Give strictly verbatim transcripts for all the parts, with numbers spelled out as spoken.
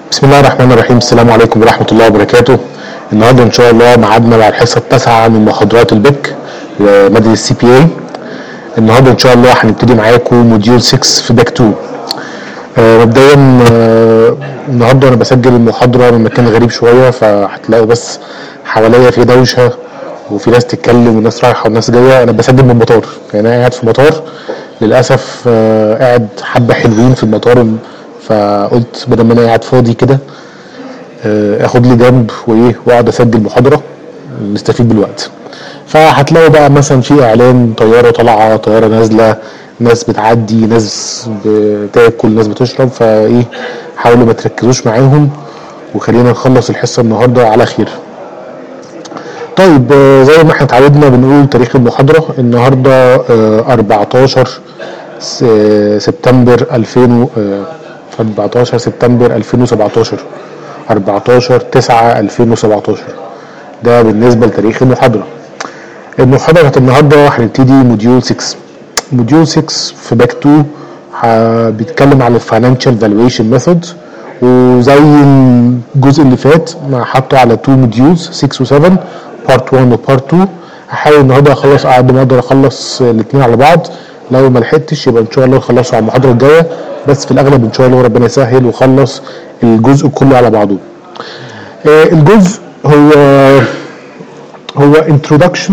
بسم الله الرحمن الرحيم. السلام عليكم ورحمة الله وبركاته. النهارده إن شاء الله ميعادنا مع الحصة التاسعة من محاضرات البيك ومادة السي بي اي. النهارده إن شاء الله هنبتدي معاكم موديول ستة في باك اتنين. آه مبدئيا آه النهارده أنا بسجل المحاضرة من مكان غريب شوية، فهتلاقوا بس حواليا في دوشة وفي ناس تتكلم وناس رايحة وناس جاية. أنا بسجل من مطار، يعني أنا قاعد في مطار للأسف، آه قاعد حبة حلوين في المطار، فقلت بدل ما انا قاعد فاضي كده اخد لي جنب وايه واقعد اسجل محاضره نستفيد بالوقت. فهتلاقوا بقى مثلا في اعلان طياره طالعه، طياره نازله، ناس بتعدي، ناس بتاكل، ناس بتشرب، فايه حاولوا ما تركزوش معاهم وخلينا نخلص الحصه النهارده على خير. طيب زي ما احنا اتعودنا بنقول تاريخ المحاضره النهارده أربعتاشر سبتمبر ألفين أربعتاشر سبتمبر ألفين وسبعتاشر أربعتاشر تسعة ألفين وسبعتاشر. ده بالنسبه لتاريخ المحاضره. المحاضره بتاعت النهارده هنبتدي موديول ستة. موديول ستة في باك اتنين بيتكلم على الفاينانشال فالويشن ميثود، وزي الجزء اللي فات ما حطه على اتنين موديولز ستة و7 بارت واحد وبارت اتنين. هحاول النهارده اخلص قد ما اقدر اخلص الاثنين على بعض، لو ما لحقتش يبقى ان شاء الله نخلصه على المحاضره الجايه، بس في الاغلب ان شاء الله ربنا يسهل وخلص الجزء كله على بعضه. آه الجزء هو هو انترودكشن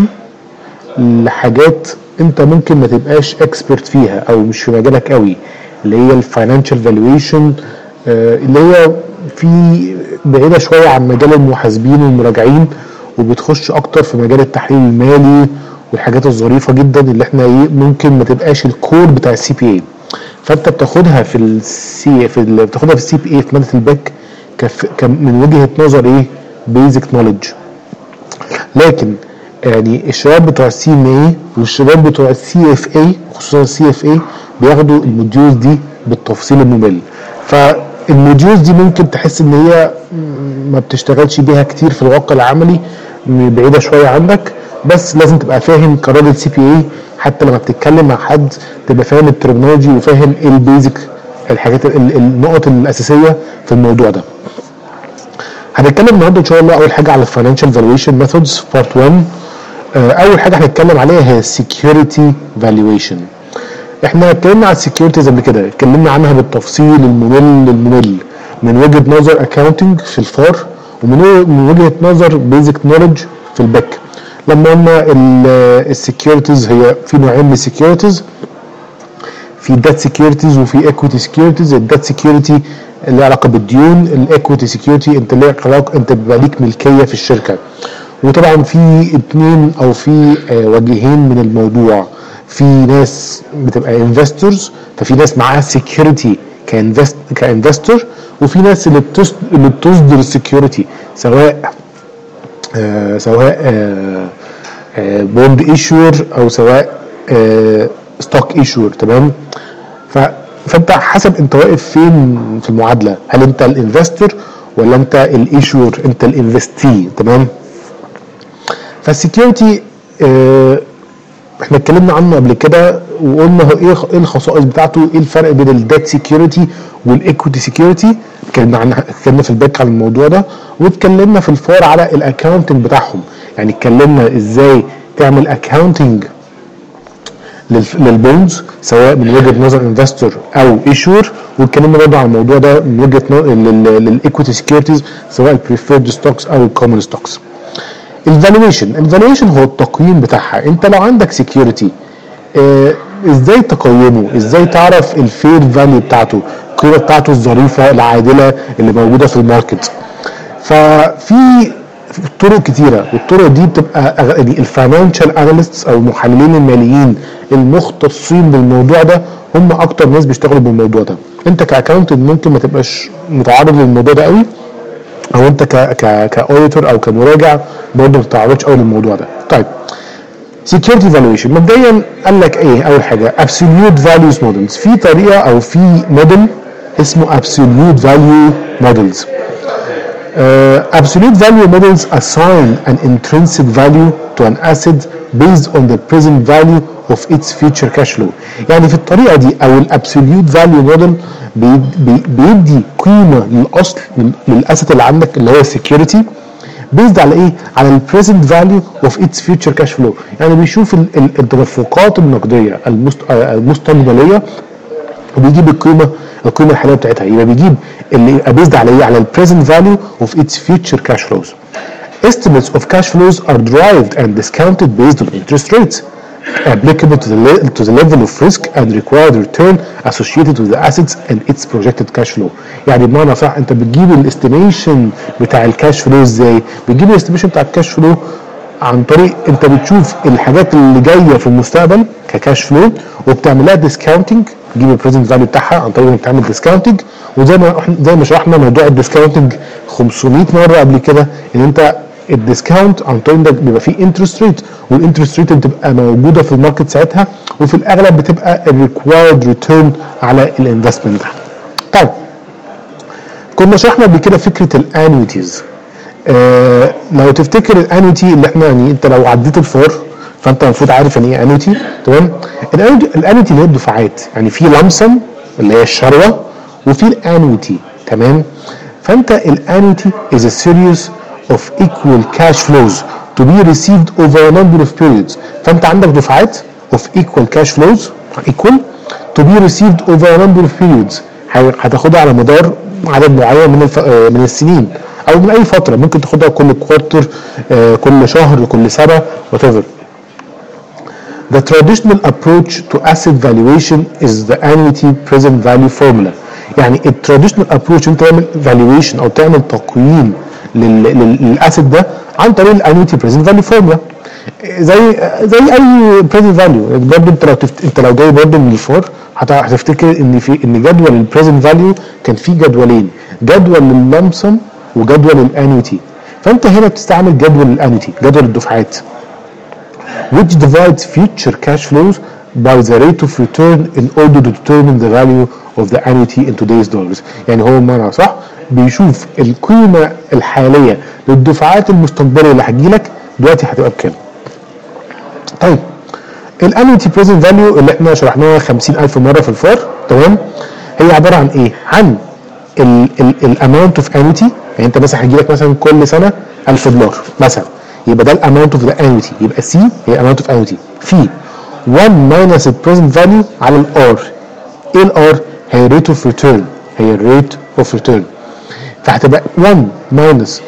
لحاجات انت ممكن ما تبقاش اكسبرت فيها او مش في مجالك قوي، اللي هي الفاينانشال فالويشن، آه اللي هي في بعيده شويه عن مجال المحاسبين والمراجعين، وبتخش اكتر في مجال التحليل المالي والحاجات الظريفه جدا اللي احنا ممكن ما تبقاش الكور بتاع السي بي اي. فانت بتاخدها في السي في ال... بتاخدها في السي بي اي في ماده الباك كف... ك... من وجهه نظر ايه بيزك نوليدج. لكن يعني الشباب بتوع السي ام اي والشباب بتوع السي اف اي خصوصا السي اف اي بياخدوا الموديولز دي بالتفصيل الممل. فالموديولز دي ممكن تحس ان هي ما بتشتغلش بيها كتير في الواقع العملي، بعيده شويه عنك، بس لازم تبقى فاهم كراجل سي بي اي حتى لما بتتكلم مع حد تبقى فاهم الترمينولوجي وفاهم ايه البيزك الحاجات النقط الاساسيه في الموضوع ده. هنتكلم النهارده ان شاء الله اول حاجه على الفاينانشال فالويشن ميثودز بارت واحد. اول حاجه هنتكلم عليها هي السكيورتي فالويشن. احنا اتكلمنا على السكيورتيز قبل كده، اتكلمنا عنها بالتفصيل الممل الممل من وجهه نظر اكاونتنج في الفار، ومن وجهه نظر بيزك نوليدج في الباك. لما قلنا السكيورتيز هي في نوعين من السكيورتيز، في دات سكيورتيز وفي ايكويتي سكيورتيز. الدات سكيورتي اللي علاقه بالديون، الايكويتي سكيورتي انت ليك علاقه، انت بيبقى ليك ملكيه في الشركه. وطبعا في اثنين او في وجهين من الموضوع، في ناس بتبقى انفستورز، ففي ناس معاها سكيورتي كانفست كانفستور، وفي ناس اللي اللي بتصدر السكيورتي سواء آه سواء آه آه بوند ايشور او سواء آه ستوك ايشور. تمام. ف فانت حسب انت واقف فين في المعادله، هل انت الانفستور ولا انت الايشور، انت الانفستي. تمام. فالسكيورتي آه احنا اتكلمنا عنه قبل كده وقلنا هو ايه ايه الخصائص بتاعته، ايه الفرق بين الدات سكيورتي والايكويتي سكيورتي. اتكلمنا عن اتكلمنا في الباك على الموضوع ده، واتكلمنا في الفار على الاكاونتنج بتاعهم، يعني اتكلمنا ازاي تعمل اكاونتنج للبونز سواء من وجهه نظر انفستور او ايشور، واتكلمنا برضه عن الموضوع ده من وجهه نظر للايكويتي سكيورتيز سواء البريفيرد ستوكس او الكومن ستوكس. الفالويشن الفالويشن هو التقييم بتاعها. انت لو عندك سكيورتي اه ازاي تقيمه، ازاي تعرف الفير فاليو بتاعته، القيمه بتاعته الظريفه العادله اللي موجوده في الماركت. ففي طرق كتيره، والطرق دي بتبقى يعني الفاينانشال اناليستس او المحللين الماليين المختصين بالموضوع ده هم اكتر ناس بيشتغلوا بالموضوع ده. انت كاكاونتنت ممكن ما تبقاش متعرض للموضوع ده قوي، او انت ك ك كاوديتور او كمراجع برضه ما بتتعرضش قوي للموضوع ده. طيب سكيورتي فالويشن مبدئيا قال لك ايه؟ اول حاجه ابسوليوت فاليوز مودلز. في طريقه او في موديل اسمه ابسوليوت فاليو مودلز. Uh, absolute value models assign an intrinsic value to an asset based on the present value of its future cash flow. يعني في الطريقه دي او الابسوليوت فاليو موديل بيدي قيمه للاصل للاسset اللي عندك اللي هو السكيورتي بيزد على ايه؟ على البريزنت فاليو اوف اتس فيوتشر كاش فلو، يعني بيشوف التدفقات النقديه المستقبليه وبيجيب القيمه القيمه الحاليه بتاعتها، يبقى بيجيب اللي يبقى بيزد على ايه؟ على البريزنت فاليو اوف اتس فيوتشر كاش فلوز. Estimates of cash flows are derived and discounted based on interest rates applicable to the, to the level of risk and required return associated with the assets and its projected cash flow. يعني بمعنى صح انت بتجيب الاستيميشن بتاع الكاش فلو ازاي؟ بتجيب الاستيميشن بتاع الكاش فلو عن طريق انت بتشوف الحاجات اللي جايه في المستقبل ككاش فلو وبتعملها ديسكاونتنج، تجيب البريزنت فاليو بتاعها عن طريق انك تعمل ديسكاونتنج، وزي ما زي ما شرحنا موضوع الديسكاونتنج خمسمية مره قبل كده ان انت الديسكاونت عن طريق ده بيبقى فيه انترست ريت، والانترست ريت بتبقى موجوده في الماركت ساعتها وفي الاغلب بتبقى الريكوايرد ريتيرن على الانفستمنت ده. طيب كنا شرحنا قبل كده فكره الانويتيز. آه لو تفتكر الانويتي اللي احنا يعني انت لو عديت الفور فانت المفروض عارف يعني ايه انويتي، تمام؟ الانويتي اللي هي الدفعات، يعني في لمسم اللي هي الشروه وفي الانويتي، تمام؟ فانت الانويتي is a series of equal cash flows to be received over a number of periods. فانت عندك دفعات of equal cash flows equal to be received over a number of periods، هتاخدها على مدار عدد معين من الف... من السنين او من اي فتره، ممكن تاخدها كل كوارتر، كل شهر، كل سنه whatever. The traditional approach to asset valuation is the annuity present value formula. يعني التراديشنال ابروتش انت تعمل فالويشن او تعمل تقييم للاسيت ده عن طريق الانويتي بريزنت فاليو فورمولا، زي زي اي بريزنت فاليو. برضه انت لو تفت... انت لو جاي برضه من الفور هتفتكر ان في ان جدول البريزنت فاليو كان فيه جدولين، جدول لللمسم وجدول الانويتي. فانت هنا بتستعمل جدول الانويتي، جدول الدفعات which divides future cash flows by the rate of return in order to determine the value of the annuity in today's dollars. يعني هو بمعنى صح بيشوف القيمة الحالية للدفعات المستقبلية اللي هتجيلك دلوقتي هتبقى بكام. طيب الانويتي بريزنت فاليو اللي احنا شرحناها خمسين ألف مرة في الفار، تمام؟ هي عبارة عن ايه؟ عن الاماونت اوف انويتي، يعني انت مثلا هيجيلك مثلا كل سنة ألف دولار مثلا، يبقى ده الاماونت اوف ذا انويتي، يبقى سي هي الاماونت اوف انويتي في واحد ماينس البريزنت فاليو على الار. ايه الار؟ هي ريت اوف ريتيرن، هي الريت اوف ريتيرن. فهتبقى واحد ماينس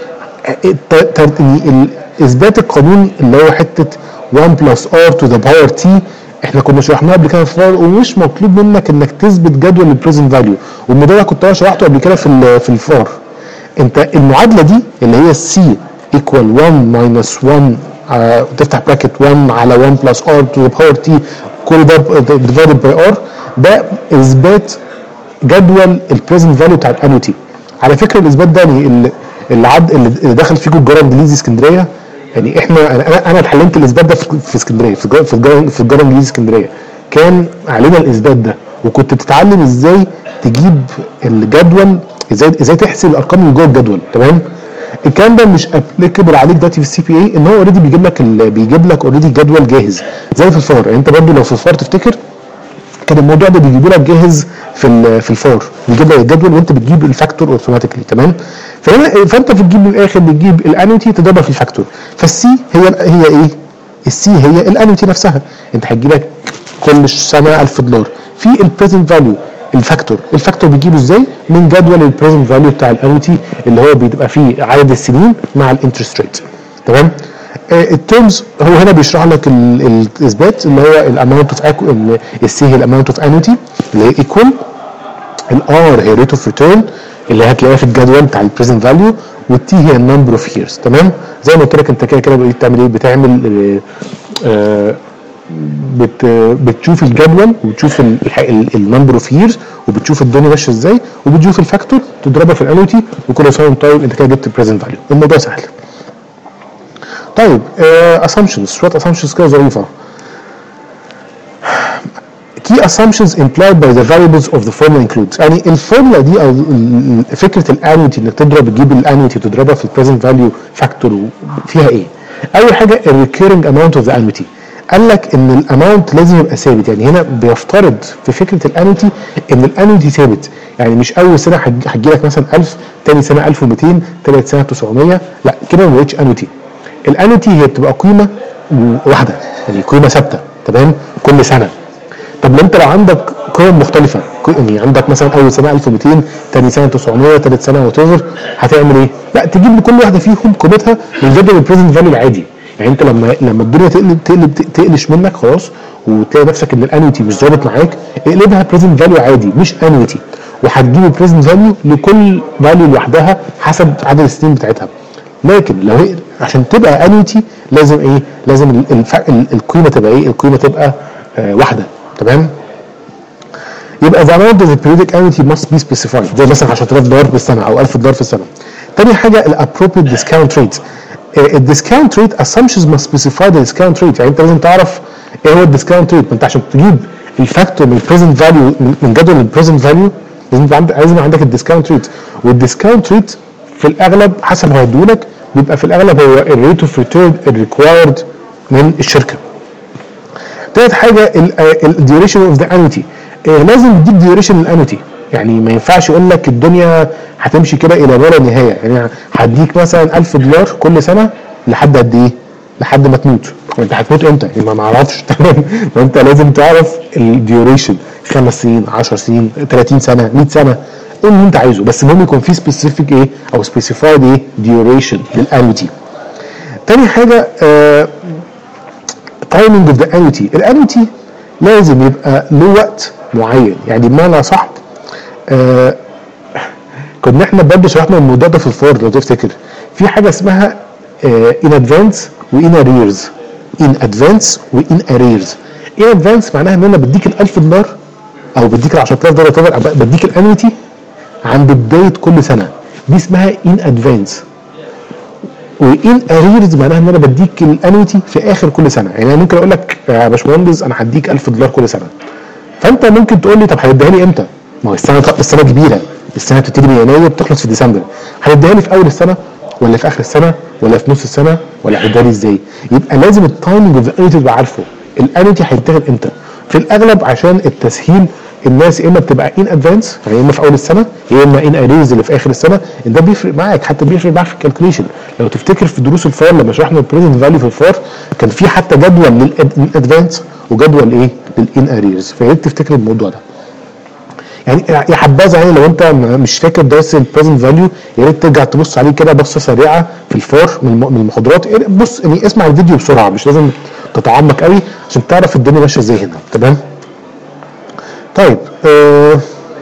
اثبات القانون اللي هو حته واحد بلس ار تو ذا باور تي، احنا كنا شرحناها قبل كده في الفار، ومش مطلوب منك انك تثبت جدول البريزنت فاليو، والموضوع ده كنت انا شرحته قبل كده في في الفار. انت المعادله دي اللي هي السي ايكوال واحد ماينس واحد آه تفتح براكت واحد على واحد بلس ار تو ذا باور تي كل ده ديفايدد باي ار، ده اثبات جدول البريزنت فاليو بتاع الانويتي. على فكره الاثبات ده اللي اللي عد اللي دخل فيكم الجاره الانجليزي اسكندريه، يعني احنا انا انا اتعلمت الاثبات ده في اسكندريه في الجاره في الجاره في الجاره الانجليزي اسكندريه، كان علينا الاثبات ده، وكنت بتتعلم ازاي تجيب الجدول، ازاي ازاي تحسب الارقام اللي جوه الجدول، تمام؟ الكلام ده مش ابليكابل عليك دلوقتي في السي بي اي، ان هو اوريدي بيجيب لك بيجيب لك اوريدي جدول جاهز زي في الفار. يعني انت برضو لو في الفار تفتكر كان الموضوع ده بيجيبوا لك جاهز في في الفار، بيجيب لك الجدول وانت بتجيب الفاكتور اوتوماتيكلي، تمام؟ فانت بتجيب من الاخر بتجيب الانويتي تضربها في الفاكتور، فالسي هي هي ايه؟ السي هي الانويتي نفسها. انت هتجي لك كل سنه ألف دولار في البريزنت فاليو الفاكتور، الفاكتور بتجيبه ازاي؟ من جدول البريزنت فاليو بتاع الانويتي اللي هو بيبقى فيه عدد السنين مع الانترست ريت، تمام؟ التيرمز هو هنا بيشرح لك الاثبات اللي هو الاماونت اوف السي هي الاماونت اوف انويتي اللي هي ايكوال، الار هي ريت اوف ريتيرن اللي هتلاقيها في الجدول بتاع البريزنت فاليو، والتي هي النمبر اوف ييرز، تمام؟ زي ما قلت لك انت كده كده بتعمل ايه؟ بتعمل آه بت بتشوف الجدول وبتشوف النمبر اوف ييرز وبتشوف الدنيا ماشيه ازاي وبتشوف الفاكتور تضربها في الانويتي وكل سنه وانت طيب انت كده جبت البريزنت فاليو، الموضوع سهل. طيب اسامبشنز، شويه اسامبشنز كده ظريفه. key assumptions implied by the variables of the formula includes. يعني الفورمولا دي او فكره الانويتي انك تضرب تجيب الانويتي تضربها في البريزنت فاليو فاكتور فيها ايه؟ اول حاجه الريكيرنج اماونت اوف ذا انويتي. قال لك ان الاماونت لازم يبقى ثابت، يعني هنا بيفترض في فكره الانويتي ان الانويتي ثابت، يعني مش اول سنه هتجي لك مثلا ألف، ثاني سنه ألف ومئتين، ثالث سنه تسعمية، لا كده ما بقتش انويتي. الانويتي هي بتبقى قيمه واحده، يعني قيمه ثابته تمام كل سنه. طب لو انت لو عندك قيم مختلفه، يعني عندك مثلا اول سنه ألف ومئتين، ثاني سنه تسعمية، ثالث سنه وات ايفر، هتعمل ايه؟ لا تجيب لكل واحده فيهم قيمتها من جدول البريزنت فاليو العادي. يعني انت لما لما الدنيا تقلب تقلب تقلش منك خلاص وتلاقي نفسك ان الانويتي مش ظابط معاك، اقلبها بريزنت فاليو عادي مش انويتي، وهتجيب البريزنت فاليو لكل فاليو لوحدها حسب عدد السنين بتاعتها. لكن لو هي عشان تبقى انويتي لازم ايه؟ لازم القيمه تبقى ايه؟ القيمه تبقى آه واحده تمام؟ يبقى the amount of the periodic annuity must be specified، زي مثلا عشرة آلاف دولار في السنه او ألف دولار في السنه. تاني حاجه ال appropriate discount rate. الديسكاونت ريت assumptions must specify the discount rate، يعني انت لازم تعرف ايه هو الديسكاونت ريت. ما انت عشان تجيب الفاكتور من البريزنت فاليو من جدول البريزنت فاليو لازم يبقى عندك لازم عندك الديسكاونت ريت، والديسكاونت ريت في الاغلب حسب ما هيدولك بيبقى في الاغلب هو الريت اوف ريتيرن الريكوايرد من الشركه. تالت حاجه الديوريشن اوف ذا انويتي، لازم تجيب ديوريشن الانويتي، يعني ما ينفعش يقول لك الدنيا هتمشي كده الى ما لا نهايه، يعني هديك مثلا ألف دولار كل سنه لحد قد ايه؟ لحد ما تموت. وانت هتموت امتى؟ يعني ما اعرفش تمام. فانت لازم تعرف الديوريشن، خمس سنين، عشر سنين، ثلاثين سنه، مئة سنه، قول اللي انت عايزه، بس المهم يكون في سبيسيفيك ايه او سبيسيفايد ايه ديوريشن للانويتي. تاني حاجه تايمنج اوف ذا انويتي. الانويتي لازم يبقى له وقت معين، يعني بمعنى صح آه كنا احنا برضه شرحنا الموضوع ده في الفور لو تفتكر، في حاجه اسمها ان ادفانس وان اريرز. ان ادفانس وان اريرز. ان ادفانس معناها ان انا بديك ال ألف دولار او بديك ال عشرة آلاف دولار طبعا، بديك الانويتي عند بدايه كل سنه، دي اسمها ان ادفانس. وان اريرز معناها ان انا بديك الانويتي في اخر كل سنه، يعني انا ممكن اقول لك يا باشمهندس انا هديك ألف دولار كل سنه، فانت ممكن تقول لي طب هيديها لي امتى؟ ما هو السنه السنه كبيره، السنه بتبتدي من يناير بتخلص في ديسمبر، هيديها لي في اول السنه ولا في اخر السنه ولا في نص السنه ولا هيديها لي ازاي؟ يبقى لازم التايمنج اوف ذا انويتي تبقى عارفه، الانويتي هيتاخد امتى؟ في الاغلب عشان التسهيل الناس يا اما بتبقى ان ادفانس يعني يا اما في اول السنه يا اما ان اريز اللي في اخر السنه، ده بيفرق معاك، حتى بيفرق معاك في الكالكوليشن. لو تفتكر في دروس الفار لما شرحنا البريزنت فاليو في الفار كان في حتى جدول للادفانس وجدول ايه للان اريز، فيا ريت تفتكر الموضوع ده. يعني يا حبذا يعني لو انت مش فاكر درس البريزنت فاليو يا ريت ترجع تبص عليه كده بصه سريعه في الفار من المحاضرات، بص يعني اسمع الفيديو بسرعه مش لازم تتعمق قوي عشان تعرف الدنيا ماشيه ازاي هنا تمام. طيب آه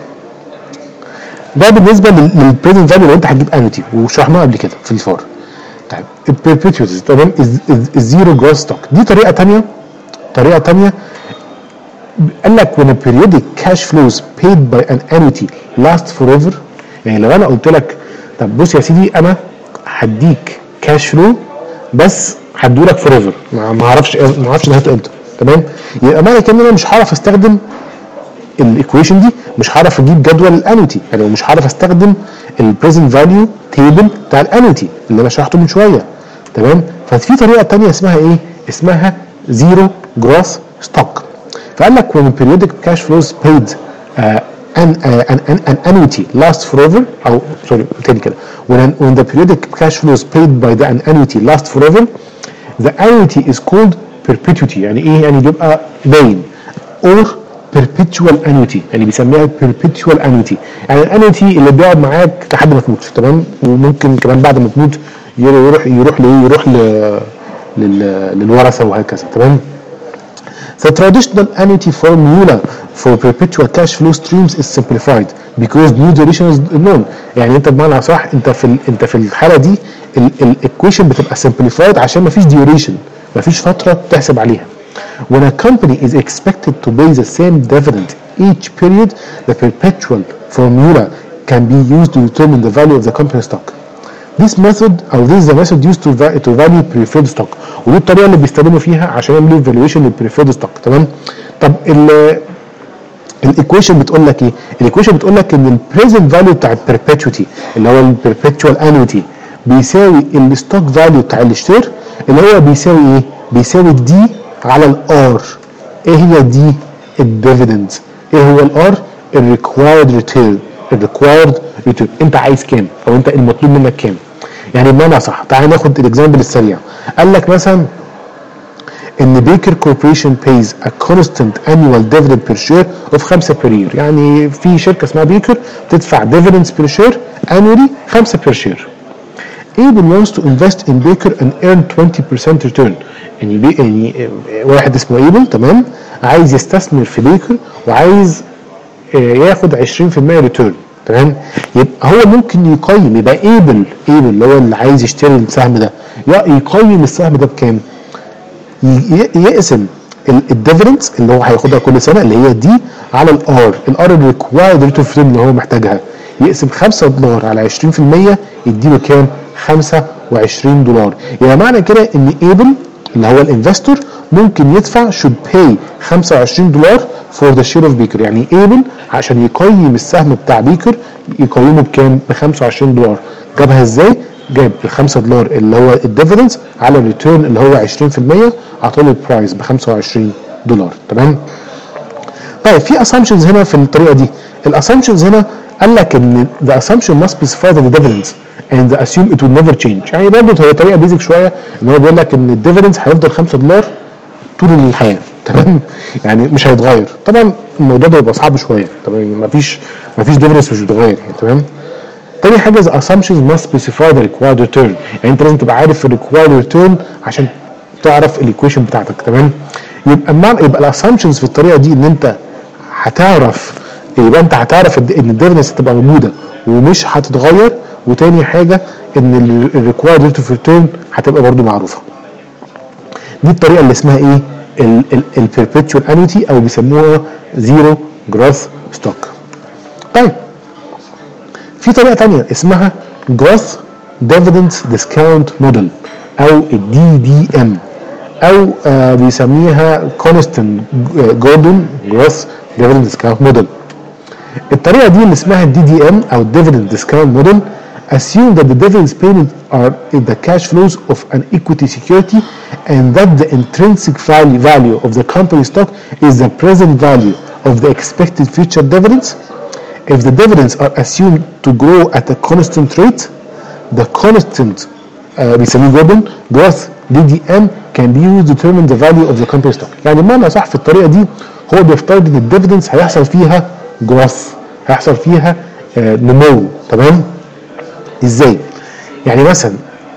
ده بالنسبه للبريزنت فاليو لو انت هتجيب انويتي وشرحناها قبل كده في الفار. طيب البربيتويتيز تمام، الزيرو جروث ستوك دي طريقه ثانيه طريقه ثانيه قال لك when a periodic cash flows paid by an annuity last forever. يعني لو انا قلت لك طب بص يا سيدي انا هديك كاش فلو بس هديهولك فور ايفر، ما اعرفش ما اعرفش نهايته امتى تمام، يبقى معنى كده ان انا مش هعرف استخدم الايكويشن دي، مش هعرف اجيب جدول الانويتي، يعني مش هعرف استخدم البريزنت فاليو تيبل بتاع الانويتي اللي انا شرحته من شويه تمام. ففي طريقه ثانيه اسمها ايه؟ اسمها زيرو جروث ستوك. فقال لك when periodic cash flows paid uh, an, uh, an, an, an annuity lasts forever او سوري تاني كده when, when the periodic cash flows paid by the an annuity lasts forever the annuity is called perpetuity. يعني ايه؟ يعني بيبقى دايم or perpetual annuity، يعني بيسميها perpetual annuity، يعني الانويتي اللي بيقعد معاك لحد ما تموت تمام، وممكن كمان بعد ما تموت يروح يروح لايه يروح للورثه وهكذا تمام. The traditional annuity formula for perpetual cash flow streams is simplified because new duration is known. يعني انت بمعنى صح انت في ال... انت في الحاله دي الايكويشن بتبقى simplified عشان ما فيش duration، ما فيش فتره تحسب عليها. When a company is expected to pay the same dividend each period, the perpetual formula can be used to determine the value of the company stock. This method or this is the method used to to value preferred stock. ودي الطريقه اللي بيستخدموا فيها عشان يعملوا valuation للpreferred stock تمام. طب الايكويشن بتقول لك ايه؟ الايكويشن بتقول لك ان البريزنت فاليو بتاع البربيتوتي اللي هو البربيتوال انويتي بيساوي الستوك فاليو بتاع الشير اللي هو بيساوي ايه؟ بيساوي دي على الار. ايه هي دي؟ الديفيدند. ايه هو الار؟ الريكوايرد ريتيرن. الريكوايرد ريتيرن انت عايز كام؟ او انت المطلوب منك كام؟ يعني بمعنى صح، تعال ناخد الاكزامبل السريع. قال لك مثلا ان بيكر كوربوريشن pays a constant annual dividend per share of خمسة per year. يعني في شركه اسمها بيكر بتدفع dividends per share annually خمسة per share. Abel wants to invest in Baker and earn twenty percent return. يعني بي يعني واحد اسمه ايبل تمام عايز يستثمر في بيكر وعايز ياخد عشرين في المية ريتيرن تمام. يبقى هو ممكن يقيم، يبقى ايبل ايبل اللي هو اللي عايز يشتري السهم ده يقيم السهم ده بكام؟ يقسم الديفيدنس اللي هو هياخدها كل سنه اللي هي دي على الار. الار الريكوايرد ريت اوف ريتيرن اللي هو محتاجها، يقسم خمسة دولار على عشرين في المية يديله كام؟ خمسة وعشرين دولار. يعني معنى كده ان ايبل اللي هو الانفستور ممكن يدفع should pay خمسة وعشرين دولار for the share of بيكر. يعني ايبل عشان يقيم السهم بتاع بيكر يقيمه بكام؟ ب خمسة وعشرين دولار. جابها ازاي؟ جاب ال خمسة دولار اللي هو الديفيدنس على الريتيرن اللي هو عشرين في المية اعطاله البرايس ب خمسة وعشرين دولار تمام. طيب في اسامبشنز هنا في الطريقه دي. الاسامبشنز هنا قال لك ان the assumption must specify the dividends and assume it will never change. يعني برضه هي طريقه بيزك شويه ان هو بيقول لك ان الديفيدنس هيفضل خمسة دولار طول الحياه تمام، يعني مش هيتغير. طبعا الموضوع ده يبقى صعب شويه تمام، مفيش مفيش ديفيدنس مش بيتغير يعني تمام. تاني حاجه the assumptions must specify the required return. يعني انت لازم تبقى عارف ال required return عشان تعرف الايكويشن بتاعتك تمام. يبقى المعنى يبقى الاسامبشنز في الطريقه دي ان انت هتعرف، يبقى انت هتعرف ان الديفيدنس هتبقى موجوده ومش هتتغير. وتاني حاجه ان الريكوايرد ريت اوف ريتيرن هتبقى برده معروفه. دي الطريقه اللي اسمها ايه؟ البيربيتوال انويتي او بيسموها زيرو جروث ستوك. طيب في طريقه ثانيه اسمها جروث ديفيدنس ديسكاونت موديل او الدي دي ام او آه بيسميها كونستنت جوردن جروث ديفيدنس ديسكاونت موديل. الطريقه دي اللي اسمها الدي دي ام او ديفيدنس ديسكاونت موديل assume that the dividends payments are in the cash flows of an equity security and that the intrinsic value value of the company stock is the present value of the expected future dividends. If the dividends are assumed to grow at a constant rate, the constant uh, بيسميه جوردن growth دي دي ام can be used to determine the value of the company stock. يعني بمعنى صح في الطريقه دي هو بيفترض ان الديفيدنس هيحصل فيها جروث، هيحصل فيها uh, نمو تمام. ازاي؟ يعني مثلا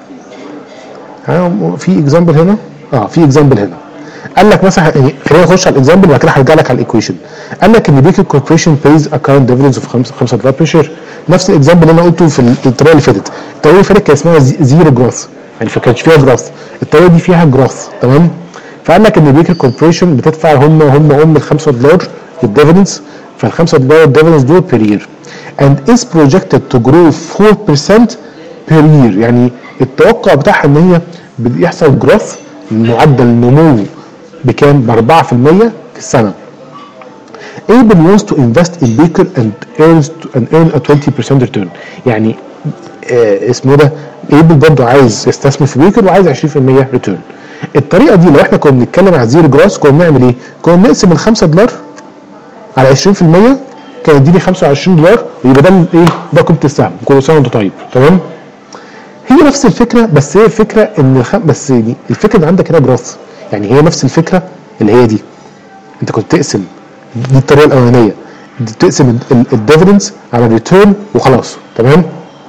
في اكزامبل هنا اه في اكزامبل هنا قال لك مثلا يعني خلينا نخش على الاكزامبل وبعد كده هرجع لك على الايكويشن. قال لك ان بيكر كوربوريشن بيز اكاونت ديفيدنز اوف خمسة دولار بير شير. نفس الاكزامبل اللي انا قلته في الطريقه اللي فاتت. الطريقه اللي فاتت كان اسمها زيرو جروث يعني ما كانش فيها جروث، الطريقه دي فيها جروث تمام. فقال لك ان بيكر كوربوريشن بتدفع هم هم هم ال خمسة دولار للديفيدنز، فال خمسة دولار الديفيدنز دول بير يير and is projected to grow four percent per year. يعني التوقع بتاعها ان هي بيحصل جروث معدل نمو بكام؟ ب أربعة في المية في السنه. Abel wants to invest in Baker and earns and earn a twenty percent return. يعني آه اسمه ده Abel برضه عايز يستثمر في بيكر وعايز عشرين في المية ريتيرن. الطريقه دي لو احنا كنا بنتكلم على زيرو جروث كنا بنعمل ايه؟ كنا بنقسم ال خمسة دولار على عشرين في المية كان يديني خمسة وعشرين دولار ويبقى ده ايه؟ ده قيمه السهم. كل سنه وانت طيب تمام. هي نفس الفكره بس هي الفكره ان الخ... بس دي الفكره اللي عندك هنا جروث. يعني هي نفس الفكره اللي هي دي. انت كنت تقسم دي الطريقه الاولانيه تقسم الديفيدنس على الريتيرن وخلاص تمام.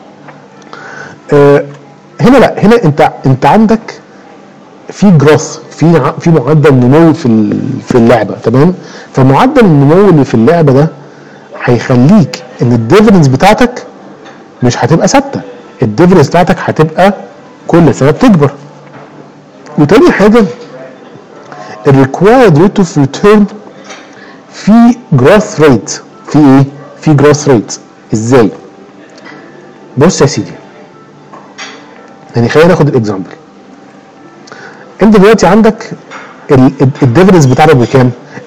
آه هنا لا، هنا انت انت عندك في جروث في في معدل نمو في في اللعبه تمام. فمعدل النمو اللي في اللعبه ده هيخليك ان الديفيدنس بتاعتك مش هتبقى ثابته، الديفيدنس بتاعتك هتبقى كل سنه بتكبر. وتاني حاجه الريكوايرد ريت اوف ريتيرن في جروث ريت، في ايه؟ في جروث ريت. ازاي؟ بص يا سيدي، يعني خلينا ناخد الاكزامبل. انت دلوقتي عندك الديفيدنس بتاعتك بكام؟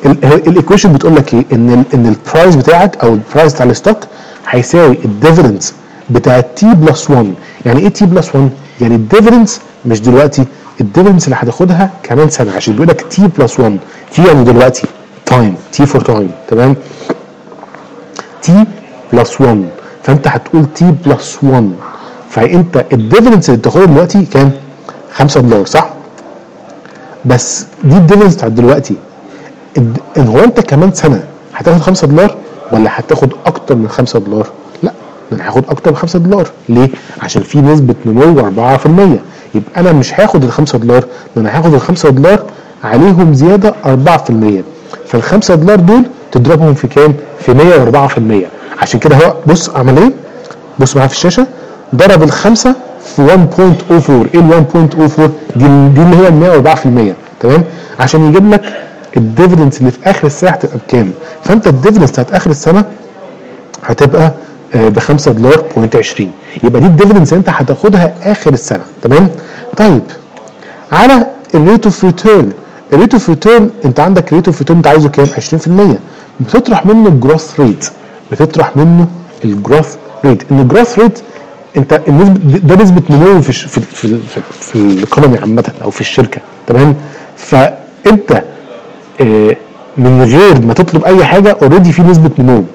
الايكويشن بتقول لك ايه؟ ان ال ان البرايس بتاعك او البرايس بتاع الستوك هيساوي الديفيدنس بتاع تي بلس واحد. يعني ايه تي بلس واحد؟ يعني الديفيدنس مش دلوقتي، الديفيدنس اللي هتاخدها كمان سنه، عشان بيقول لك تي بلس واحد، تي يعني دلوقتي، تايم، تي فور تايم، تمام؟ تي بلس واحد، فانت هتقول تي بلس واحد، فانت الديفيدنس اللي بتاخدها دلوقتي كام؟ خمسة دولار، صح؟ بس دي الديفيدنس بتاعت دلوقتي. ان هو انت كمان سنه هتاخد خمسة دولار ولا هتاخد اكتر من خمسة دولار؟ لا، انا هاخد اكتر من خمسة دولار. ليه؟ عشان في نسبه نمو أربعة في المية. يبقى انا مش هاخد ال خمسة دولار، انا هاخد ال خمسة دولار عليهم زياده أربعة في المية. فال خمسة دولار دول تضربهم في كام؟ في مية وأربعة في المية. عشان كده هو بص عمل ايه؟ بص معايا في الشاشه، ضرب الخمسه في واحد فاصلة صفر أربعة. ايه ال واحد فاصلة صفر أربعة؟ دي دي اللي هي ال مية وأربعة في المية، تمام؟ عشان يجيب لك الديفيدنس اللي في اخر السنه هتبقى بكام. فانت الديفيدنس بتاعت اخر السنه هتبقى ب خمسة دولار بوينت عشرين. يبقى دي الديفيدنس اللي انت هتاخدها اخر السنه، تمام؟ طيب على الريت اوف ريتيرن، الريت اوف ريتيرن انت عندك ريت اوف ريتيرن انت عايزه كام؟ عشرين في المية. بتطرح منه الجروث ريت، بتطرح منه الجروث ريت. ان الجروث ريت انت النسبه ده نسبه نمو في في في, في, في الايكونومي عامه او في الشركه، تمام؟ فانت اه من غير ما تطلب اي حاجه اوريدي في نسبه نمو،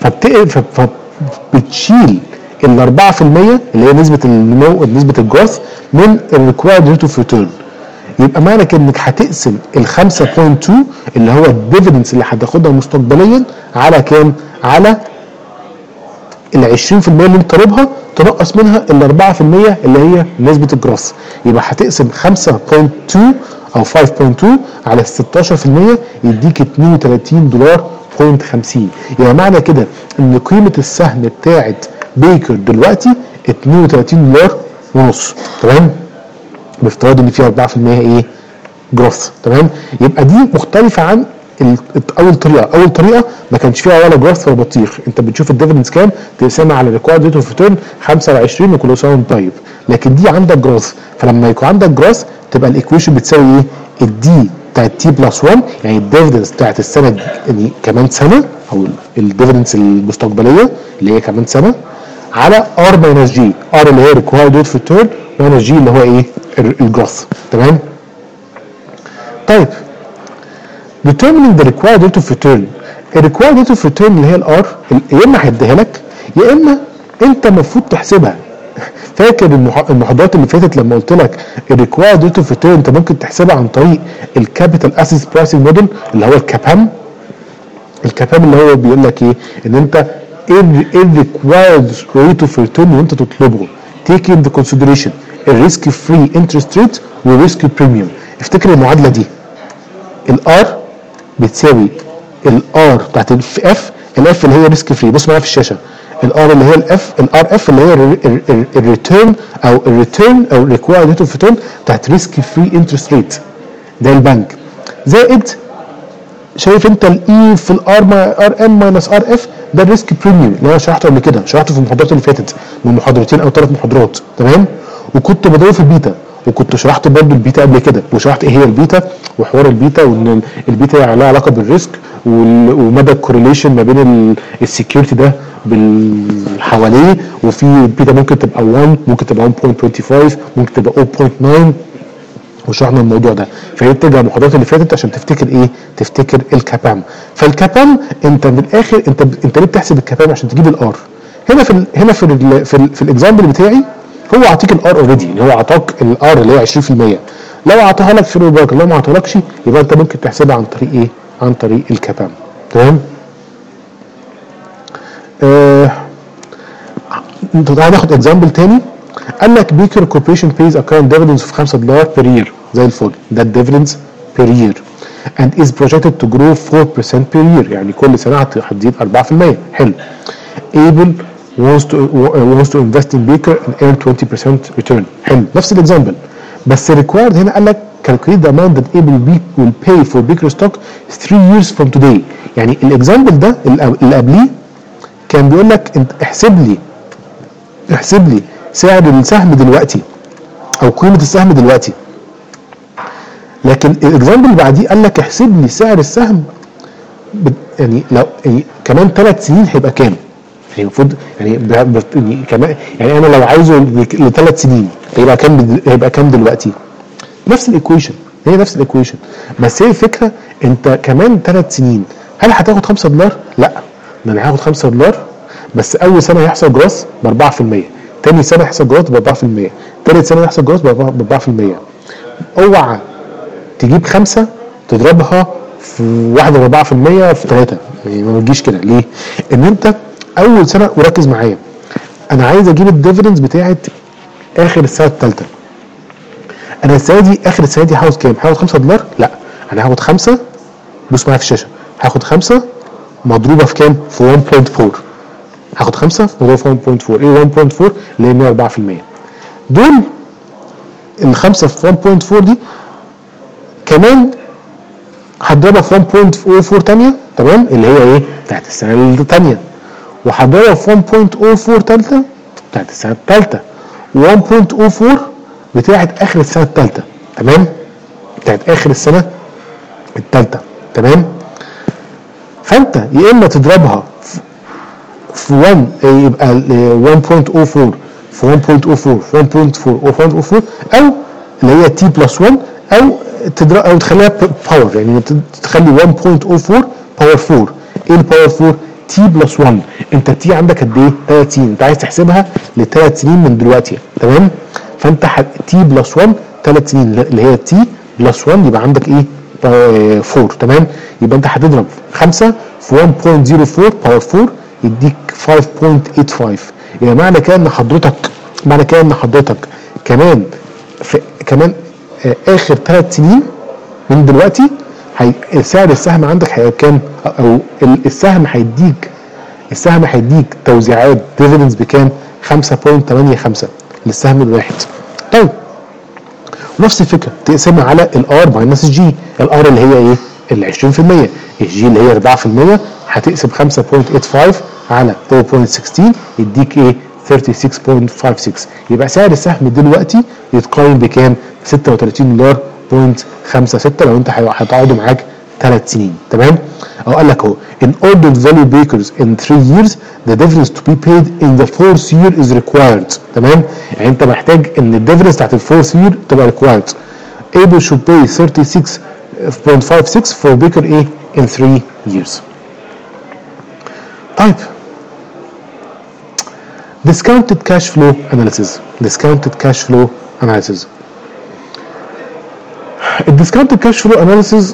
فبتشيل ال أربعة في المية اللي هي نسبه النمو، نسبه الجروث من الريكوايرد ريت اوف ريتيرن. يبقى معنى كده انك هتقسم ال خمسة فاصلة اتنين اللي هو الديفيدنس اللي هتاخدها مستقبليا على كام؟ على ال عشرين في المية اللي انت طالبها، تنقص منها ال أربعة في المية اللي هي نسبه الجروث. يبقى هتقسم خمسة فاصلة اتنين او خمسة فاصلة اتنين على ستاشر في المية يديك اتنين وتلاتين دولار بوينت خمسين. يعني معنى كده ان قيمه السهم بتاعت بيكر دلوقتي اتنين وتلاتين دولار ونص، تمام؟ بافتراض ان فيها أربعة في المية ايه؟ جروث، تمام؟ يبقى دي مختلفه عن اول طريقه. اول طريقه ما كانش فيها ولا جروث ولا بطيخ، انت بتشوف الديفيدنس كام تقسمها على الريكوايرد ريت اوف ريتيرن خمسة وعشرين وكل سنه وانت طيب. لكن دي عندك جروث، فلما يكون عندك جروث تبقى الايكويشن بتساوي ايه؟ الدي بتاعت تي بلس واحد، يعني الديفيدنس بتاعت السنه يعني كمان سنه، او الديفيدنس المستقبليه اللي هي كمان سنه، على ار ماينس جي. ار اللي هي ريكوايرد ريت اوف ريتيرن ماينس جي اللي هو ايه؟ الجروث، تمام؟ طيب determining the required rate of return. ال required rate of return اللي هي الار يا اما هيديها لك يا اما انت المفروض تحسبها. فاكر المحاضرات اللي فاتت لما قلت لك ال required rate of return انت ممكن تحسبها عن طريق الكابيتال اسيتس برايسنج موديل اللي هو الكابام. الكابام اللي هو بيقول لك ايه؟ ان انت ايه ال required rate of return اللي انت تطلبه taking into consideration الريسك فري انترست ريت والريسك بريميوم. افتكر المعادله دي، الار بتساوي الار بتاعت الاف، الاف اللي هي ريسك فري. بص معايا في الشاشه، الار اللي هي الاف، الار اف اللي هي الريتيرن او الريتيرن او الريكوايرد ريت اوف ريتيرن بتاعت ريسك فري انترست ريت ده البنك، زائد شايف انت الاي في الار ار ام ماينس ار اف ده الريسك بريميوم اللي انا شرحته قبل كده، شرحته في المحاضرات اللي فاتت من محاضرتين او ثلاث محاضرات، تمام؟ وكنت بضيف في البيتا، وكنت شرحت برضه البيتا قبل كده، وشرحت ايه هي البيتا وحوار البيتا، وان البيتا لها علاقه بالريسك ومدى الكورليشن ما بين السكيورتي ده بالحواليه، وفي البيتا ممكن تبقى واحد، ممكن تبقى واحد فاصلة خمسة وعشرين، ممكن تبقى صفر فاصلة تسعة، وشرحنا الموضوع ده. فهي بترجع المحاضرات اللي فاتت عشان تفتكر ايه؟ تفتكر الكابام. فالكابام انت من الاخر انت انت ليه بتحسب الكابام؟ عشان تجيب الار. هنا في ال هنا في ال في, ال في الاكزامبل بتاعي هو عطيك الار اوريدي، يعني هو عطاك الار اللي هي عشرين في المية. لو عطاها لك فيرو باك، لو ما عطاهالكش يبقى انت ممكن تحسبها عن طريق ايه؟ عن طريق الكابام، تمام؟ آه هناخد اكزامبل تاني. قال لك بيكر كوربريشن بيز ا كارنت ديفيدنس اوف خمسة دولار بير يير، زي الفل، ده الديفيدنس بير يير and is projected to grow four percent per year، يعني كل سنه هتزيد أربعة في المية. حلو. able wants to wants to invest in Baker and earn twenty percent return. حلو، نفس الاكزامبل، بس required هنا قال لك calculate the amount that able will pay for Baker stock three years from today. يعني الاكزامبل ده اللي قبليه كان بيقول لك انت احسب لي احسب لي سعر السهم دلوقتي او قيمه السهم دلوقتي، لكن الاكزامبل اللي بعديه قال لك احسب لي سعر السهم يعني لو يعني كمان ثلاث سنين هيبقى كام؟ يعني المفروض يعني, يعني كمان يعني انا لو عايزه لثلاث سنين هيبقى كام؟ هيبقى كام دلوقتي؟ نفس الايكويشن، هي نفس الايكويشن، بس هي الفكره انت كمان ثلاث سنين هل هتاخد خمسة دولار؟ لا، ده انا هاخد خمسة دولار بس اول سنه هيحصل جروث ب أربعة في المية، ثاني سنه هيحصل جروث ب أربعة في المية، ثالث سنه هيحصل جروث ب أربعة في المية. اوعى تجيب خمسه تضربها في واحد أربعة في المية في ثلاثه، يعني ما تجيش كده. ليه؟ ان انت اول سنه، وركز معايا، انا عايز اجيب الديفيدنز بتاعت اخر السنه الثالثه. انا السنه دي اخر السنه دي هاخد كام؟ هاخد خمسة دولار؟ لا، انا هاخد خمسة، بص معايا في الشاشه، هاخد خمسة مضروبه في كام؟ في واحد فاصلة أربعة. هاخد خمسة مضروبه في واحد فاصلة أربعة. ايه واحد فاصلة أربعة؟ اللي هي مية وأربعة في المية. دول الخمسه في واحد فاصلة أربعة دي كمان هضربها في واحد فاصلة صفر أربعة ثانيه، تمام، اللي هي ايه؟ بتاعت السنه الثانيه، وهضربها في واحد فاصلة صفر أربعة ثالثه بتاعت السنه الثالثه، واحد فاصلة صفر أربعة بتاعت اخر السنه الثالثه، تمام، بتاعت اخر السنه الثالثه، تمام. فانت يا اما تضربها في واحد، يبقى واحد فاصلة صفر في واحد فاصلة صفر في واحد فاصلة صفر واحد فاصلة صفر، او اللي هي تي بلس واحد، او تضرب او تخليها باور، يعني تخلي واحد فاصلة صفر باور أربعة. ايه الباور أربعة؟ تي بلس واحد. انت تي عندك قد ايه؟ ثلاث سنين، انت عايز تحسبها لثلاث سنين من دلوقتي، تمام. فانت تي بلس واحد ثلاث سنين اللي هي تي بلس واحد، يبقى عندك ايه؟ أربعة، تمام. يبقى انت هتضرب خمسة في واحد فاصلة صفر باور أربعة يديك خمسة فاصلة ثمانية وثمانين. يعني معنى كده ان حضرتك معنى كده ان حضرتك كمان في كمان آه اخر ثلاث سنين من دلوقتي هي سعر السهم عندك هيبقى كام؟ او السهم هيديك السهم هيديك توزيعات ديفيدنز بكام؟ خمسة فاصلة ثمانية خمسة للسهم الواحد. طيب نفس الفكره تقسمها على الار ماينس الجي. الار اللي هي ايه؟ ال عشرين في المية، الجي اللي هي أربعة في المية، هتقسم خمسة فاصلة ثمانية وثمانين على أربعة فاصلة ستة عشر يديك ايه؟ ستة وثلاثين فاصلة خمسة ستة. يبقى سعر السهم دلوقتي يتقيم بكام؟ ستة وثلاثين دولار فاصلة خمسة ستة لو انت هتقعدوا معاك ثلاث سنين، تمام. او قال لك اهو in ordered value breakers in three years the dividends to be paid in the fourth year is required، تمام. يعني انت محتاج ان الديفيدنز بتاعت الفورث year تبقى required. able should pay thirty-six point five six for breaker ايه in three years. طيب discounted cash flow analysis. discounted cash flow analysis. الديسكاونتد كاش فلو اناليسيز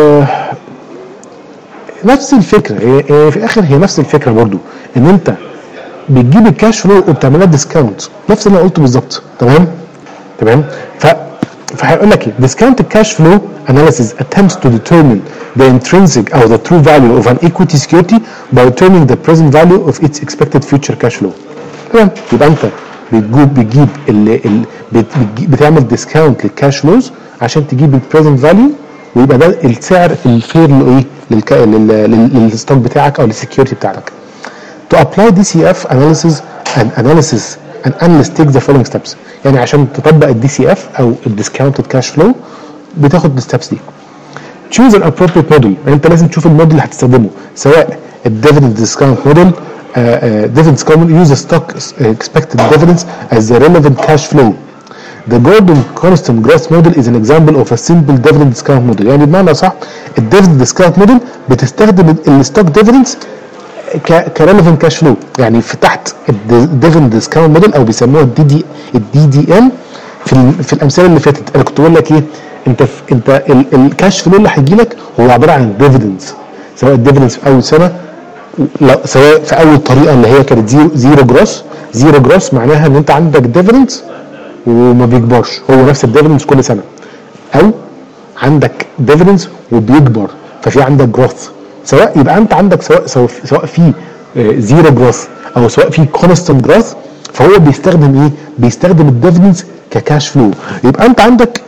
نفس الفكره، هي في الاخر هي نفس الفكره برضو، ان انت بتجيب الكاش فلو وبتعملها ديسكاونت، نفس اللي انا قلته بالظبط، تمام تمام. ف فهيقول لك ايه؟ discounted cash flow analysis attempts to determine the intrinsic or the true value of an equity security by determining the present value of its expected future cash flow. تمام. يبقى انت بتجيب بتجيب ال بتعمل ديسكاونت للكاش فلوز عشان تجيب البريزنت فاليو، ويبقى ده السعر الفير لايه؟ للستوك بتاعك او للسكيورتي بتاعتك. To apply دي سي اف analysis and analysis and analyst take the following steps. يعني عشان تطبق الدي سي اف او الديسكاونتد كاش فلو بتاخد الستبس دي. Choose an appropriate model. يعني انت لازم تشوف الموديل اللي هتستخدمه، سواء الديفيدند ديسكاونت موديل، dividend discount use the stock expected dividends as the relevant cash flow. The Gordon constant growth model is an example of a simple dividend discount model. يعني بمعنى صح الديفيدند ديسكاونت موديل بتستخدم الستوك ديفيدندز كريليفنت كاش فلو. يعني في تحت الديفيدند ديسكاونت موديل او بيسموها الدي دي الدي دي ام في في الامثله اللي فاتت انا كنت بقول لك ايه؟ انت انت الكاش فلو اللي هيجي لك هو عباره عن الديفيدندز، سواء الديفيدندز في اول سنه، سواء في اول طريقه اللي هي كانت زيرو زيرو جروس. زيرو جروس معناها ان انت عندك ديفيدندز وما بيكبرش، هو نفس الديفيدندز كل سنه، او عندك ديفيدندز وبيكبر ففي عندك جروث. سواء يبقى انت عندك سواء سواء, سواء في زيرو جروث او سواء في كونستنت جروث، فهو بيستخدم ايه؟ بيستخدم الديفيدندز ككاش فلو. يبقى انت عندك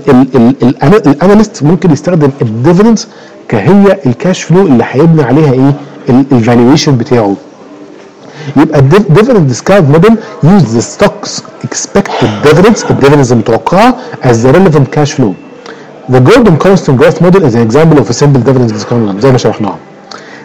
الاناليست ممكن يستخدم الديفيدندز كهي الكاش فلو اللي هيبني عليها ايه؟ الفالويشن بتاعه. يبقى الديفيدند ديسكاونت موديل يوز ذا ستوكس اكسبكتد ديفيدندز، الديفيدندز المتوقعه as the relevant cash flow. The Gordon constant growth model is an example of a simple dividend discount model زي ما شرحناها.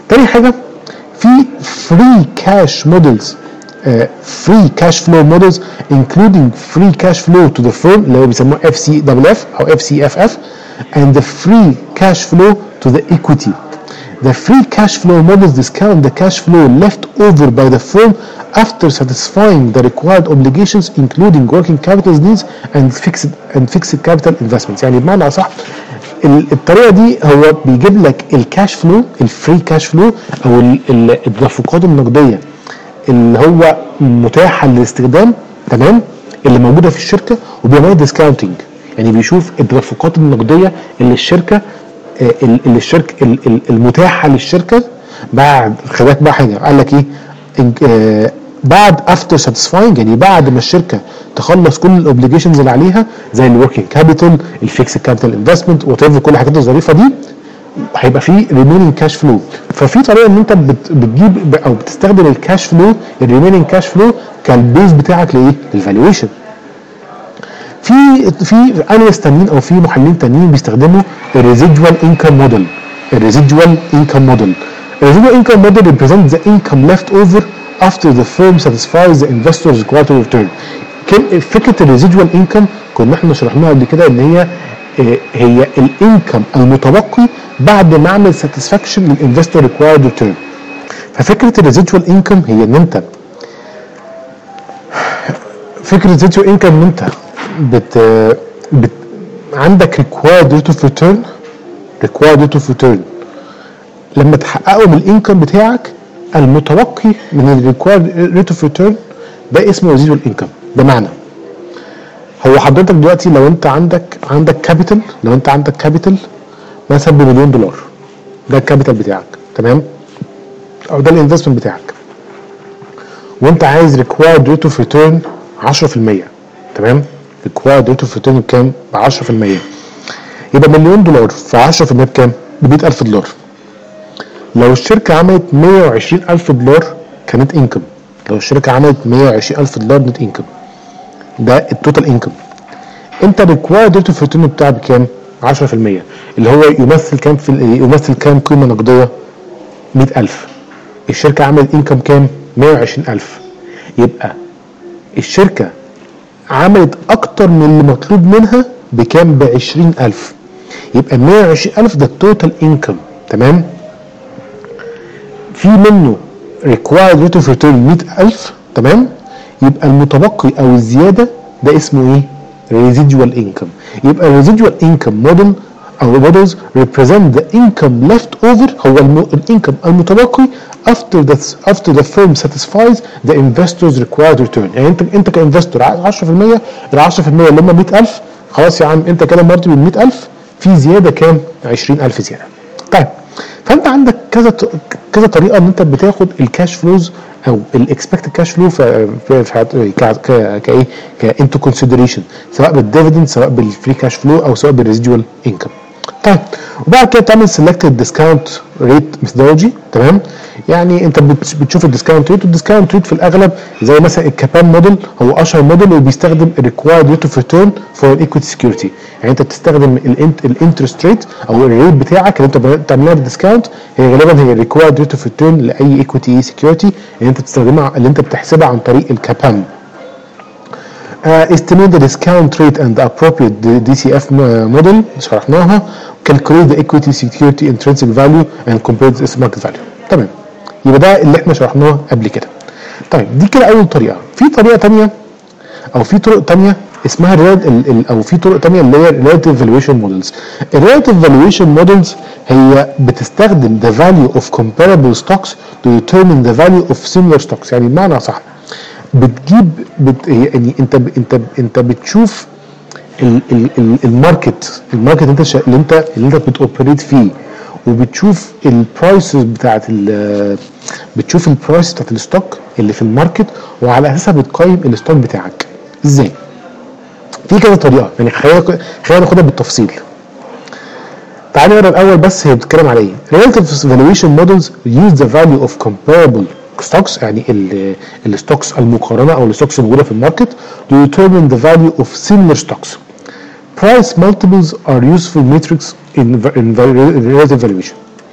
تاني حاجه في فري كاش مودلز، فري كاش فلو مودلز including free cash flow to the firm اللي هو بيسموه اف سي دبل اف او اف سي اف اف and the free cash flow to the equity. The free cash flow models discount the cash flow left over by the firm after satisfying the required obligations including working capital needs and fixed and fixed capital investments. يعني بمعنى اصح الطريقه دي هو بيجيب لك الكاش فلو، الفري كاش فلو او التدفقات النقديه اللي هو متاحه للاستخدام، تمام، اللي موجوده في الشركه، وبيعمل ديسكاونتنج، يعني بيشوف التدفقات النقديه اللي الشركه اللي الشركه المتاحه للشركه بعد. خلي بالك بقى حاجه قال لك ايه آه بعد افتر ساتيسفاينج، يعني بعد ما الشركه تخلص كل الاوبليجيشنز اللي عليها زي الوركينج كابيتال، الفيكس كابيتال انفستمنت، وات ايفر، كل الحاجات الظريفه دي، هيبقى في ريمينينج كاش فلو. ففي طريقه ان انت بتجيب او بتستخدم الكاش فلو، الريمينينج كاش فلو كالبيز بتاعك لايه؟ للفالويشن. في في اناليست تانيين او في محللين تانيين بيستخدموا الريزيدوال انكم موديل. الريزيدوال انكم موديل الريزيدوال انكم موديل represents the income left over after the firm satisfies the investor's quarterly return. فكره الريزيدوال انكم كنا احنا شرحناها قبل كده ان هي هي الانكم المتبقي بعد ما اعمل ساتسفاكشن للانفستور ريكوايرد ريتيرن. ففكره الريزيدوال انكم هي ان انت فكره الريزيدوال انكم ان انت بت, بت عندك ريكوايرد ريت اوف ريتيرن ريكوايرد ريت اوف ريتيرن لما تحققه من الانكم بتاعك المتبقي من الريكوايرد ريت اوف ريتيرن ده اسمه ريزيدوال انكم. بمعنى هو حضرتك دلوقتي لو انت عندك عندك كابيتال لو انت عندك كابيتال مثلا بمليون دولار، ده الكابيتال بتاعك، تمام، او ده الانفستمنت بتاعك، وانت عايز ريكوايرد ريت اوف ريتيرن عشرة في المية، تمام، ريكوايرد ريت اوف ريتيرن بكام؟ ب عشرة في المية. يبقى مليون دولار في عشرة في المية بكام؟ ب مية ألف دولار. لو الشركه عملت مية وعشرين ألف دولار كانت انكم، لو الشركه عملت مية وعشرين ألف دولار نت انكم، ده التوتال انكم. انت الريكوايرد ريت اوف ريتيرن بتاعك بكام؟ عشرة في المية، اللي هو يمثل كام في يمثل كام قيمه نقديه؟ مية ألف. الشركه عملت انكم كام؟ مية وعشرين ألف. يبقى الشركه عملت اكتر من اللي مطلوب منها بكام؟ ب عشرين ألف. يبقى مية وعشرين ألف ده التوتال انكم، تمام، في منه ريكوايرد ريت اوف ريتيرن مية ألف، تمام، يبقى المتبقي او الزياده ده اسمه ايه؟ ريزيدوال انكم. يبقى الريزيدوال انكم موديل او مودلز represent the income left over، هو الانكم المتبقي after the after the firm satisfies the investor's required return. يعني انت انت كانفستور عشرة في المية، ال عشرة في المية اللي هم مية ألف، خلاص يا عم انت كده مرتب ال مية ألف، في زياده كام؟ عشرين ألف زياده. طيب فانت عندك كذا كذا طريقه ان انت بتاخد الكاش فلوز او الاكسبكتد كاش فلو في في كايه كانتو كونسيدريشن، سواء بالديفيدند سواء بالفري كاش فلو او سواء بالريزيدوال انكم. طيب وبعد كده تعمل سيلكتد ديسكاونت ريت ميثودولوجي، تمام، يعني انت بتشوف الديسكاونت ريت، والديسكاونت ريت في الاغلب زي مثلا الكابان موديل هو اشهر موديل وبيستخدم الريكوايرد ريت اوف ريتيرن فور الايكويتي سكيورتي. يعني انت بتستخدم الانترست ريت او الريت بتاعك اللي انت بتعملها بالديسكاونت هي غالبا هي الريكوايرد ريت اوف ريتيرن لاي ايكويتي سكيورتي اللي انت بتستخدمها اللي انت بتحسبها عن طريق الكابان. Uh, estimate the discount rate and the appropriate دي سي اف model شرحناها. calculate the equity security intrinsic value and compare the market value. تمام، يبقى ده اللي احنا شرحناه قبل كده. طيب دي كده اول طريقه. في طريقه ثانيه او في طرق ثانيه اسمها ريال او في طرق ثانيه اللي هي relative valuation models. الريلاتيف valuation models هي بتستخدم the value of comparable stocks to determine the value of similar stocks. يعني بمعنى صح بتجيب بت يعني انت انت انت بتشوف ال ال ال الماركت الماركت انت اللي انت اللي انت بتوبريت فيه، وبتشوف البرايسز بتاعت بتشوف البرايس بتاعت الستوك اللي في الماركت، وعلى اساسها بتقيم الستوك بتاعك. ازاي؟ في كذا طريقه، يعني خلينا خلينا ناخدها بالتفصيل. تعالى نقرا الاول بس هي بتتكلم على ايه. Relative valuation models use the value of comparable stocks، يعني الستوكس المقارنه او الستوكس الموجوده في الماركت to determine the value of similar stocks. Price multiples are useful metrics in, in relative valuation.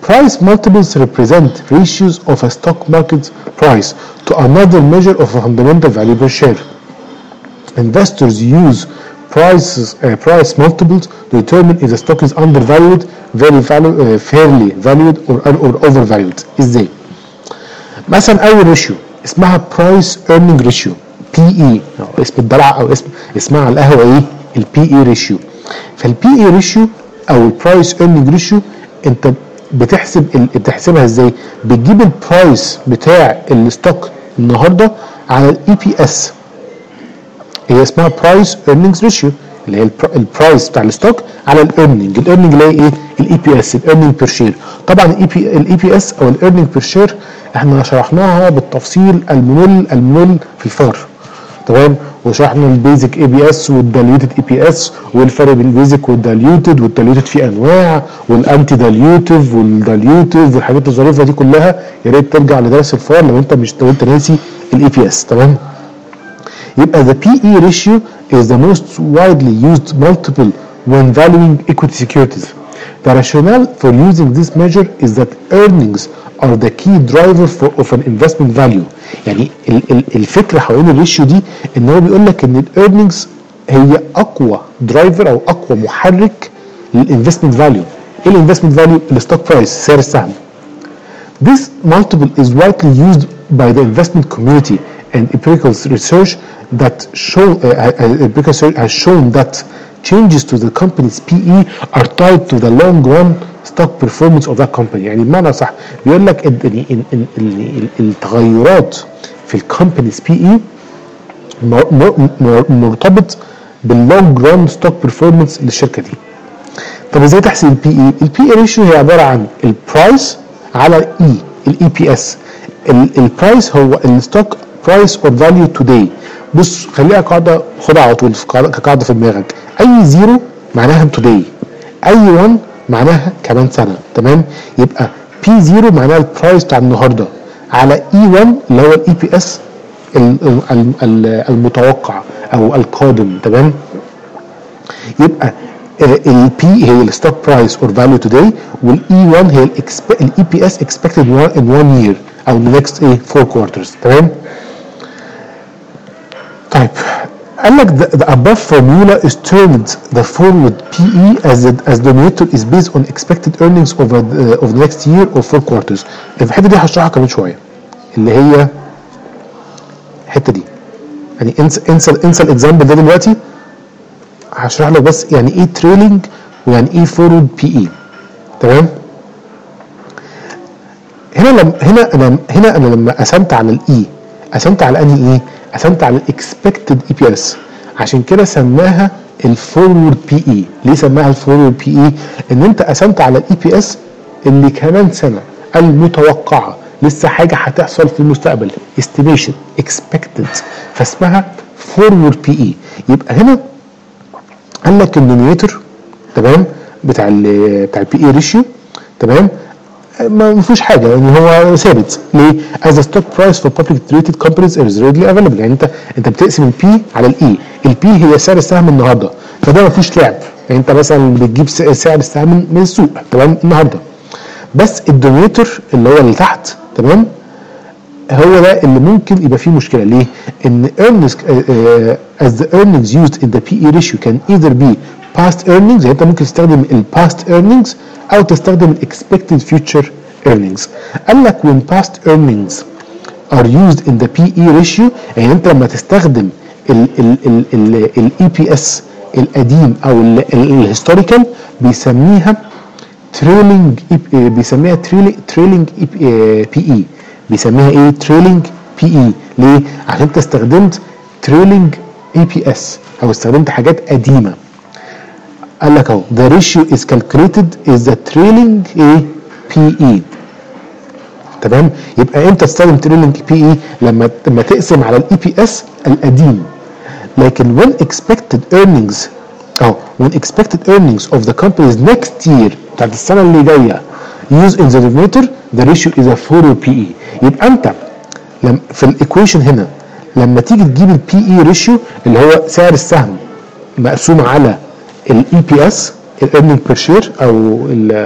Price multiples represent ratios of a stock market price to another measure of a fundamental value per share. Investors use prices, uh, price multiples to determine if the stock is undervalued, very value, uh, fairly valued, or, or overvalued. ازاي؟ مثلا اول ريشيو اسمها برايس ايرنينج ريشيو بي اي، اسم الدلع او اسم اسمها على القهوه ايه؟ البي اي ريشيو. فالبي اي ريشيو او البرايس ايرنينج ريشيو انت بتحسب بتحسبها ازاي؟ بتجيب البرايس بتاع الستوك النهارده على الاي بي اس، هي اسمها برايس ايرنينجز ريشيو اللي هي البرايس بتاع الستوك على الايرنينج، الايرنينج اللي هي ايه؟ الاي بي اس، الايرنينج بير شير. طبعا الاي بي الاي بي اس او الايرنينج بير شير احنا شرحناها بالتفصيل الممل الممل في الفار، تمام؟ وشرحنا البيزك اي بي اس والدايليوتد اي بي اس والفرق بين البيزك والدايليوتد، والدايليوتد في انواع، والانتي دايليوتيف والدايليوتيف والحاجات الظريفه دي كلها، يا ريت ترجع لدرس الفار لو انت مش لو انت ناسي الاي بي اس، تمام؟ يبقى the P E ratio is the most widely used multiple when valuing equity securities. The rationale for using this measure is that earnings are the key driver for of an investment value. يعني الفكره حوالين الريشيو دي ان هو بيقول لك ان الايرنينجز هي اقوى درايفر او اقوى محرك للانفستمنت فاليو. ايه الانفستمنت فاليو؟ الستوك برايس، سعر السهم. This multiple is widely used by the investment community, and empirical research that show uh, empirical research has shown that changes to the company's P E are tied to the long run stock performance of that company. يعني بمعنى صح بيقول لك ان ان ان التغيرات في الكومبانيز بي اي مرتبط باللونج ران ستوك بيرفورمانس للشركه دي. طب ازاي تحسب البي اي؟ البي اي ريشيو هي عباره عن البرايس على اي الاي بي اس. البرايس هو الستوك برايس اور فاليو توداي. بص خليها قاعده، خدها على طول كقاعده في دماغك، اي زيرو معناها توداي، اي واحد معناها كمان سنه، تمام؟ يبقى بي زيرو معناها البرايس بتاع النهارده على اي واحد اللي هو الاي بي اس المتوقع او القادم، تمام؟ يبقى البي هي الستوك برايس اور فاليو توداي، والاي واحد هي الاي بي اس اكسبكتد ان واحد يير او the next ايه four quarters، تمام؟ طيب قال لك the, the above formula is termed the forward P E as the as the denominator is based on expected earnings over the, of the next year or four quarters. الحته دي هشرحها كمان شويه، اللي هي الحته دي يعني انسى انسى انسى الاكزامبل ده دلوقتي، هشرح لك بس يعني ايه تريلينج ويعني ايه فورورد بي اي، تمام؟ هنا لما هنا انا هنا انا لما قسمت على الاي قسمت على انهي ايه؟ قسمت على الاكسبكتد اي بي اس، عشان كده سماها الفورورد بي اي. ليه سماها الفورورد بي اي؟ ان انت قسمت على الاي بي اس اللي كمان سنه المتوقعه، لسه حاجه هتحصل في المستقبل، استيميشن اكسبكتد، فاسمها فورورد بي اي. يبقى هنا قال لك النومينيتور، تمام، بتاع ال بتاع البي اي ريشيو، تمام، ما فيهوش حاجه يعني هو ثابت. ليه؟ as the stock price for public traded companies is readily available. يعني انت انت بتقسم البي على الاي، البي هي سعر السهم النهارده، فده ما فيهوش لعب. يعني انت مثلا بتجيب سعر السهم من السوق، تمام، النهارده، بس الدوميتر اللي هو اللي تحت، تمام، هو ده اللي ممكن يبقى فيه مشكله. ليه؟ ان earnings uh, as the earnings used in the P E ratio can either be past earnings، يعني انت ممكن تستخدم ال past earnings او تستخدم ال expected future earnings. قال لك when past earnings are used in the P E ratio، يعني انت لما تستخدم ال ال ال ال ال E P S القديم او الهيستوريكال بيسميها trailing بيسميها trailing P E، بيسميها ايه؟ trailing P E. ليه؟ عشان انت استخدمت trailing E P S او استخدمت حاجات قديمه. قال لك اهو the ratio is calculated is the trailing ايه؟ P E، تمام؟ يبقى انت تستخدم trailing P E لما لما تقسم على الاي بي اس القديم. لكن when expected earnings او when expected earnings of the company's next year بتاعت السنه اللي جايه use in the denominator the ratio is a forward P E. يبقى انت لما في الايكويشن هنا لما تيجي تجيب البي اي ريشيو اللي هو سعر السهم مقسوم على الاي بي اس الايرنينج بير شير او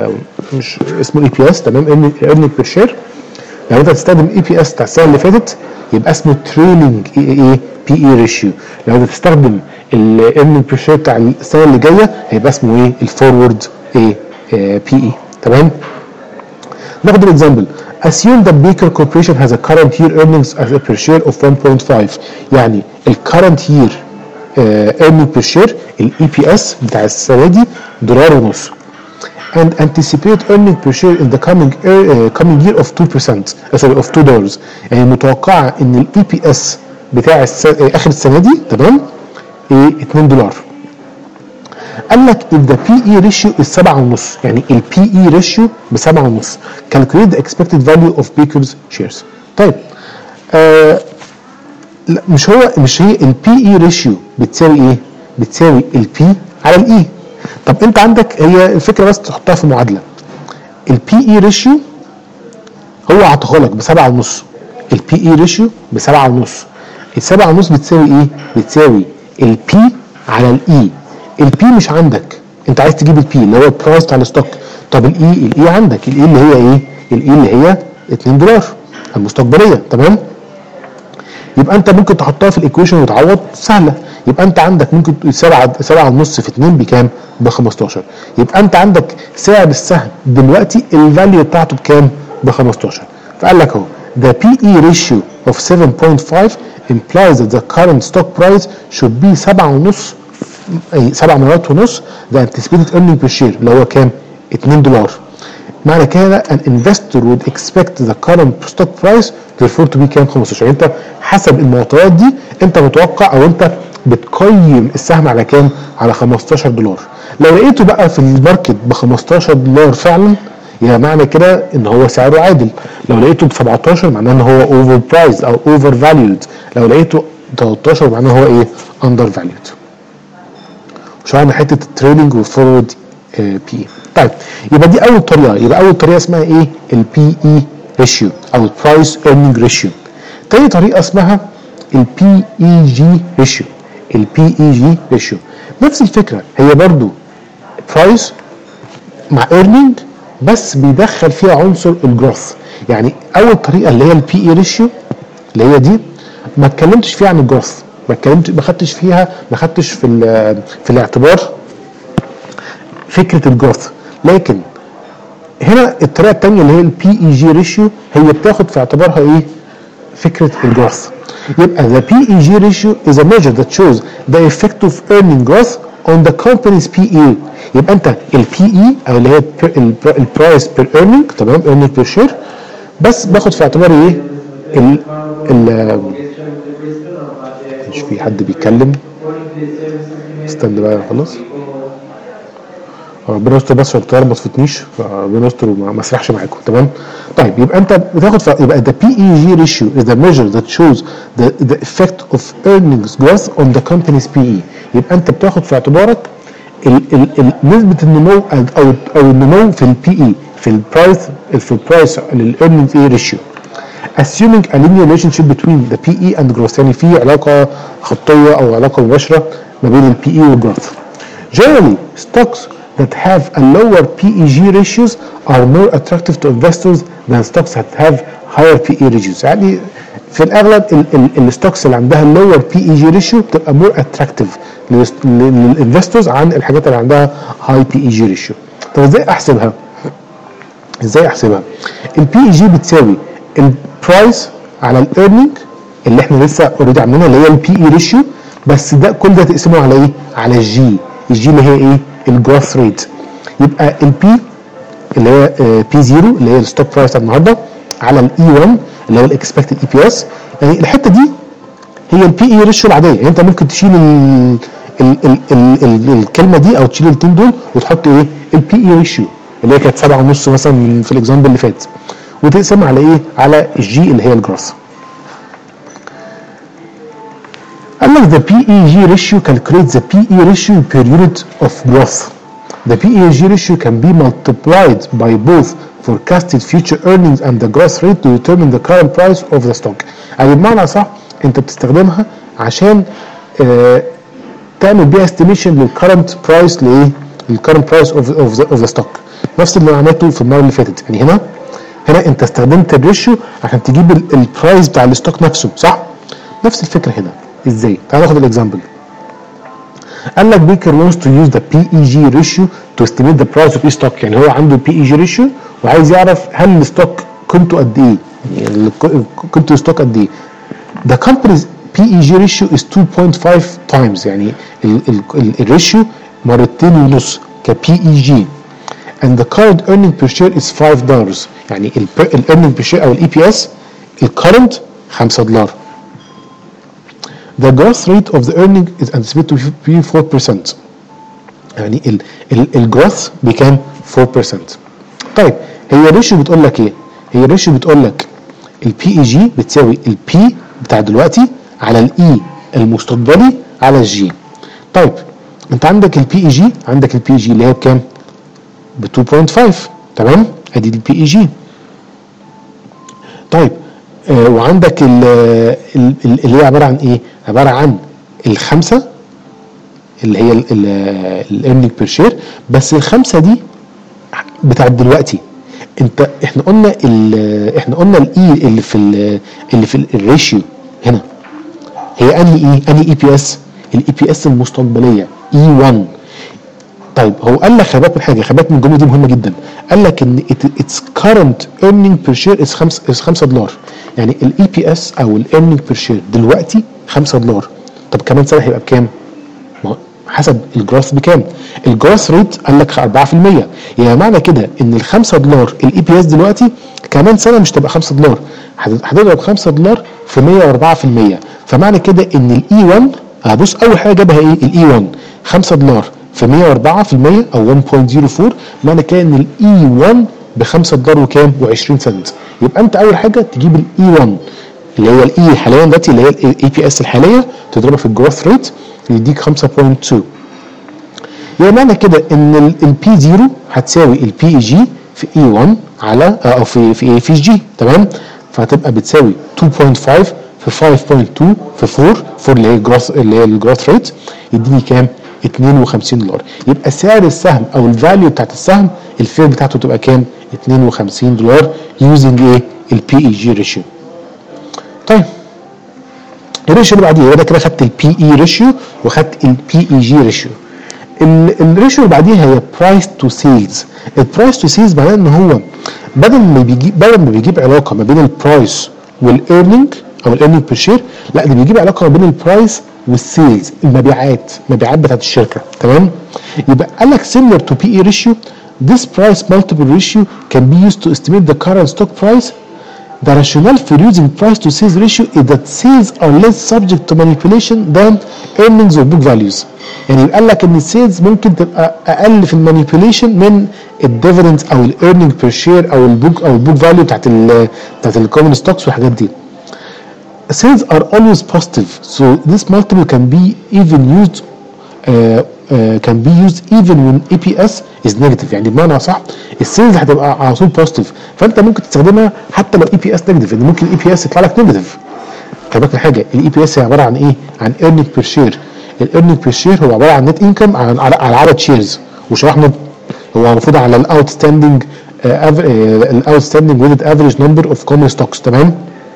مش اسمه اي بي اس، تمام، ايرنينج بير شير. لو انت هتستخدم اي بي اس بتاع السنه اللي فاتت يبقى اسمه تريلينج اي بي اي ريشيو. لو انت هتستخدم الايرنينج بير شير بتاع السنه اللي جايه هيبقى اسمه ايه؟ الفورورد اي بي اي. تمام. ناخد الاكزامبل. assume that Baker Corporation has a current year earnings as a per share of one point five. يعني ال current year uh, earning per share ال اي بي اس بتاع السنه دي دولار ونص. and anticipate earning per share in the coming uh, coming year of two percent sorry of two dollars. يعني متوقعه ان الاي بي اس بتاع السنة اخر السنه دي تمام ايه اتنين دولار. قال لك if the بي اي ratio is سبعة ونص، يعني ال بي اي ratio بسبعة ونص. calculate the expected value of Baker's shares. طيب آه لا مش هو مش هي ال بي اي ratio بتساوي ايه؟ بتساوي ال P على ال E. طب انت عندك هي الفكره بس تحطها في معادله. ال بي اي ratio هو عطاها لك بسبعة ونص. ال بي اي ratio بسبعة ونص. السبعة ونص بتساوي ايه؟ بتساوي ال P على ال E. البي مش عندك، انت عايز تجيب البي اللي هو البرايس بتاع الستوك. طب الاي الاي عندك، الاي اللي هي ايه؟ الاي اللي هي اتنين دولار المستقبليه. تمام. يبقى انت ممكن تحطها في الايكويشن وتعوض سهله. يبقى انت عندك ممكن سبعة سبعة ونص في اتنين بكام؟ ب خمستاشر. يبقى انت عندك سعر السهم دلوقتي الفاليو بتاعته بكام؟ ب خمستاشر. فقال لك اهو the بي اي ratio of seven point five implies that the current stock price should be سبعة ونص اي سبع مرات ونص ده anticipated earning per share اللي هو كام؟ اتنين دولار. معنى كده an investor would expect the current stock price therefore to be كام؟ خمستاشر. يعني انت حسب المعطيات دي انت متوقع او انت بتقيم السهم على كام؟ على خمستاشر دولار. لو لقيته بقى في الماركت ب خمستاشر دولار فعلا يبقى معنى كده ان هو سعره عادل. لو لقيته ب سبعتاشر معناه ان هو اوفر برايس او اوفر فاليود. لو لقيته تلتاشر معناه هو ايه؟ اندر فاليود. شرحنا حته التريلينج والفورورد بي اي. طيب يبقى دي اول طريقه. يبقى اول طريقه اسمها ايه؟ البي اي ريشيو او البرايس ايرنينج ريشيو. تاني طريقه اسمها البي اي جي ريشيو. البي اي جي ريشيو نفس الفكره، هي برضو برايس مع ايرنينج بس بيدخل فيها عنصر الجروث. يعني اول طريقه اللي هي البي اي ريشيو اللي هي دي ما اتكلمتش فيها عن الجروث، ما اتكلمت ما خدتش فيها ما خدتش في في الاعتبار فكره الجروث. لكن هنا الطريقه الثانيه اللي هي البي اي جي ريشيو هي بتاخد في اعتبارها ايه؟ فكره الجروث. يبقى the بي اي جي ratio is a measure that shows the effect of earning growth on the company's بي اي. يبقى انت البي اي او اللي هي البرايس بير ايرنينج تمام earning بير شير بس باخد في اعتباري ايه؟ ال ال مش في حد بيتكلم، استنى بقى خلاص. ربنا يستر بس عشان الطياره ما تفوتنيش، ربنا يستر وما اسرحش معاكم. تمام. طيب يبقى انت بتاخد ف... يبقى the بي اي جي ratio is the measure that shows the the effect of earnings growth on the company's بي اي. يبقى انت بتاخد في اعتبارك ال... ال... ال... نسبه النمو او او النمو في البي اي في البرايس في البرايس للايرنينجز اي ريشيو. assuming a linear relationship between the بي اي and growth. يعني في علاقه خطيه او علاقه مباشره ما بين البي اي والجروث. Generally stocks that have a lower بي اي جي ratios are more attractive to investors than stocks that have higher بي اي ratios. يعني في الاغلب الستوكس اللي عندها lower بي اي جي ratio بتبقى more attractive للانفستورز عن الحاجات اللي عندها high بي اي جي ratio. طب ازاي احسبها؟ ازاي احسبها؟ البي اي جي بتساوي البرايس على الايرنينج اللي احنا لسه اوريدي عاملينها اللي هي البي اي ريشيو، بس ده كل ده تقسمه على ايه؟ على الجي. الجي اللي هي ايه؟ الجروث ريت. يبقى البي اللي هي بي صفر اللي هي الستوك برايس النهارده على الاي واحد اللي هو الاكسبكتد اي بي اس. يعني الحته دي هي البي اي ريشيو العاديه. يعني انت ممكن تشيل ال ال ال ال ال الكلمه دي او تشيل الاثنين دول وتحط ايه؟ البي اي ريشيو اللي هي كانت سبعة ونص مثلا في الاكزامبل اللي فات، وتقسم على ايه؟ على الجي اللي هي الجروث. قال لك the بي اي جي ratio calculates the بي اي ratio per unit of growth. The بي اي جي ratio can be multiplied by both forecasted future earnings and the growth rate to determine the current price of the stock. يعني بمعنى صح انت بتستخدمها عشان اه تعمل بيها estimation للcurrent price لايه؟ للcurrent price of, of, the, of the stock. نفس اللي عملته في المره اللي فاتت. يعني هنا هنا انت استخدمت الريشيو عشان تجيب البرايس بتاع الستوك نفسه، صح؟ نفس الفكره هنا. ازاي؟ تعال ناخد الاكزامبل. قال لك بيكر wants to use the بي إي جي ratio to estimate the price of each stock. يعني هو عنده بي إي جي ratio وعايز يعرف هل الستوك قيمته قد ايه؟ يعني قيمته الستوك قد ايه؟ The company's بي إي جي ratio is two point five times، يعني الريشيو مرتين ونص كبي إي جي. and the current earning per share is five dollars، يعني ال earning per share او ال إي بي إس الكرنت خمسة دولار. The growth rate of the earning is anticipated to be four percent، يعني ال ال الجروث بكام؟ four percent. طيب هي الريشيو بتقول لك ايه؟ هي الريشيو بتقول لك البي اي جي بتساوي البي بتاع دلوقتي على الاي المستقبلي على الجي. طيب انت عندك البي اي جي، عندك البي اي جي اللي هي بكام؟ ب two point five، تمام؟ ادي البي اي جي. طيب آه وعندك ال ال اللي هي عباره عن ايه؟ عباره عن الخمسه اللي هي الايرنينج بير شير، بس الخمسه دي بتاعت دلوقتي. انت احنا قلنا ال احنا قلنا الاي اللي في ال اللي في الريشيو هنا هي انهي اي؟ انهي اي بي اس؟ الاي بي اس المستقبليه اي واحد. طيب هو قال لك خلي بالك من حاجه، خلي بالك من الجمله دي مهمه جدا. قال لك ان اتس كارنت ايرنينج بير شير از خمسة دولار، يعني الاي بي اس او الايرنينج بير شير دلوقتي خمسة دولار. طب كمان سنه هيبقى بكام؟ حسب الجروث بكام؟ الجروث ريت قال لك أربعة في المية، يعني معنى كده ان ال خمسة دولار الاي بي اس دلوقتي كمان سنه مش تبقى خمسة دولار، هتضرب خمسة دولار في مية وأربعة في المية. فمعنى كده ان الاي واحد هبص اول حاجه جابها ايه؟ الاي واحد خمسة دولار في مية وأربعة في المية او واحد فاصلة صفر أربعة، معنى كده ان الاي واحد ب خمسة دولار وكام؟ و20 سنت. يبقى انت اول حاجه تجيب الاي واحد اللي هي الاي حاليا دلوقتي اللي هي الاي بي اس الحاليه، تضربها في الجروث ريت يديك خمسة فاصلة اتنين. يعني معنى كده ان البي صفر هتساوي البي اي جي في اي واحد على او في في اي في جي، تمام؟ فهتبقى بتساوي اتنين فاصلة خمسة في خمسة فاصلة اتنين في أربعة، أربعة اللي هي الجروث اللي هي الجروث ريت يديني كام؟ اتنين وخمسين دولار. يبقى سعر السهم او الفاليو بتاعت السهم الفير بتاعته تبقى كام؟ اتنين وخمسين دولار يوزنج ايه؟ البي اي جي ريشيو. طيب الريشيو اللي بعديه، يبقى كده خدت البي اي ريشيو وخدت البي اي جي ريشيو. الريشيو اللي بعديها هي برايس تو سيلز. البرايس تو سيلز معناه ان هو بدل ما بيجيب بدل ما بيجيب علاقه ما بين البرايس والايرنينج او الايرنينج بير شير، لا ده بيجيب علاقه ما بين البرايس والسيلز، المبيعات، المبيعات بتاعت الشركه، تمام؟ يبقى قال لك similar to بي اي ratio this price multiple ratio can be used to estimate the current stock price. The rationale for using price to sales ratio is that sales are less subject to manipulation than earnings or book values. يعني قال لك ان السيلز ممكن تبقى اقل في المانيبيوليشن من الديفيدنز او الايرنينج بير شير او البوك او البوك فاليو بتاعت ال بتاعت الكومن ستوكس والحاجات دي. Sales are always positive, so this multiple can be even used uh, uh, can be used even when إي بي إس is negative. يعني بمعنى صح السيلز هتبقى على طول بوزيتيف، فانت ممكن تستخدمها حتى لو إي بي إس نيجاتيف، لان ممكن الإي بي إس يطلع لك نيجاتيف. خلي بالك من حاجه، الإي بي إس هي عباره عن ايه؟ عن ايرنينج بير شير. الايرنينج بير شير هو عباره عن نت انكم على على عدد شيرز، وشرحنا هو المفروض على الاوتستاندنج الاوتستاندنج ويتد افريج نمبر اوف كومن ستوكس، تمام؟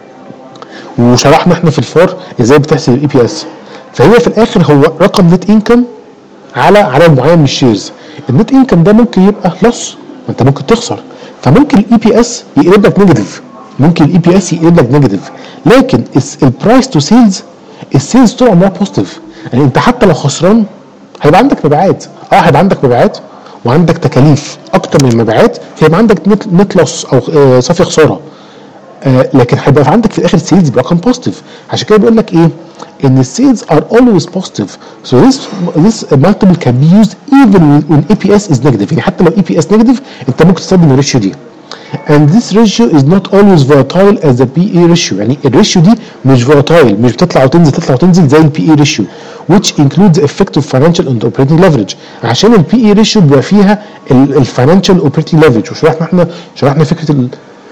وشرحنا احنا في الفار ازاي بتحسب الاي بي اس. فهي في الاخر هو رقم نت انكم على عدد معين من الشيرز. النت انكم ده ممكن يبقى لص، ما انت ممكن تخسر، فممكن الاي بي اس يقلب لك نيجاتيف، ممكن الاي بي اس يقلب لك نيجاتيف. لكن البرايس تو سيلز السيلز طول عمرها بوزيتيف، يعني انت حتى لو خسران هيبقى عندك مبيعات، اه هيبقى عندك مبيعات وعندك تكاليف اكتر من المبيعات، فيبقى عندك نت نت لوس او آه صافي خساره. آه لكن هيبقى عندك في الاخر سيلز برقم بوزيتيف. عشان كده بيقول لك ايه؟ ان السيلز ار always positive, so this this multiple can be used even when إي بي إس is negative. يعني حتى لو إي بي إس negative انت ممكن تستخدم الريشيو دي. and this ratio is not always volatile as the بي إي ratio. يعني الريشيو دي مش volatile، مش بتطلع وتنزل تطلع وتنزل زي البي إي ratio which includes the effect of financial and operating leverage. عشان البي إي ratio بيبقى فيها الفاينانشال operating leverage، وشرحنا احنا شرحنا فكره ال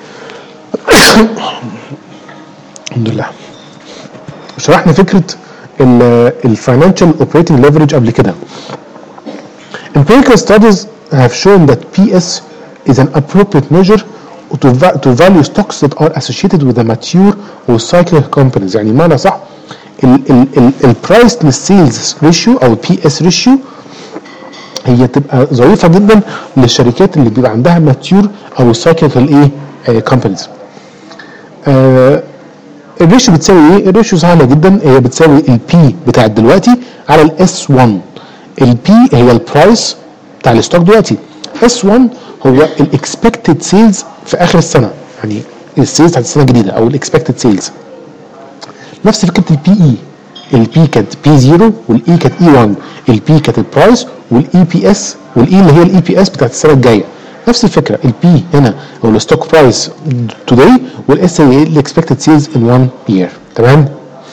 الحمد لله شرحنا فكره الفاينانشال اوبريتنج ليفرج قبل كده. Empirical studies have shown that P S is an appropriate measure to, va- to value stocks that are associated with the mature or cyclical companies. يعني معنى صح البرايس للسيلز ريشيو او البي اس ريشيو هي تبقى ظريفه جدا للشركات اللي بيبقى عندها ماتيور او سايكليكال ايه كومبانيز. آه الريشيو بتساوي ايه؟ الريشيو سهله جدا، هي بتساوي البي بتاعت دلوقتي على الاس واحد. البي هي البرايس بتاع الستوك دلوقتي، اس واحد هو الاكسبكتد سيلز في اخر السنه، يعني السيلز بتاعت السنه الجديده او الاكسبكتد سيلز. نفس فكره البي اي، البي كانت بي صفر والاي كانت اي واحد، البي كانت البرايس والاي بي اس والاي اللي هي الاي بي اس بتاعت السنه الجايه. نفس الفكره، البي هنا هو الستوك برايس توداي والاس هي الاكسبكتد سيلز ان واحد يير. تمام؟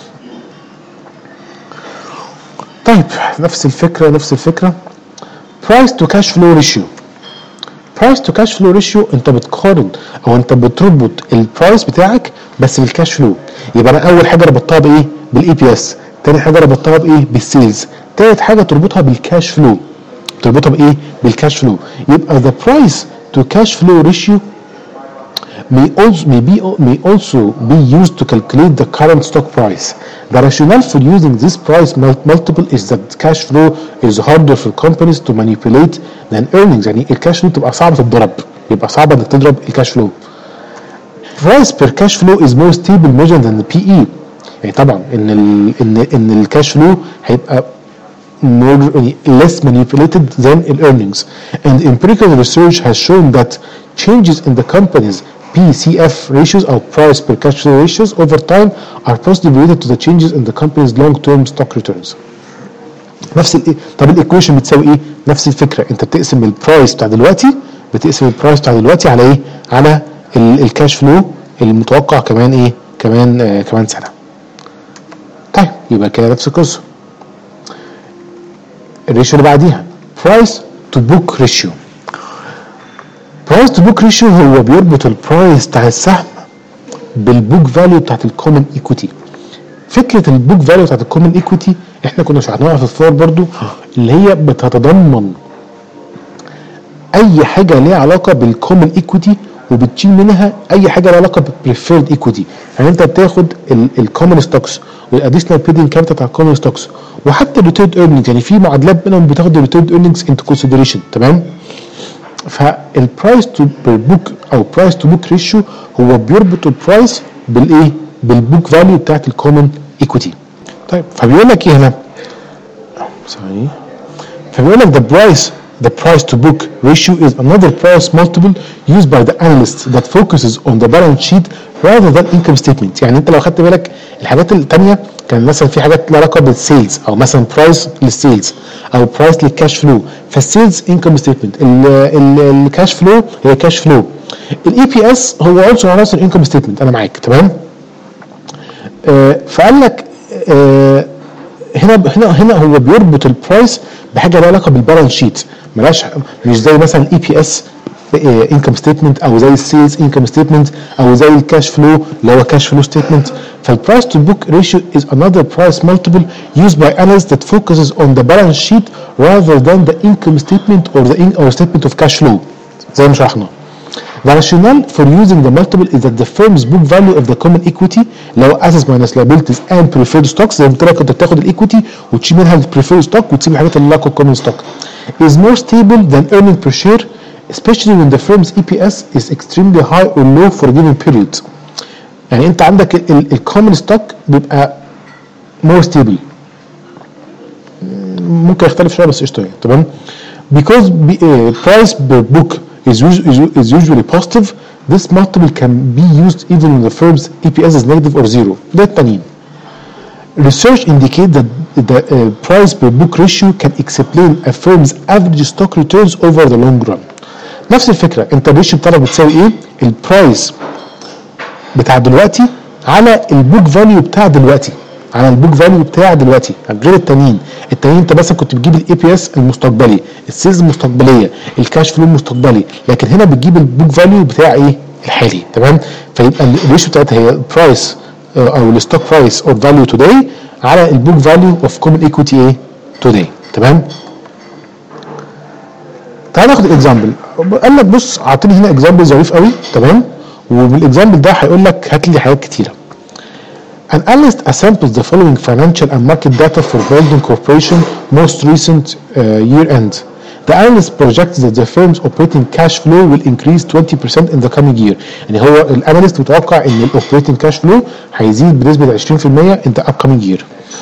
طيب نفس الفكره نفس الفكره برايس تو كاش فلو ريشيو. برايس تو كاش فلو ريشيو انت بتقارن او انت بتربط البرايس بتاعك بس بالكاش فلو. يبقى انا اول حاجه ربطتها بايه؟ بالاي بي اس، تاني حاجه ربطتها بايه؟ بالسيلز، تالت حاجه تربطها بالكاش فلو. تربطها بايه؟ بالكاش فلو. يبقى the price to cash flow ratio may also may be may also be used to calculate the current stock price. The rationale for using this price multiple is that cash flow is harder for companies to manipulate than earnings. يعني الكاش فلو تبقى صعبه تتضرب، يبقى صعبه انك تضرب الكاش فلو. Price per cash flow is more stable measure than the P E. يعني طبعا ان ال ان ان الكاش فلو هيبقى more less manipulated than earnings, and empirical research has shown that changes in the company's P C F ratios or price per cash flow ratios over time are positively related to the changes in the company's long-term stock returns. نفس ال طب الايكويشن بتساوي ايه؟ نفس الفكره، انت بتقسم البرايس بتاع دلوقتي بتقسم البرايس بتاع دلوقتي على ايه؟ على الكاش فلو المتوقع كمان ايه؟ كمان آه كمان سنه. طيب يبقى كده نفس القصه. الريشيو اللي بعديها price to book ratio. price to book ratio هو بيربط البرايس بتاع السهم بالبوك فاليو بتاعت الكومن ايكويتي. فكره البوك فاليو بتاعت الكومن ايكويتي احنا كنا شرحناها في الفور برضو، اللي هي بتتضمن اي حاجه ليها علاقه بالكومن ايكويتي وبتشيل منها اي حاجه ليها علاقه بالبريفيرد ايكويتي. يعني انت بتاخد الكومن ستوكس والاديشنال بيدنج كابيتال بتاع الكومن ستوكس وحتى الريتيرد ايرنينجز، يعني في معادلات بينهم بتاخد الريتيرد ايرنينجز انتو كونسيدريشن. تمام؟ فالبرايس تو بوك او برايس تو بوك ريشيو هو بيربط البرايس بالايه؟ بالبوك فاليو بتاعت الكومن ايكويتي. طيب فبيقول لك ايه هنا؟ سوري فبيقول لك the price the price to book ratio is another price multiple used by the analysts that focuses on the balance sheet rather than income statement. يعني انت لو خدت بالك الحاجات الثانيه كان مثلا في حاجات لها علاقه بالسيلز او مثلا برايس للسيلز او برايس للكاش فلو، فالسيلز انكم ستيتمنت، الكاش فلو هي كاش فلو، الاي بي اس هو also عناصر انكم ستيتمنت. انا معاك تمام؟ آه فقال لك آه هنا هنا هنا هو بيربط البرايس بحاجه لها علاقه بالبالانس شيت، ملاش مش زي مثلا الاي بي اس انكم ستيتمنت او زي السيلز انكم ستيتمنت او زي الكاش فلو اللي هو كاش فلو ستيتمنت. فالبرايس تو بوك ريشيو is another price multiple used by analysts that focuses on the balance sheet rather than the income statement or the in or statement of cash flow زي ما شرحنا. The rationale for using the multiple is that the firm's book value of the common equity اللي هو assets minus liabilities and preferred stocks، زي ما قلت لك انت بتاخد الايكويتي وتشيل منها البريفيرد ستوك وتسيب الحاجات اللي لها common stock is more stable than earning per share especially when the firm's E P S is extremely high or low for a given period. يعني انت عندك الكومن ستوك بيبقى more stable، ممكن يختلف شويه بس قشطه يعني. تمام؟ because uh, price per book is, is, is usually positive, this multiple can be used even when the firm's E P S is negative or zero. ده التانيين. Research indicates that the uh, price per book ratio can explain a firm's average stock returns over the long run. نفس الفكره، انت الريشيو بتاعك بتساوي ايه؟ البرايس بتاع دلوقتي على البوك فاليو بتاع دلوقتي، على البوك فاليو بتاع دلوقتي غير التانيين. التانيين انت بس كنت بتجيب الاي بي اس المستقبلي، السيلز المستقبليه، الكاش فلو المستقبلي، لكن هنا بتجيب البوك فاليو بتاع ايه؟ الحالي. تمام؟ فيبقى الريشيو بتاعتها هي البرايس او الستوك برايس اور فاليو توداي على البوك فاليو اوف كومن ايكويتي ايه؟ توداي. تمام؟ تعال ناخد اكزامبل. قال لك بص اعطيني هنا اكزامبل ظريف قوي تمام، وبالاكزامبل ده هيقول لك هات لي حاجات كتيره. An analyst assembles the following financial and market data for Bolden Corporation most recent uh, year end. The analyst projects that the firm's operating cash flow will increase twenty percent in the coming year. يعني هو الاناليست متوقع ان الاوبريتنج كاش فلو هيزيد بنسبه عشرين في المية in the upcoming year.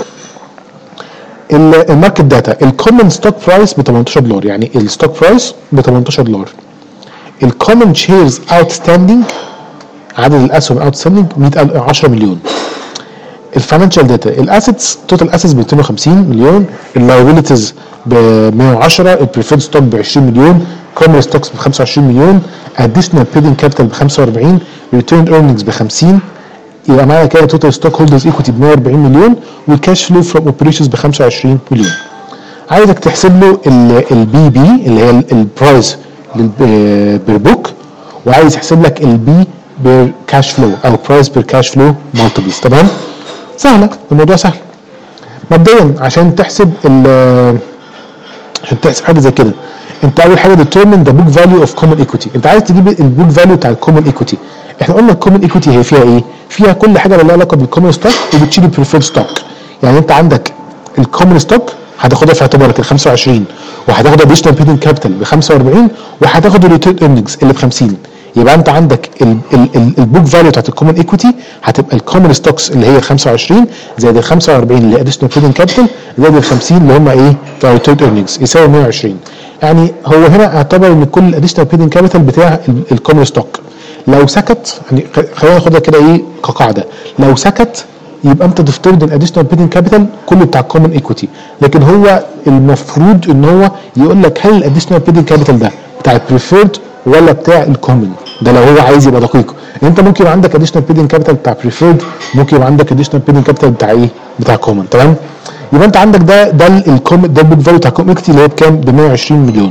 الماركت داتا الكومن ستوك برايس ب تمنتاشر دولار، يعني الستوك برايس ب تمنتاشر دولار. الكومن شيرز اوتستاندينج عدد الاسهم اوتستاندينج عشرة مليون. الفاينانشال داتا الاسيتس توتال اسيتس ب مئتين وخمسين مليون، اللايبيلتيز ب مئة وعشرة، البريفيرد ستوك ب عشرين مليون، كومن ستوكس ب خمسة وعشرين مليون، اديشنال بيدنج كابيتال ب خمسة واربعين، ريتيرن ايرنينجز ب خمسين، يبقى معايا كده توتال ستوك هولدرز ايكويتي ب مئة واربعين مليون، والكاش فلو فروم اوبريشنز ب خمسة وعشرين مليون. عايزك تحسب له البي بي اللي هي البرايس بير بوك، وعايز يحسب لك البي بير كاش فلو او برايس بير كاش فلو مالتيبلز. تمام؟ سهله، الموضوع سهل. مبدئيا عشان تحسب ال عشان تحسب حاجه زي كده انت اول حاجه determine the book value of common equity. انت عايز تجيب البوك فاليو بتاع الكومن ايكويتي. احنا قلنا الكومن ايكويتي هي فيها ايه؟ فيها كل حاجه لها علاقه بالكومن ستوك وبتشيل البريفيرد ستوك. يعني انت عندك الكومن ستوك هتاخدها في اعتبارك ال خمسة وعشرين، وهتاخد اديشنال بيدنج كابيتال ب خمسة واربعين، وهتاخد الريتيرن ايرنينجز اللي ب خمسين. يبقى انت عندك البوك فاليو بتاعت الكومن ايكويتي هتبقى الكومن ستوكس اللي هي خمسة وعشرين زائد ال خمسة واربعين اللي هي اديشنال بيدنج كابيتال زائد ال خمسين اللي هم ايه؟ بتاع الريتيرن ايرنينجز يساوي مئة وعشرين. يعني هو هنا اعتبر ان كل الاديشنال بيدنج كابيتال بتاع الكومن ستوك لو سكت، يعني خلينا ناخدها كده ايه كقاعده، لو سكت يبقى انت تفترض الاديشنال بيدنج كابيتال كله بتاع الكومن ايكويتي، لكن هو المفروض ان هو يقول لك هل الاديشنال بيدنج كابيتال ده بتاع البريفيرد ولا بتاع الكومن. ده لو هو عايز يبقى دقيق. يعني انت ممكن يبقى عندك اديشنال بيدنج كابيتال بتاع بريفيرد، ممكن يبقى عندك اديشنال بيدنج كابيتال بتاع ايه؟ بتاع كومن. تمام؟ يبقى انت عندك ده ده الكومن ده البوك فاليو بتاع الكومن ايكويتي اللي هو بكام؟ ب مئة وعشرين مليون.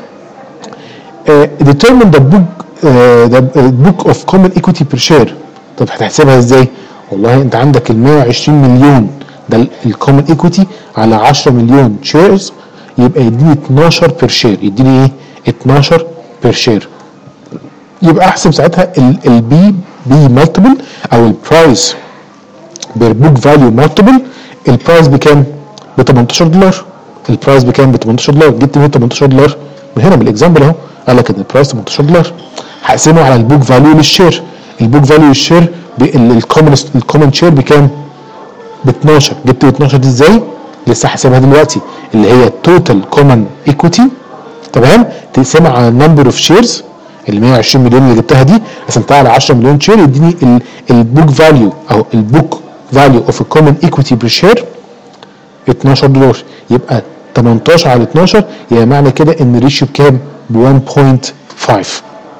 determine the book uh, the book of common equity per share. طب هتحسبها ازاي؟ والله انت عندك ال مئة وعشرين مليون ده الكومن ايكويتي على عشرة مليون شيرز يبقى يديني اتناشر بير شير. يديني ايه؟ اتناشر بير شير. يبقى احسب ساعتها البي بي مالتيبل او البرايس بير بوك فاليو مالتيبل. البرايس بكام؟ ب تمنتاشر دولار. البرايس بكام؟ ب تمنتاشر دولار. جبت منين تمنتاشر دولار؟ من هنا من الاكزامبل اهو قال لك ان البرايس تمنتاشر دولار. هقسمه على البوك فاليو للشير. البوك فاليو للشير الكومن الكومن شير بكام؟ ب اتناشر. جبت ب اتناشر دي ازاي؟ لسه حاسبها دلوقتي اللي هي توتال كومن ايكويتي. تمام؟ تقسمها على النمبر اوف شيرز ال مئة وعشرين مليون اللي جبتها دي قسمتها على عشرة مليون شير يديني البوك فاليو او البوك فاليو اوف الكومن ايكويتي بير شير اتناشر دولار. يبقى تمنتاشر على اتناشر يعني معنى كده ان الريشيو بكام؟ ب واحد فاصلة خمسة.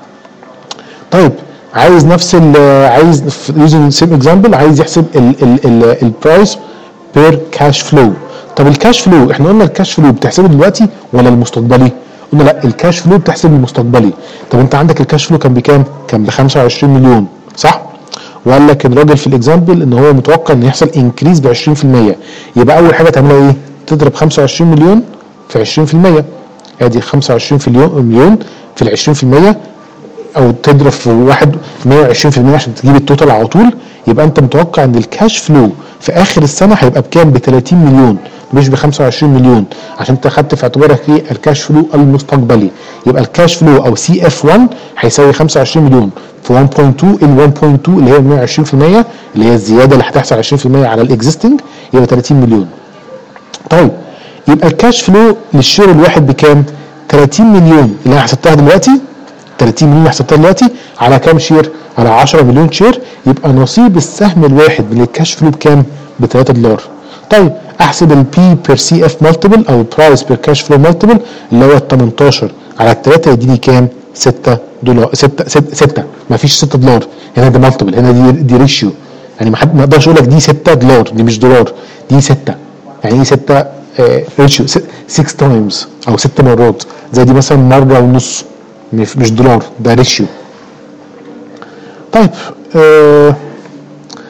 طيب عايز نفس ال عايز يوزنج سيم اكزامبل عايز يحسب البرايس بير كاش فلو. طب الكاش فلو احنا قلنا الكاش فلو بتحسبه دلوقتي ولا المستقبلي؟ قلنا لا الكاش فلو بتحسب المستقبلي. طب انت عندك الكاش فلو كان بكام؟ كان ب خمسة وعشرين مليون صح؟ وقال لك الراجل في الاكزامبل ان هو متوقع ان يحصل انكريز ب عشرين في المية. يبقى اول حاجه تعملها ايه؟ تضرب خمسة وعشرين مليون في عشرين في المية. ادي خمسة وعشرين مليون في ال عشرين في المية او تضرب في واحد مئة وعشرين في المية عشان تجيب التوتال على طول. يبقى انت متوقع ان الكاش فلو في اخر السنه هيبقى بكام؟ ب تلاتين مليون مش ب خمسة وعشرين مليون عشان انت خدت في اعتبارك ايه؟ الكاش فلو المستقبلي. يبقى الكاش فلو او سي اف واحد هيساوي خمسة وعشرين مليون في واحد فاصلة اتنين. ال واحد فاصلة اتنين اللي هي مئة وعشرين في المية اللي هي الزياده اللي هتحصل عشرين في المية على الاكزيستنج يبقى تلاتين مليون. طيب يبقى الكاش فلو للشير الواحد بكام؟ تلاتين مليون اللي انا حسبتها دلوقتي. تلاتين مليون اللي حسبتها دلوقتي على كام شير؟ على عشرة مليون شير. يبقى نصيب السهم الواحد من الكاش فلو بكام؟ ب تلاتة دولار. طيب احسب البي بير سي اف مالتيبل او البرايس بير كاش فلو مالتيبل اللي هو تمنتاشر على التلاتة يديني كام؟ ستة دولار. ستة ستة مفيش ستة دولار هنا، ده مالتيبل هنا، دي دي ريشيو. يعني ما حد ما يقدرش يقول لك دي ستة دولار، دي مش دولار، دي ستة. يعني ايه ستة؟ ريشيو ستة تايمز او ست مرات، زي دي مثلا مره ونص مش دولار، ده ريشيو. طيب آه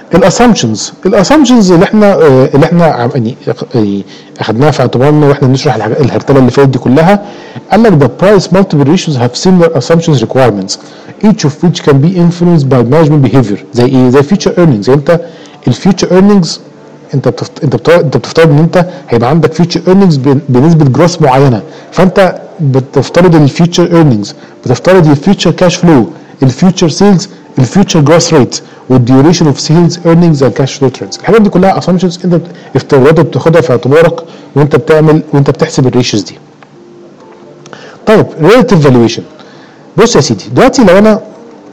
الاسامبشنز الاسامبشنز اللي احنا اللي احنا يعني اخدناها في اعتبارنا واحنا بنشرح الهرتله اللي فاتت دي كلها. قال لك the price multiple ratios have similar assumptions requirements each of which can be influenced by management behavior. زي ايه؟ زي future earnings. يعني انت الفيوتشر earnings انت بتفت... انت بتفترض انت بتفترض ان انت هيبقى عندك فيوتشر earnings بنسبه جروث معينه، فانت بتفترض الفيوتشر earnings، بتفترض الفيوتشر كاش فلو، الفيوتشر سيلز، الفيوتشر جروث ريت، والديوريشن اوف سيلز ايرنينجز اند كاش فلو ترندز. الحاجات دي كلها اسامبشنز انت افتراضات بتاخدها في اعتبارك وانت بتعمل وانت بتحسب الريشيوز دي. طيب ريلاتيف فالويشن. بص يا سيدي، دلوقتي لو انا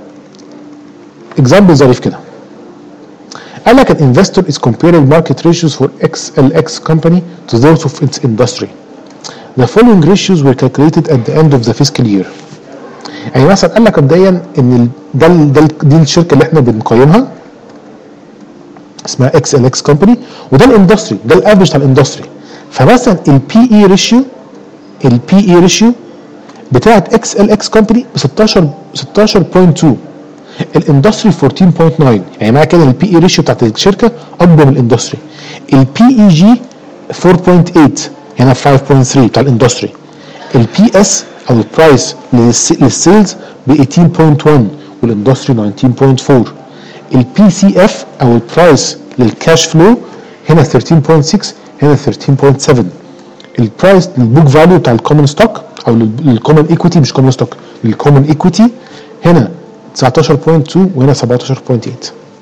اكزامبل ظريف كده، قال لك an investor is comparing market ratios for إكس إل إكس company to those of its industry. The following ratios were calculated at the end of the fiscal year. يعني مثلا قال لك مبدئيا ان ده ده دي الشركه اللي احنا بنقيمها اسمها إكس إل إكس company، وده الاندستري، ده الافرج بتاع الاندستري. فمثلا البي اي ريشيو البي اي ريشيو بتاعت إكس إل إكس company ب ستاشر ستاشر فاصلة اتنين، الاندستري أربعتاشر فاصلة تسعة، يعني معنى كده البي اي ريشيو بتاعت الشركه اكبر من الاندستري. البي اي جي أربعة فاصلة تمانية، هنا خمسة فاصلة تلاتة بتاع الاندستري. البي اس او البرايس للسيلز ب تمنتاشر فاصلة واحد والاندستري تسعتاشر فاصلة اربعة. البي سي اف او البرايس للكاش فلو هنا تلتاشر فاصلة ستة، هنا تلتاشر فاصلة سبعة. البرايس للبوك فاليو بتاع الكومن ستوك او للكومن ايكويتي، مش كومن ستوك، للكومن ايكويتي هنا تسعتاشر فاصلة اتنين وهنا سبعتاشر فاصلة تمانية.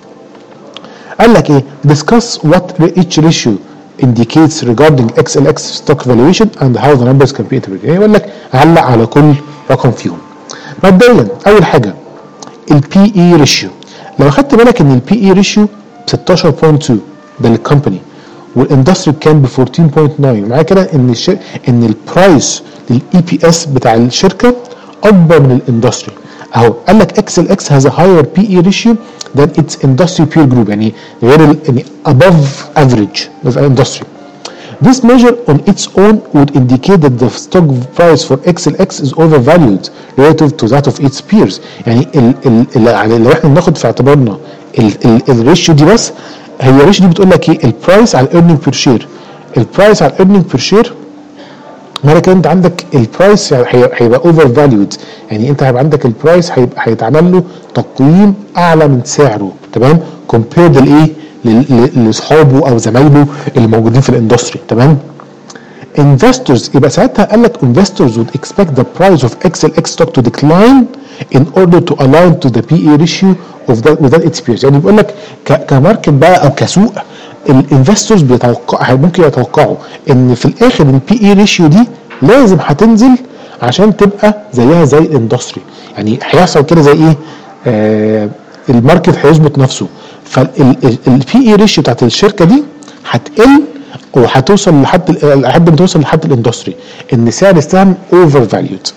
قال لك ايه؟ discuss what each ratio indicates regarding إكس إل إكس stock valuation and how the numbers can be interpreted. يعني يقول لك علق على كل رقم فيهم. مبدئيا اول حاجه البي اي ريشيو، لو خدت بالك ان البي اي ريشيو ب ستاشر فاصلة اتنين ده للكومباني، والاندستري كان ب أربعتاشر فاصلة تسعة، معنى كده ان الشر... ان البرايس للاي بي اس بتاع الشركه اكبر من الاندستري. اهو قال لك إكس إل إكس has a higher بي اي ratio than its industry peer group، يعني غير ال يعني above average of industry. This measure on its own would indicate that the stock price for إكس إل إكس is overvalued relative to that of its peers. يعني ال ال ال لو احنا بناخد في اعتبارنا الريشيو دي بس، هي الريشيو دي بتقول لك ايه؟ البرايس على الايرنينج بير شير. البرايس على الايرنينج بير شير معنى كده انت عندك البرايس هيبقى اوفر فاليود، يعني انت هيبقى عندك البرايس هيبقى هيتعمل له تقييم اعلى من سعره، تمام؟ كومبيرد لايه؟ لاصحابه او زمايله اللي موجودين في الاندستري، تمام؟ investors يبقى ساعتها قال لك investors would expect the price of إكس إل إكس stock to decline in order to align to the بي اي ratio of that within its peers. يعني بيقول لك كماركت بقى او كسوق، الانفستورز بيتوقع ممكن يتوقعوا ان في الاخر البي اي ريشيو دي لازم هتنزل عشان تبقى زيها زي الاندستري. يعني هيحصل كده زي ايه؟ آه الماركت هيظبط نفسه، فالبي اي ريشيو بتاعت الشركه دي هتقل وهتوصل لحد لحد ما توصل لحد الاندستري، ان سعر السهم اوفر فاليود.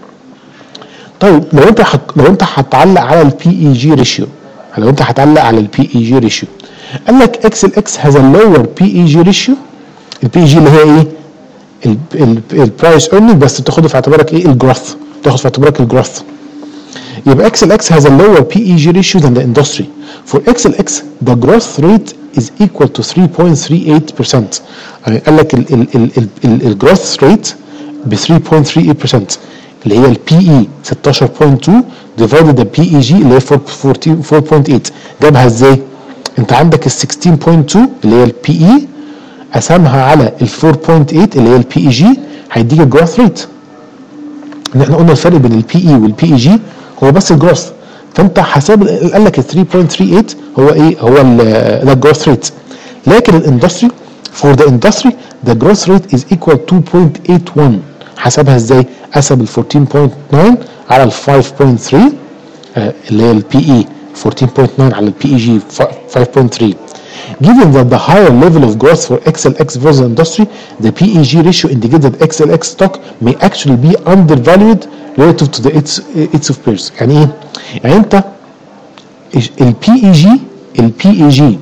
طيب لو انت حك... لو انت هتعلق على البي اي جي ريشيو، لو انت هتعلق على البي اي جي ريشيو، قال لك إكس إل إكس has a lower بي اي جي ratio. البي اي جي اللي هي ايه؟ البرايس ايرنينج، بس بتاخده في اعتبارك ايه؟ الجروث، بتاخد في اعتبارك الجروث. يبقى إكس إل إكس has a lower بي اي جي ratio than the industry. For إكس إل إكس the growth rate is equal to three point three eight percent. يعني قال لك الجروث ريت ب three point three eight percent اللي هي البي اي ستاشر فاصلة اتنين divided the بي اي جي اللي هي four point eight. جابها ازاي؟ انت عندك ال ستاشر فاصلة اتنين اللي هي البي اي قسمها على ال four point eight اللي هي البي اي جي، هيديك الجروث ريت. ان احنا قلنا الفرق بين البي اي والبي اي جي هو بس الجروث، فانت حساب قال لك ال three point three eight هو ايه؟ هو ده الجروث ريت. لكن الاندستري for the industry the growth rate is equal two point eight one. حسبها ازاي؟ قسم ال fourteen point nine على ال five point three آه اللي هي البي اي fourteen point nine على البي اي جي five point three. Given that the higher level of growth for إكس إل إكس versus industry, the بي اي جي ratio indicates that إكس إل إكس stock may actually be undervalued relative to the its its of peers. يعني ايه؟ يعني انت البي اي جي البي اي جي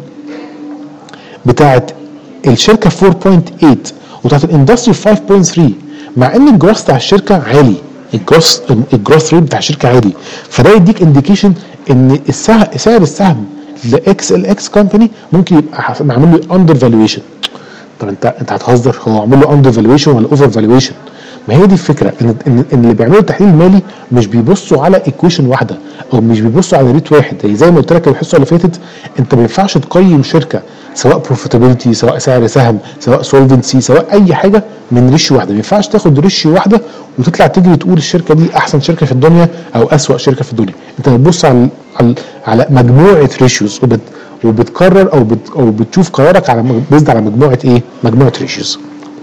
بتاعت الشركه four point eight وبتاعت الاندستري five point three، مع ان الجروث بتاع الشركه عالي، الجروث الجروث ريت بتاع الشركه عالي، فده يديك انديكيشن ان السهم سعر السهم لاكس ال اكس كومباني ممكن يبقى معمول له اندر فالويشن. طب انت انت هتهزر، هو معمول له اندر فالويشن ولا اوفر فالويشن؟ ما هي دي الفكره، ان ان, إن اللي بيعملوا التحليل المالي مش بيبصوا على ايكويشن واحده او مش بيبصوا على ريت واحد. زي ما قلت لك الحصه اللي فاتت، انت ما ينفعش تقيم شركه سواء بروفيتابيلتي سواء سعر سهم سواء سولفنسي سواء اي حاجه من ريشيو واحده. ما ينفعش تاخد ريشيو واحده وتطلع تجري تقول الشركه دي احسن شركه في الدنيا او اسوأ شركه في الدنيا. انت بتبص على على, على مجموعه ريشيوز وبت وبتقرر او بت او بتشوف قرارك على بيزد على مجموعه ايه؟ مجموعه ريشيوز.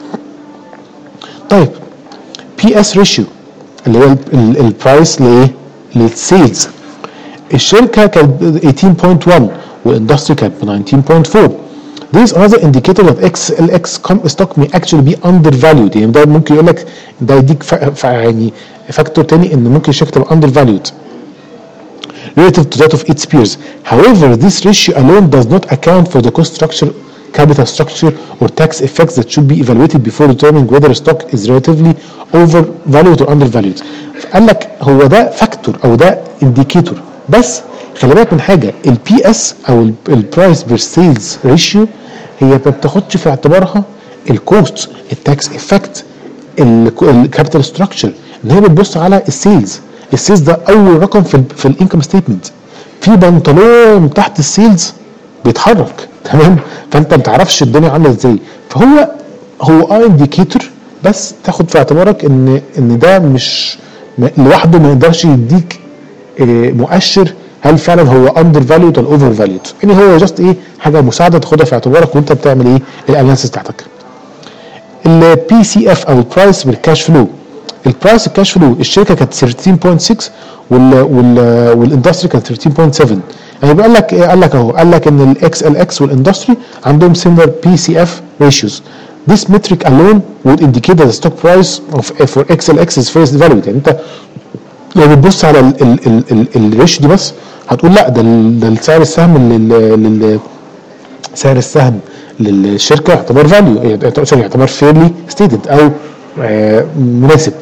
طيب بي اس ريشيو اللي هو البرايس لايه؟ للسيلز. الشركه كانت ثمانية فاصلة واحد والاندستري كانت تسعة فاصلة أربعة. This is another indicator that X L X stock may actually be undervalued. يعني ده ممكن يقول لك ده يديك يعني فاكتور تاني ان ممكن الشركه تبقى undervalued relative to that of its peers. However, this ratio alone does not account for the cost structure, capital structure, or tax effects that should be evaluated before determining whether a stock is relatively overvalued or undervalued. قال لك هو ده فاكتور او ده انديكيتور، بس خلي بالك من حاجه، البي اس او البرايس بير سيلز ريشيو هي ما بتاخدش في اعتبارها الكوست، التاكس افكت، الكابيتال ستراكشر، ان هي بتبص على السيلز. السيلز ده اول رقم في ال في الانكم ستيتمنت. في بنطلون تحت السيلز بيتحرك، تمام؟ فانت ما تعرفش الدنيا عامله ازاي. فهو هو اه انديكيتور، بس تاخد في اعتبارك ان ان ده مش لوحده ما يقدرش يديك مؤشر هل فعلا هو اندر فاليود ولا اوفر فاليود. يعني هو جاست ايه؟ حاجه مساعده تاخدها في اعتبارك وانت بتعمل ايه؟ الاناليسيس بتاعتك. البي سي اف او البرايس بالكاش فلو. البرايس الكاش فلو الشركه كانت ثلاثة فاصلة ستة وال وال والاندستري كانت ثلاثة فاصلة سبعة. يعني بيقول لك ايه؟ قال لك اهو، قال لك ان الاكس ال اكس والاندستري عندهم similar بي سي اف ratios. This metric alone would indicate that the stock price of for X L X is fairly valued. يعني انت لو بتبص على الريش دي بس هتقول لا ده ده سعر السهم لل سعر السهم للشركه يعتبر فاليو، يعتبر فيرلي ستيتد او آه مناسب.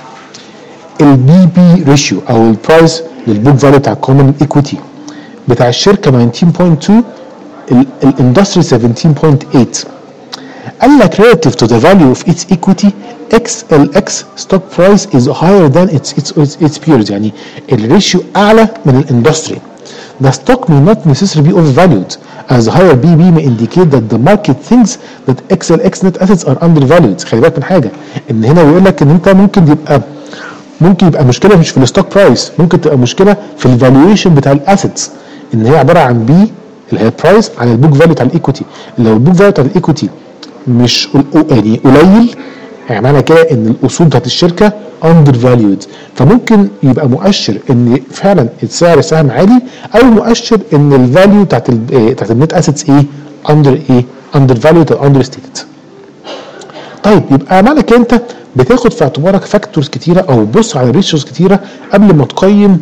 البي بي ريشيو او البرايس للبوك فاليو بتاع الكومن ايكويتي بتاع الشركه تسعتاشر فاصلة اتنين، الاندستري سبعتاشر فاصلة تمانية. قال لك relative to the value of its equity إكس إل إكس stock price is higher than its its its, its peers. يعني الريشيو اعلى من الاندستري. The stock may not necessarily be overvalued as higher بي بي may indicate that the market thinks that إكس إل إكس net assets are undervalued. خلي بالك من حاجه، ان هنا بيقول لك ان انت ممكن يبقى ممكن يبقى مشكله مش في الستوك برايس، ممكن تبقى مشكله في الفالويشن بتاع الاسيتس، ان هي عباره عن بي اللي هي برايس على البوك فاليو بتاع الايكويتي. لو البوك فاليو بتاع الايكويتي مش يعني قليل، يعني معنى كده ان الاصول بتاعت الشركه اندر فاليود، فممكن يبقى مؤشر ان فعلا السعر سهم عالي، او مؤشر ان الفاليو بتاعت بتاعت النت اسيتس ايه؟ اندر ايه؟ اندر فاليود او اندر ستيتد. طيب يبقى معنى كده انت بتاخد في اعتبارك فاكتورز كتيره او بص على ريشيوز كتيره قبل ما تقيم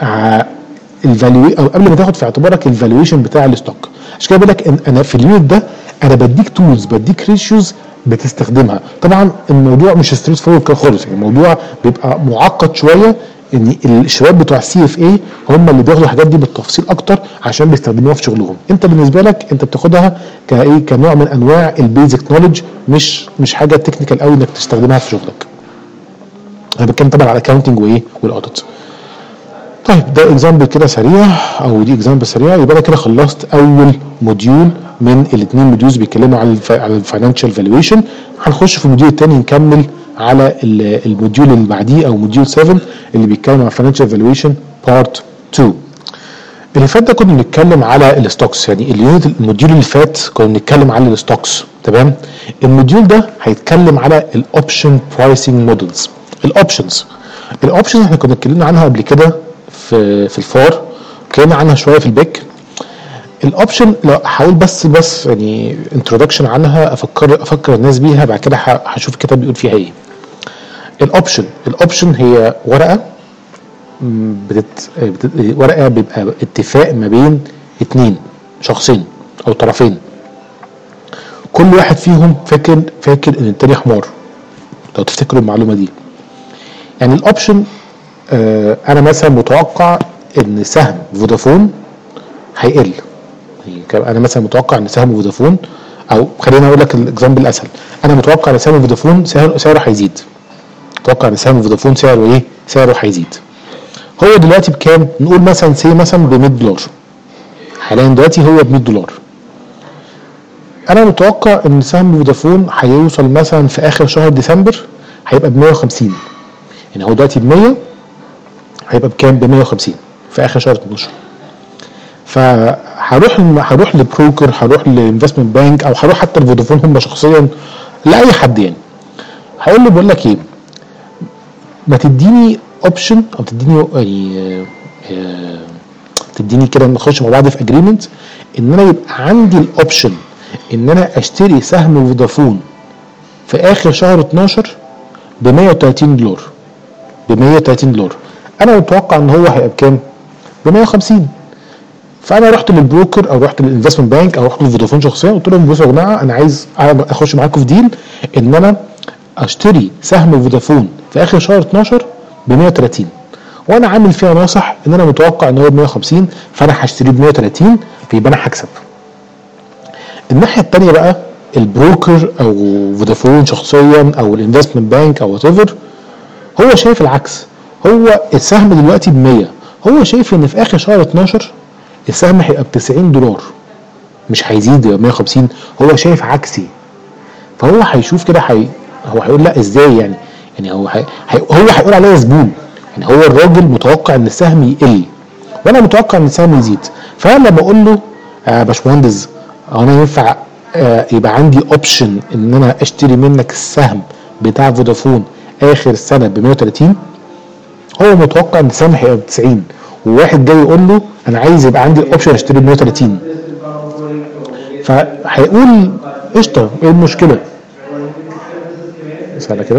الفاليو او قبل ما تاخد في اعتبارك الفالويشن بتاع الستوك. عشان كده بقول لك ان انا في اليونت ده انا بديك تولز، بديك ريشيوز بتستخدمها. طبعا الموضوع مش ستريت فورورد كده خالص، يعني الموضوع بيبقى معقد شويه، ان الشباب بتوع السي اف اي هم اللي بياخدوا الحاجات دي بالتفصيل اكتر عشان بيستخدموها في شغلهم. انت بالنسبه لك انت بتاخدها كايه؟ كنوع من انواع البيزك نوليدج، مش مش حاجه تكنيكال قوي انك تستخدمها في شغلك. انا بتكلم طبعا على الاكونتنج وايه والاوديت. طيب ده اكزامبل كده سريع، او دي اكزامبل سريع. يبقى انا كده خلصت اول موديول من الاثنين موديولز بيتكلموا على الف... على الفاينانشال فالويشن. هنخش في الموديول الثاني نكمل على الموديول اللي بعديه او موديول سبعة اللي بيتكلم على الفاينانشال فالويشن بارت اتنين. اللي فات ده كنا بنتكلم على الستوكس، يعني اليونت الموديول اللي فات كنا بنتكلم على الستوكس، تمام؟ الموديول ده هيتكلم على الاوبشن برايسنج مودلز. الاوبشنز الاوبشنز احنا كنا اتكلمنا عنها قبل كده في في الفار، اتكلمنا عنها شويه في البيك. الاوبشن لو احاول بس بس يعني انترودكشن عنها، افكر افكر الناس بيها، بعد كده هشوف الكتاب بيقول فيها ايه. الاوبشن الاوبشن هي ورقه بتت... بتت... ورقه بيبقى اتفاق ما بين اتنين شخصين او طرفين، كل واحد فيهم فاكر فاكر ان التاني حمار، لو تفتكروا المعلومه دي. يعني الاوبشن آه انا مثلا متوقع ان سهم فودافون هيقل، يعني انا مثلا متوقع ان سهم فودافون، او خليني اقول لك الاكزامبل الاسهل، انا متوقع ان سهم فودافون سعره سعره هيزيد. متوقع ان سهم فودافون سعره ايه؟ سعره هيزيد. هو دلوقتي بكام؟ نقول مثلا سي مثلا ب مية دولار. حاليا دلوقتي هو ب مية دولار. انا متوقع ان سهم فودافون هيوصل مثلا في اخر شهر ديسمبر هيبقى ب مية وخمسين. يعني هو دلوقتي ب مية، هيبقى بكام؟ ب مية وخمسين في اخر شهر اتناشر. فهروح هروح لبروكر، هروح لانفستمنت بانك، او هروح حتى لفودافون هم شخصيا، لاي حد يعني. هقول له بقول لك ايه، ما تديني اوبشن او تديني يعني آه تديني كده نخش مع بعض في اجريمنت ان انا يبقى عندي الاوبشن ان انا اشتري سهم فودافون في اخر شهر اتناشر ب مية وتلاتين دولار. ب مية وتلاتين دولار. انا متوقع ان هو هيبقى بكام؟ ب مية وخمسين. فانا رحت للبروكر او رحت للانفستمنت بانك او رحت لفودافون شخصيا، قلت لهم بصوا يا جماعه انا عايز اخش معاكم في ديل ان انا اشتري سهم فودافون في اخر شهر اتناشر ب مية وتلاتين، وانا عامل فيها ناصح ان انا متوقع ان هو ب مية وخمسين، فانا هشتريه ب مية وتلاتين، فيبقى انا هكسب. الناحيه الثانيه بقى البروكر او فودافون شخصيا او الانفستمنت بانك او وات ايفر، هو شايف العكس. هو السهم دلوقتي ب مية، هو شايف ان في اخر شهر اتناشر السهم هيبقى ب تسعين دولار، مش هيزيد ب مية وخمسين. هو شايف عكسي، فهو هيشوف كده حي... هو هيقول لا ازاي يعني يعني هو حي... هو هيقول عليا زبون. يعني هو الراجل متوقع ان السهم يقل وانا متوقع ان السهم يزيد. فانا لما اقول له يا باشمهندس انا ينفع آه يبقى عندي اوبشن ان انا اشتري منك السهم بتاع فودافون اخر السنه ب مية وتلاتين، هو متوقع ان السهم هيبقى ب تسعين، وواحد جاي يقول له انا عايز يبقى عندي الاوبشن اشتري ب مية وتلاتين، فهيقول قشطه ايه المشكله؟ سهله كده.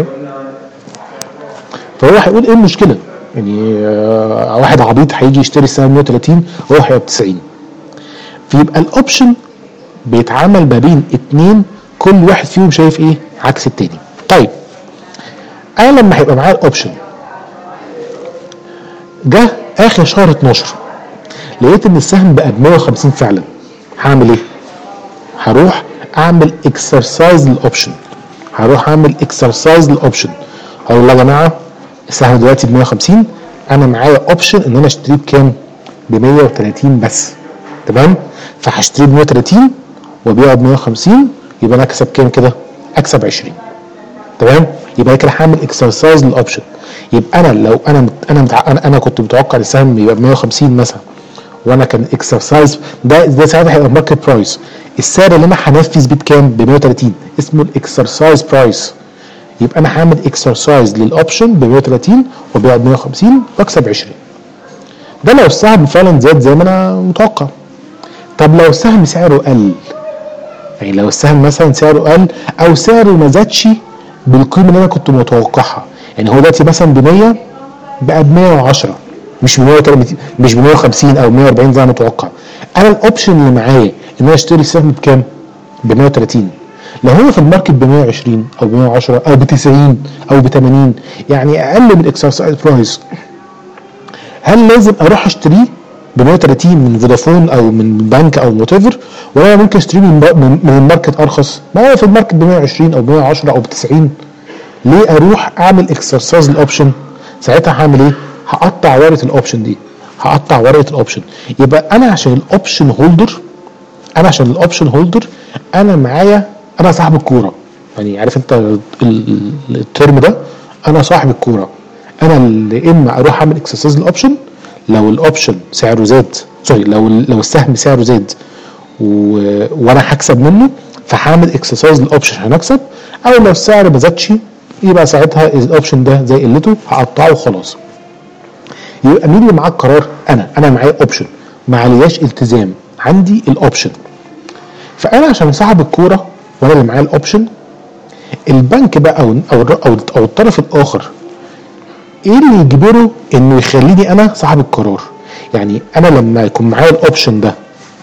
فهو هيقول ايه المشكله؟ يعني آه واحد عبيط هيجي يشتري السهم مية وتلاتين هو هيبقى ب تسعين. فيبقى الاوبشن بيتعامل ما بين اتنين كل واحد فيهم شايف ايه عكس التاني. طيب انا لما هيبقى معايا الاوبشن جه اخر شهر اتناشر لقيت ان السهم بقى ب مية وخمسين فعلا، هعمل ايه؟ هروح اعمل اكسرسايز للاوبشن. هروح اعمل اكسرسايز للاوبشن هقول يا جماعه السهم دلوقتي ب مية وخمسين، انا معايا اوبشن ان انا اشتريه بكام؟ ب مية وتلاتين بس. تمام؟ فهشتريه ب مية وتلاتين وابيعه ب مية وخمسين، يبقى انا اكسب كام كده؟ اكسب عشرين. تمام؟ يبقى كده هعمل اكسرسايز للاوبشن. يبقى انا لو انا انا انا, أنا كنت متوقع السهم يبقى ب مية وخمسين مثلا، وانا كان اكسرسايز ده ده ساعتها هيبقى ماركت برايس. السعر اللي انا هنفذ بيه بكام؟ ب مية وتلاتين، اسمه الاكسرسايز برايس. يبقى انا هعمل اكسرسايز للاوبشن ب مية وتلاتين وابيعه ب مية وخمسين واكسب عشرين. ده لو السهم فعلا زاد زي ما انا متوقع. طب لو السهم سعره قل، يعني لو السهم مثلا سعره قل او سعره ما زادش بالقيمه اللي انا كنت متوقعها، يعني هو دلوقتي مثلا ب مية بقى ب مية وعشرة مش ب مية وتلاتين مش ب مية وخمسين او مية واربعين زي ما متوقع، انا الاوبشن اللي معايا ان انا اشتري السهم بكام؟ ب مية وتلاتين. لو هو في الماركت ب مية وعشرين او ب مية وعشرة او ب تسعين او ب تمانين، يعني اقل من الاكسرسايز برايس، هل لازم اروح اشتريه ب مية وتلاتين من فودافون او من بنك او وات ايفر، ولا ممكن اشتريه من من الماركت ارخص؟ ما هو في الماركت ب مية وعشرين او ب مية وعشرة او ب تسعين. ليه اروح اعمل اكسرسايز الاوبشن؟ ساعتها هعمل ايه؟ هقطع ورقه الاوبشن دي، هقطع ورقه الاوبشن. يبقى انا عشان الاوبشن هولدر، انا عشان الاوبشن هولدر انا معايا، انا صاحب الكوره. يعني عارف انت الترم ده، انا صاحب الكوره. انا اللي اما اروح اعمل اكسرسايز الاوبشن لو الاوبشن سعره زاد، سوري لو لو السهم سعره زاد و... وانا هكسب منه، فهعمل اكسرسايز الاوبشن هنكسب. او لو السعر ما زادش يبقى ساعتها الاوبشن ده زي قلته هقطعه وخلاص. يبقى مين اللي معاه القرار؟ انا انا معايا اوبشن، ما علياش التزام، عندي الاوبشن. فانا عشان صاحب الكوره وانا اللي معايا الاوبشن، البنك بقى او او او, أو الطرف الاخر ايه اللي يجبره انه يخليني انا صاحب القرار؟ يعني انا لما يكون معايا الاوبشن ده،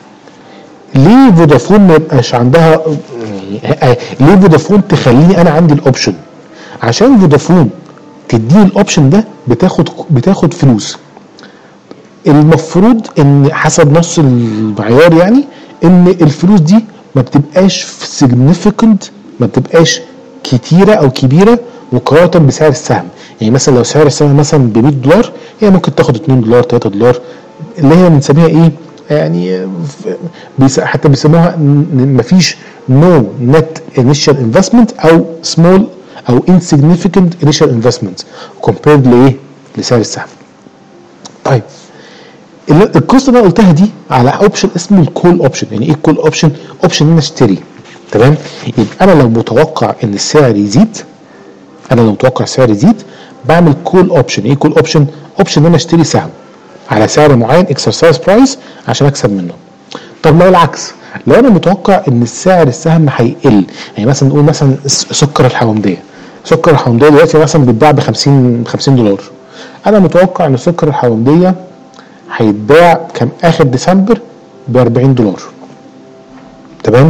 ليه فودافون ما يبقاش عندها، يعني ليه فودافون تخليني انا عندي الاوبشن؟ عشان فودافون تديني الاوبشن ده بتاخد بتاخد فلوس. المفروض ان حسب نص المعيار يعني ان الفلوس دي ما بتبقاش سيجنيفيكانت، ما بتبقاش كتيره او كبيره مقارنه بسعر السهم. يعني مثلا لو سعر السهم مثلا ب مية دولار، هي ممكن تاخد اتنين دولار تلاتة دولار، اللي هي بنسميها ايه يعني حتى بيسموها مفيش نو نت انيشال انفستمنت او سمول او insignificant initial investment compared لايه لسعر السهم. طيب القصه اللي انا قلتها دي على اوبشن اسمه الكول اوبشن. يعني ايه الكول اوبشن؟ اوبشن ان انا اشتري، تمام؟ يبقى انا لو متوقع ان السعر يزيد، انا لو متوقع السعر يزيد بعمل كول اوبشن. ايه كول اوبشن؟ اوبشن ان انا اشتري سهم على سعر معين اكسرسايز برايس عشان اكسب منه. طب لو العكس، لو انا متوقع ان السعر السهم هيقل، يعني مثلا نقول مثلا سكر الحومديه، سكر الحومديه دلوقتي مثلا بيتباع ب خمسين دولار، انا متوقع ان سكر الحومديه هيتباع كم اخر ديسمبر ب أربعين دولار، تمام؟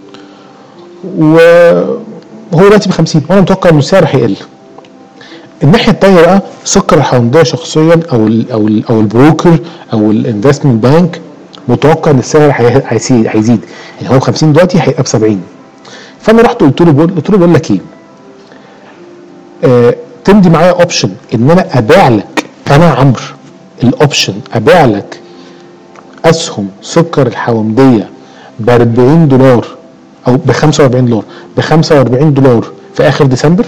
وهو دلوقتي ب خمسين وانا متوقع ان السعر هيقل. الناحيه الثانيه بقى سكر الحومديه شخصيا او ال او ال او البروكر او الانفستمنت بانك متوقع ان السعر هيزيد هيزيد يعني هو ب خمسين دلوقتي هيبقى ب سبعين. فانا رحت قلت له قلت له بقول لك ايه، آه تمضي معايا اوبشن ان انا ابيع لك، انا عمرو الاوبشن ابيع لك اسهم سكر الحومديه ب أربعين دولار او ب خمسة وأربعين دولار ب خمسة وأربعين دولار في اخر ديسمبر؟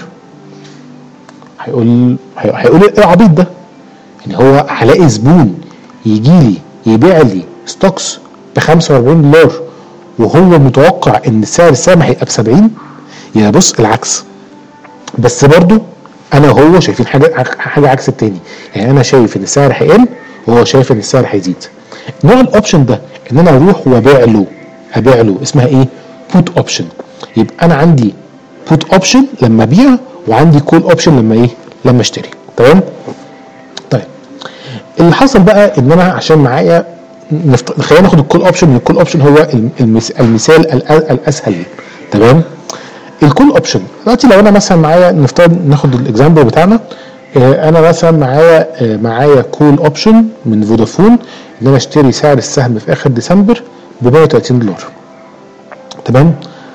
هيقول هيقول ايه العبيط ده؟ يعني هو هلاقي زبون يجي لي يبيع لي ستوكس ب خمسة وأربعين دولار وهو متوقع ان سعر السهم هيبقى ب سبعين؟ يا بص العكس. بس برضو انا وهو شايفين حاجه حاجه عكس التاني. يعني انا شايف ان السعر هيقل وهو شايف ان السعر هيزيد. نوع الاوبشن ده ان انا اروح وابيع له ابيع له اسمها ايه؟ بوت اوبشن. يبقى انا عندي بوت اوبشن لما ابيع وعندي كول اوبشن لما ايه؟ لما اشتري، تمام؟ طيب اللي حصل بقى ان انا عشان معايا نفت... خلينا ناخد الكول اوبشن. الكول اوبشن هو المس... المثال الاسهل، تمام؟ الكول اوبشن دلوقتي لو انا مثلا معايا، نفترض ناخد الاكزامبل بتاعنا، اه انا مثلا معايا اه معايا كول اوبشن من فودافون ان انا اشتري سعر السهم في اخر ديسمبر ب مية وتلاتين دولار، تمام؟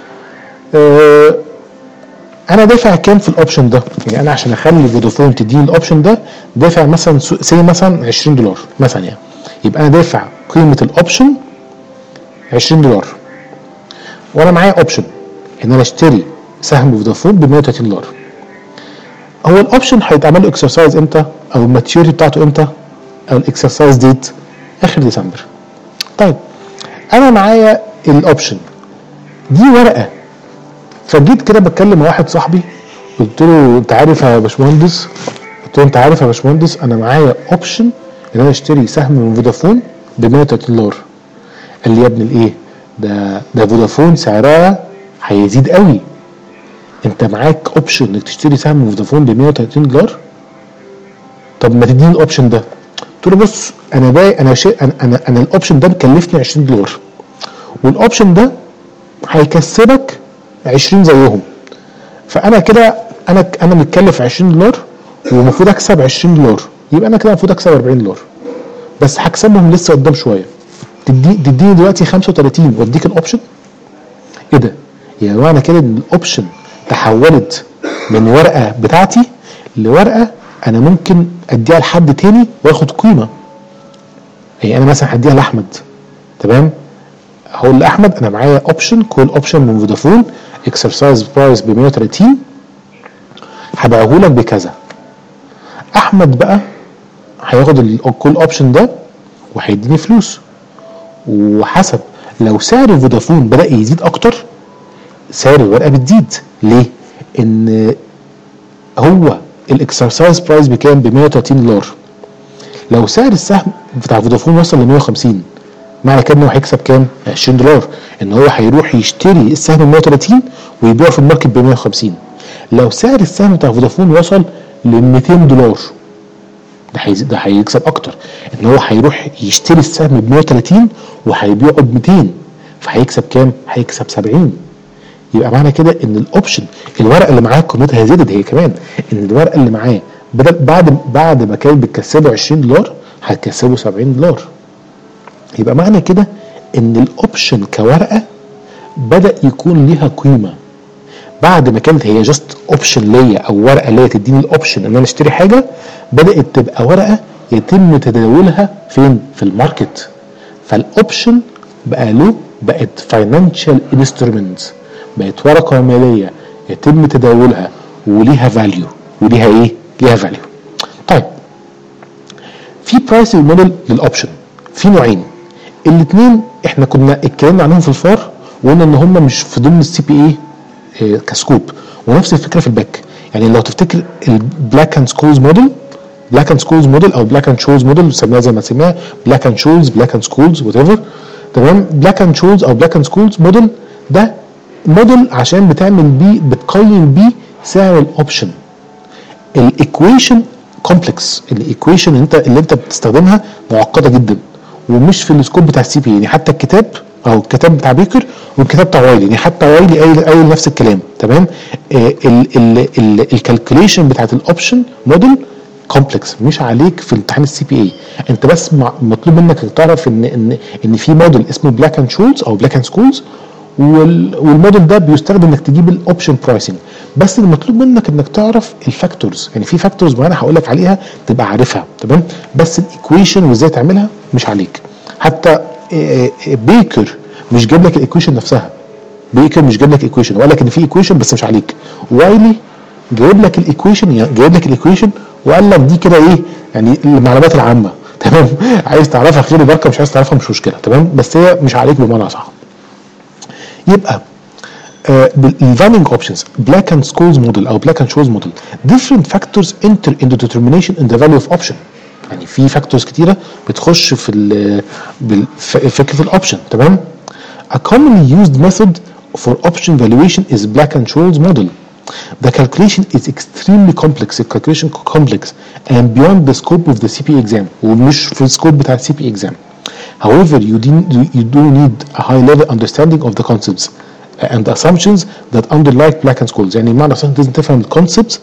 اه انا دافع كام في الاوبشن ده؟ يعني انا عشان اخلي فودافون تديني الاوبشن ده دافع مثلا سي مثلا عشرين دولار مثلا، يعني يبقى انا دافع قيمه الاوبشن عشرين دولار، وانا معايا اوبشن ان انا اشتري سهم فودافون ب مية وتلاتين دولار. هو الاوبشن هيتعمل له اكسرسايز امتى؟ او الماتيوريتي بتاعته امتى؟ او الاكسرسايز ديت اخر ديسمبر. طيب انا معايا الاوبشن دي ورقه، فجيت كده بتكلم مع واحد صاحبي قلت له انت عارف يا باشمهندس، قلت له انت عارف يا باشمهندس انا معايا اوبشن ان انا اشتري سهم من فودافون ب مية وتلاتين دولار. قال لي يا ابن الايه ده ده فودافون سعرها هيزيد قوي، انت معاك اوبشن انك تشتري سهم من فودافون ب مية وتلاتين دولار؟ طب ما تديني الاوبشن ده. قلت له بص انا باي انا شيء انا انا, أنا الاوبشن ده مكلفني عشرين دولار، والاوبشن ده هيكسبك عشرين زيهم، فانا كده انا انا متكلف عشرين دولار ومفروض اكسب عشرين دولار، يبقى انا كده المفروض اكسب أربعين دولار، بس هكسبهم لسه قدام شويه. تدي تديني دلوقتي خمسة وتلاتين واديك الاوبشن؟ ايه ده؟ يعني معنى كده ان الاوبشن تحولت من ورقه بتاعتي لورقه انا ممكن اديها لحد تاني واخد قيمه. يعني انا مثلا هديها لاحمد، تمام؟ هقول لاحمد انا معايا اوبشن كول اوبشن من فودافون اكسرسايز برايس ب مية وتلاتين هبيعه لك بكذا. احمد بقى هياخد الكول اوبشن ده وهيديني فلوس، وحسب لو سعر فودافون بدا يزيد اكتر سعر الورقه بتزيد. ليه؟ ان هو الاكسرسايز برايس بكام؟ ب مية وتلاتين دولار. لو سعر السهم بتاع فودافون وصل ل مية وخمسين معنى كده انه هيكسب كام؟ عشرين دولار، ان هو هيروح يشتري السهم ب مية وتلاتين ويبيعه في الماركت ب مية وخمسين. لو سعر السهم بتاع فودافون وصل ل ميتين دولار ده هيزيد، ده هيكسب اكتر، ان هو هيروح يشتري السهم ب مية وتلاتين وهيبيعه ب ميتين، فهيكسب كام؟ هيكسب سبعين. يبقى معنى كده ان الاوبشن الورقه اللي معاه قيمتها زادت هي كمان، ان الورقه اللي معاه بدل بعد بعد ما كانت بتكسبه عشرين دولار هتكسبه سبعين دولار. يبقى معنى كده ان الاوبشن كورقه بدا يكون ليها قيمه بعد ما كانت هي جاست اوبشن ليا او ورقه ليا تديني الاوبشن ان انا اشتري حاجه، بدات تبقى ورقه يتم تداولها فين؟ في الماركت. فالاوبشن بقى له بقت فاينانشال انسترومنت، بقت ورقه ماليه يتم تداولها وليها فاليو، وليها ايه؟ ليها فاليو. طيب في برايسنج موديل للاوبشن في نوعين، الاثنين احنا كنا اتكلمنا عنهم في الفار وقلنا ان هم مش في ضمن السي بي اي كسكوب، ونفس الفكره في الباك. يعني لو تفتكر البلاك اند سكولز موديل، بلاك اند سكولز موديل او بلاك اند شولز موديل سميناها زي ما سميناها بلاك اند شولز، بلاك اند سكولز وات ايفر، تمام. بلاك اند شولز او بلاك اند سكولز موديل ده موديل عشان بتعمل بيه بتقيم بيه سعر الاوبشن. الايكويشن كومبلكس، الايكويشن انت اللي انت بتستخدمها معقده جدا ومش في السكوب بتاع السي بي. يعني حتى الكتاب او الكتاب بتاع بيكر والكتاب بتاع وايلي، يعني حتى وايلي قايل قايل نفس الكلام، تمام. الكالكوليشن بتاعت الاوبشن موديل كومبلكس مش عليك في امتحان السي بي اي. انت بس مطلوب منك تعرف ان ان ان في موديل اسمه بلاك اند شولز او بلاك اند سكولز، والموديل ده بيستخدم انك تجيب الاوبشن برايسنج. بس المطلوب منك انك تعرف الفاكتورز، يعني في فاكتورز معينه هقول لك عليها تبقى عارفها، تمام. بس الايكويشن وازاي تعملها مش عليك. حتى بيكر مش جايب لك الايكويشن نفسها، بيكر مش جايب لك ايكويشن وقال لك ان في ايكويشن بس مش عليك. وايلي جايب لك الايكويشن، جايب لك الايكويشن وقال لك دي كده ايه، يعني المعلومات العامه، تمام. عايز تعرفها خير وبركه، مش عايز تعرفها مش مشكله، تمام. بس هي مش عليك بمعنى صح. يبقى الفالينج اوبشنز بلاك اند سكولز موديل او بلاك اند شولز موديل different factors enter into determination in the value of option. يعني في فاكتورز كتيره بتخش في فكره الاوبشن، تمام. A commonly used method for option valuation is black and Scholes model. The calculation is extremely complex, the calculation complex and beyond the scope of the C P A exam ومش في السكوب بتاع السي بي exam. However, you, you do need a high level understanding of the concepts and assumptions that underlie black and Scholes. يعني معنى صح لازم تفهم الكونسبتس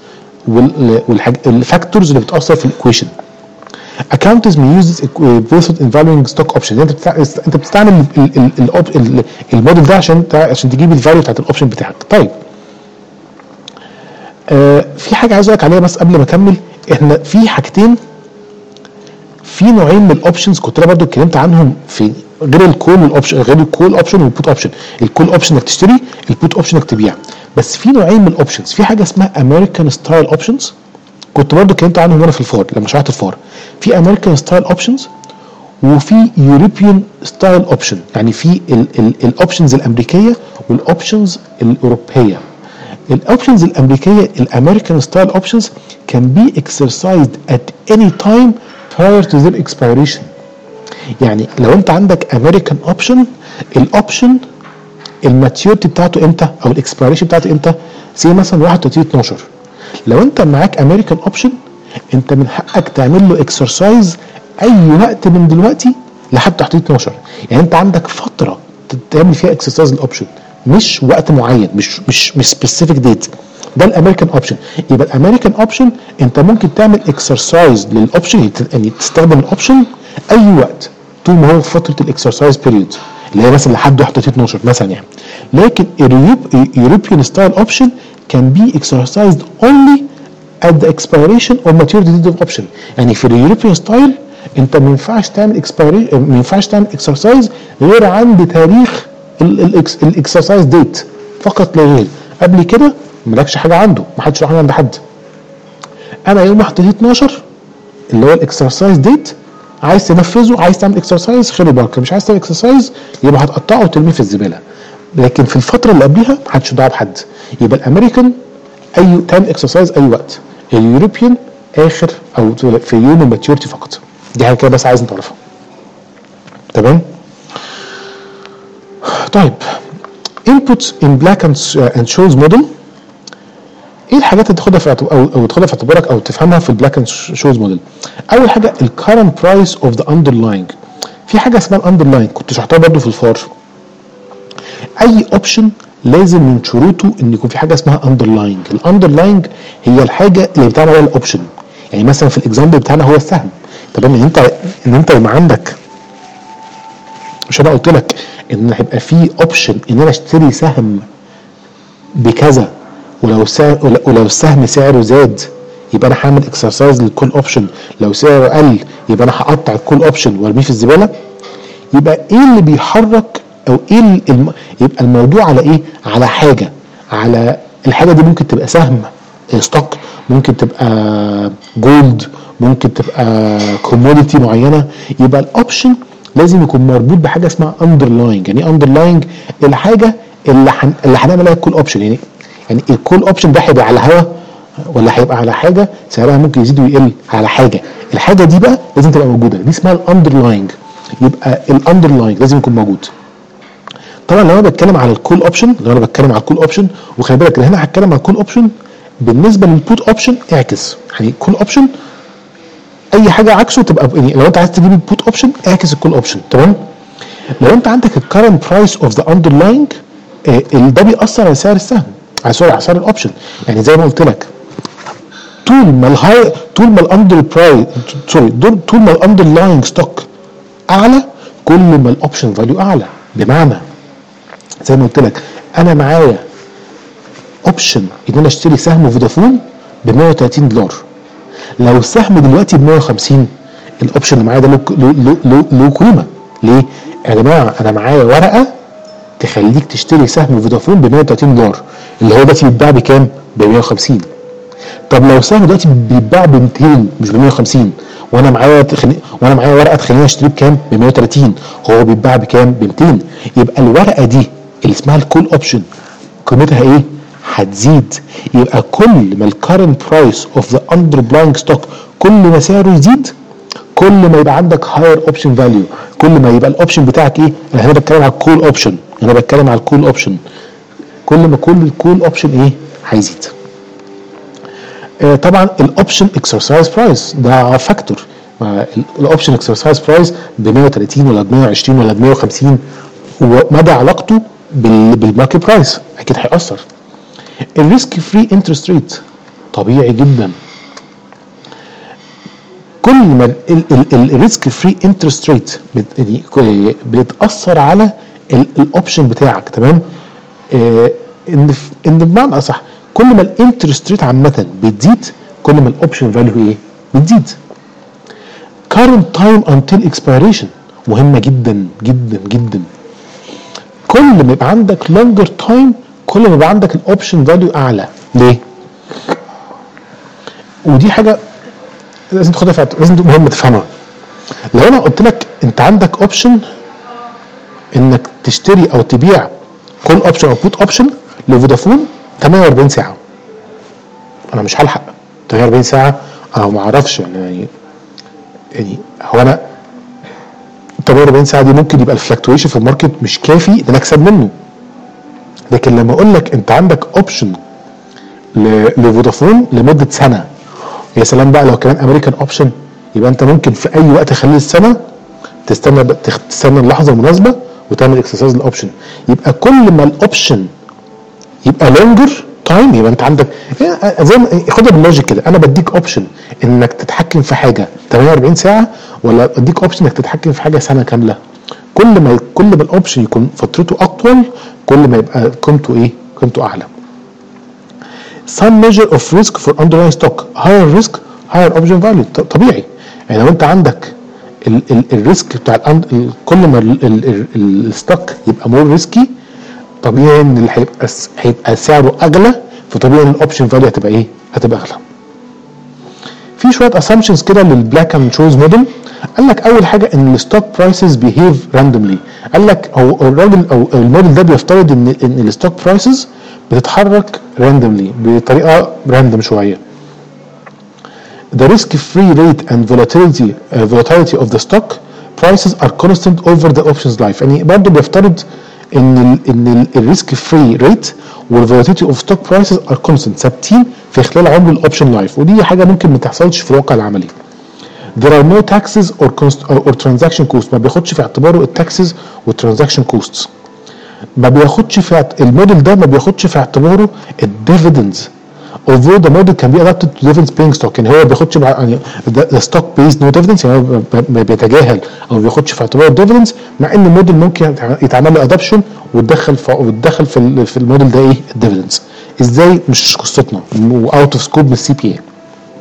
والفاكتورز اللي بتأثر في الايكويشن. Accountants may use this method in valuing stock options. انت انت بتستعمل الموديل ده عشان عشان تجيب الفاليو بتاعت الاوبشن بتاعك. طيب آه في حاجه عايز اقول لك عليها بس قبل ما اكمل. احنا في حاجتين، في نوعين من الاوبشنز كنت انا برضو اتكلمت عنهم في غير الكول والاوبشن، غير الكول اوبشن والبوت اوبشن. الكول اوبشن انك تشتري، البوت اوبشن انك تبيع. بس في نوعين من الاوبشنز، في حاجه اسمها امريكان ستايل اوبشنز كنت برضو اتكلمت عنهم وانا في الفار لما شرحت الفار. في امريكان ستايل اوبشنز وفي يوروبيان ستايل اوبشن، يعني في الاوبشنز الامريكيه والاوبشنز الاوروبيه. الاوبشنز الامريكيه الامريكان ستايل اوبشنز can be exercised at any time prior to their expiration. يعني لو انت عندك امريكان اوبشن، الاوبشن الماتيوريتي بتاعته امتى او الاكسبيريشن بتاعته امتى؟ زي مثلا واحد وثلاثين اتناشر. لو انت معاك امريكان اوبشن انت من حقك تعمل له اكسرسايز اي وقت من دلوقتي لحد واحد وثلاثين اتناشر. يعني انت عندك فتره تعمل فيها اكسرسايز الاوبشن، مش وقت معين، مش مش مش سبيسيفيك ديت. ده الامريكان اوبشن. يبقى الامريكان اوبشن انت ممكن تعمل اكسرسايز للاوبشن، يعني تستخدم الاوبشن اي وقت طول ما هو فتره الاكسرسايز بيريود اللي هي مثلا لحد واحد وثلاثين اتناشر مثلا يعني. لكن اليوروبيان ستايل اوبشن can be exercised only at the expiration or maturity date of option. يعني في اليوروبيان ستايل انت ما ينفعش تعمل اكسبيري ما ينفعش تعمل اكسرسايز غير عند تاريخ الاكسرسايز ديت فقط لا غير. قبل كده مالكش حاجه عنده، ما حدش حاجه عند حد. انا يوم واحد وثلاثين اتناشر اللي هو الاكسرسايز ديت عايز تنفذه، عايز تعمل اكسرسايز خير وبركه، مش عايز تعمل اكسرسايز يبقى هتقطعه وترميه في الزباله. لكن في الفتره اللي قبلها ما حدش دعوه بحد. يبقى الامريكان اي تعمل اكسرسايز اي وقت، اليوروبيان اخر او في يوم الماتيوريتي فقط. دي حاجه كده بس عايز تعرفها، تمام. طيب inputs in black and Scholes model، ايه الحاجات اللي تاخدها في او او تاخدها في اعتبارك او تفهمها في البلاك اند شولز موديل؟ اول حاجه الكارنت برايس اوف ذا اندرلاينج. في حاجه اسمها الاندرلاينج كنت شرحتها برضو في الفار. اي اوبشن لازم من شروطه ان يكون في حاجه اسمها اندرلاينج. الاندرلاينج هي الحاجه اللي بتعمل عليها الاوبشن. يعني مثلا في الاكزامبل بتاعنا هو السهم، تمام. ان انت ان انت يبقى عندك مش انا قلت لك ان هيبقى في اوبشن ان انا اشتري سهم بكذا، ولو سهم ولو السهم سعره زاد يبقى انا هعمل اكسرسايز للكول اوبشن، لو سعره قل يبقى انا هقطع الكول اوبشن وارميه في الزباله. يبقى ايه اللي بيحرك او ايه الم... يبقى الموضوع على ايه؟ على حاجه، على الحاجه دي ممكن تبقى سهم ستوك، ممكن تبقى جولد، ممكن تبقى كوموديتي معينه. يبقى الاوبشن لازم يكون مربوط بحاجه اسمها اندرلاينج. يعني ايه اندرلاينج؟ الحاجه اللي حن... اللي هنعمل عليها الكول اوبشن. يعني يعني الكول اوبشن ده هيبقى على هوا ولا هيبقى على حاجه سعرها ممكن يزيد ويقل؟ على حاجه، الحاجه دي بقى لازم تبقى موجوده، دي اسمها الاندرلاينج. يبقى الاندرلاينج لازم يكون موجود. طبعا لو انا بتكلم على الكول اوبشن، لو انا بتكلم على الكول اوبشن، وخلي بالك هنا هتكلم على الكول اوبشن بالنسبه للبوت اوبشن اعكس. يعني الكول اوبشن اي حاجه عكسه تبقى، يعني لو انت عايز تجيب البوت اوبشن اعكس الكول اوبشن، تمام؟ لو انت عندك الكرنت برايس اوف ذا اندرلاينج ده بيأثر على سعر السهم، على سوري على سعر الاوبشن. يعني زي ما قلت لك طول ما الهاي طول ما الاندر برايس سوري طول ما الاندرلاينج ستوك اعلى كل ما الاوبشن فاليو اعلى. بمعنى زي ما قلت لك انا معايا اوبشن ان انا اشتري سهم فودافون ب مية وتلاتين دولار، لو السهم دلوقتي ب مية وخمسين الاوبشن اللي معايا ده له له له له قيمه. ليه؟ يا جماعه انا معايا ورقه تخليك تشتري سهم فودافون ب مية وتلاتين دولار اللي هو دلوقتي بيتباع بكام؟ ب مية وخمسين. طب لو سهم دلوقتي بيتباع ب ميتين مش ب مية وخمسين، وانا معايا تخلي... وانا معايا ورقه تخليني اشتريه بكام؟ ب مية وتلاتين، هو بيتباع بكام؟ ب ميتين. يبقى الورقه دي اللي اسمها الكول اوبشن قيمتها ايه؟ هتزيد. يبقى كل ما الكرنت برايس اوف ذا اندرلاينج ستوك كل ما سعره يزيد كل ما يبقى عندك هاير اوبشن فاليو، كل ما يبقى الاوبشن بتاعك ايه؟ انا هنا بتكلم على الكول اوبشن، انا بتكلم على الكول اوبشن، كل ما كل الكول اوبشن ايه؟ هيزيد. آه طبعا الاوبشن اكسرسايز برايس ده فاكتور. الاوبشن اكسرسايز برايس ب مية وتلاتين ولا ب مية وعشرين ولا ب مية وخمسين ومدى علاقته بالماركت برايس اكيد هيأثر. الريسك فري انترست ريت طبيعي جدا، كل ما الريسك فري انترست ريت بتاثر على الاوبشن بتاعك، تمام؟ آه ان ان بمعنى اصح كل ما الانترست ريت عامه بتزيد كل ما الاوبشن فاليو ايه؟ بتزيد. current time until expiration مهمه جدا جدا جدا. كل ما يبقى عندك longer time كل ما يبقى عندك الاوبشن فاليو اعلى. ليه؟ ودي حاجه لازم تاخدها في لازم مهم تفهمها. لو انا قلت لك انت عندك اوبشن انك تشتري او تبيع كل اوبشن او بوت اوبشن لفودافون تمنية واربعين ساعه، انا مش هلحق تمنية واربعين ساعه، انا ما اعرفش يعني يعني هو انا تمنية واربعين ساعه دي ممكن يبقى الفلكتويشن في الماركت مش كافي ان انا اكسب منه. لكن لما اقول لك انت عندك اوبشن لفودافون لمده سنه، يا سلام بقى لو كمان امريكان اوبشن، يبقى انت ممكن في اي وقت خلال السنه تستنى تستنى اللحظه المناسبه وتعمل اكسرسايز للاوبشن. يبقى كل ما الاوبشن يبقى لونجر تايم يبقى انت عندك زي ما خدها باللوجيك كده، انا بديك اوبشن انك تتحكم في حاجه تمنية واربعين ساعه ولا بديك اوبشن انك تتحكم في حاجه سنه كامله. كل ما كل ما الاوبشن يكون فترته اطول كل ما يبقى قيمته ايه؟ قيمته اعلى. some measure of risk for underlying stock higher risk higher option value طبيعي. يعني لو انت عندك ال ال الريسك بتاع ال كل ما الستوك يبقى مور ريسكي طبيعي ان اللي هيبقى هيبقى سعره اغلى، فطبيعي ان الاوبشن فاليو هتبقى ايه؟ هتبقى اغلى. في شويه اسامبشنز كده للبلاك اند تشوز موديل. قال لك اول حاجه ان الستوك برايسز بيهيف راندوملي. قال لك هو الراجل او الموديل ده بيفترض ان ان الستوك برايسز بتتحرك راندوملي بطريقه راندوم شويه. The risk-free rate and volatility uh, volatility of the stock prices are constant over the options life. يعني برضه بيفترض ان ال ان الريسك فري ريت والفولاتيليتي اوف ستوك برايسز ار كونستنت ثابتين في خلال عمر الاوبشن لايف، ودي حاجه ممكن ما تحصلش في الواقع العملي. There are no taxes or cost or, or transaction costs. ما بياخدش في اعتباره التاكسز والترانزاكشن كوستس. ما بياخدش في الموديل ده ما بياخدش في اعتباره الديفيدندز although the model can be adapted to dividends paying stock. يعني هو ما بياخدش يعني the stock based no dividends، يعني هو بيتجاهل او ما بياخدش في اعتبار الديفيدنز، مع ان الموديل ممكن يتعمل له ادابشن وتدخل في وتدخل في في الموديل ده ايه الديفيدنز. ازاي؟ مش قصتنا واوت اوف سكوب من السي بي اي.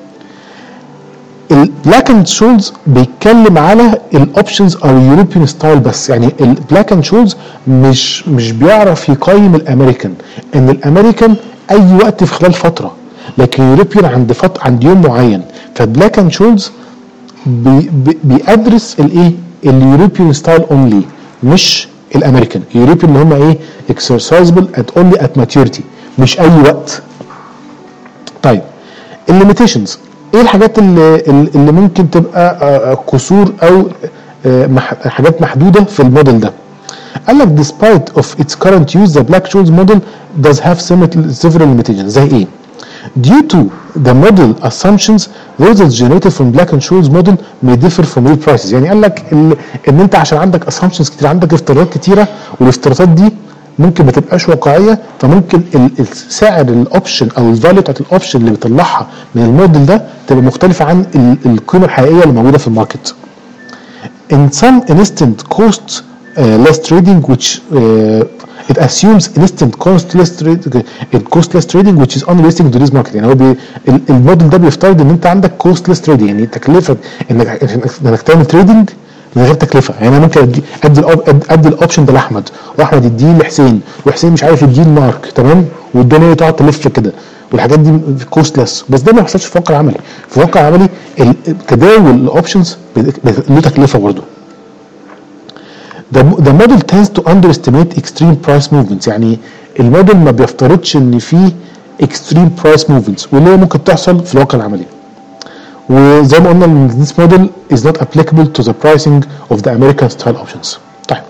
البلاك اند شولز بيتكلم على الاوبشنز او اليوروبيان ستايل بس، يعني البلاك اند شولز مش مش بيعرف يقيم الامريكان، ان الامريكان اي وقت في خلال فتره، لكن اليوروبيان عند فتره عند يوم معين. فبلاك اند شولز بي بي بيدرس الايه اليوروبيان ستايل اونلي، مش الامريكان. اليوروبيان اللي هم ايه اكسرسايزبل ات اونلي ات ماتيوريتي، مش اي وقت. طيب الليميتيشنز ايه الحاجات اللي, اللي ممكن تبقى قصور او حاجات محدوده في الموديل ده؟ قال لك despite of its current use the Black-Scholes model does have several limitations. زي ايه؟ due to the model assumptions those generated from Black-Scholes model may differ from real prices. يعني قال لك ان انت عشان عندك assumptions كتير، عندك افتراضات كتيره، والافتراضات دي ممكن ما تبقاش واقعيه، فممكن سعر الاوبشن او الفاليو بتاعت الاوبشن اللي بيطلعها من الموديل ده تبقى مختلفه عن القيمه الحقيقيه اللي موجوده في الماركت. In some instant cost uh, less trading which uh, it assumes instant cost less trading cost less trading which is unrealistic to this market. يعني هو بي الموديل ده بيفترض ان انت عندك cost less trading، يعني تكلفه انك انك تعمل تريدنج من غير تكلفه. يعني انا ممكن ادي ادي ادي الاوبشن ده لاحمد، واحمد يديه لحسين، وحسين مش عارف يديه لمارك، تمام، والدنيا تقعد تلف كده، والحاجات دي كوستلس. بس ده ما بيحصلش في الواقع العملي. في الواقع العملي تداول الاوبشنز له تكلفه برضه. The, the model tends to underestimate extreme price movements. يعني الموديل ما بيفترضش ان في extreme price movements، واللي هي ممكن تحصل في الواقع العملي. وزي ما قلنا this model is not applicable to the pricing of the American style options. طيب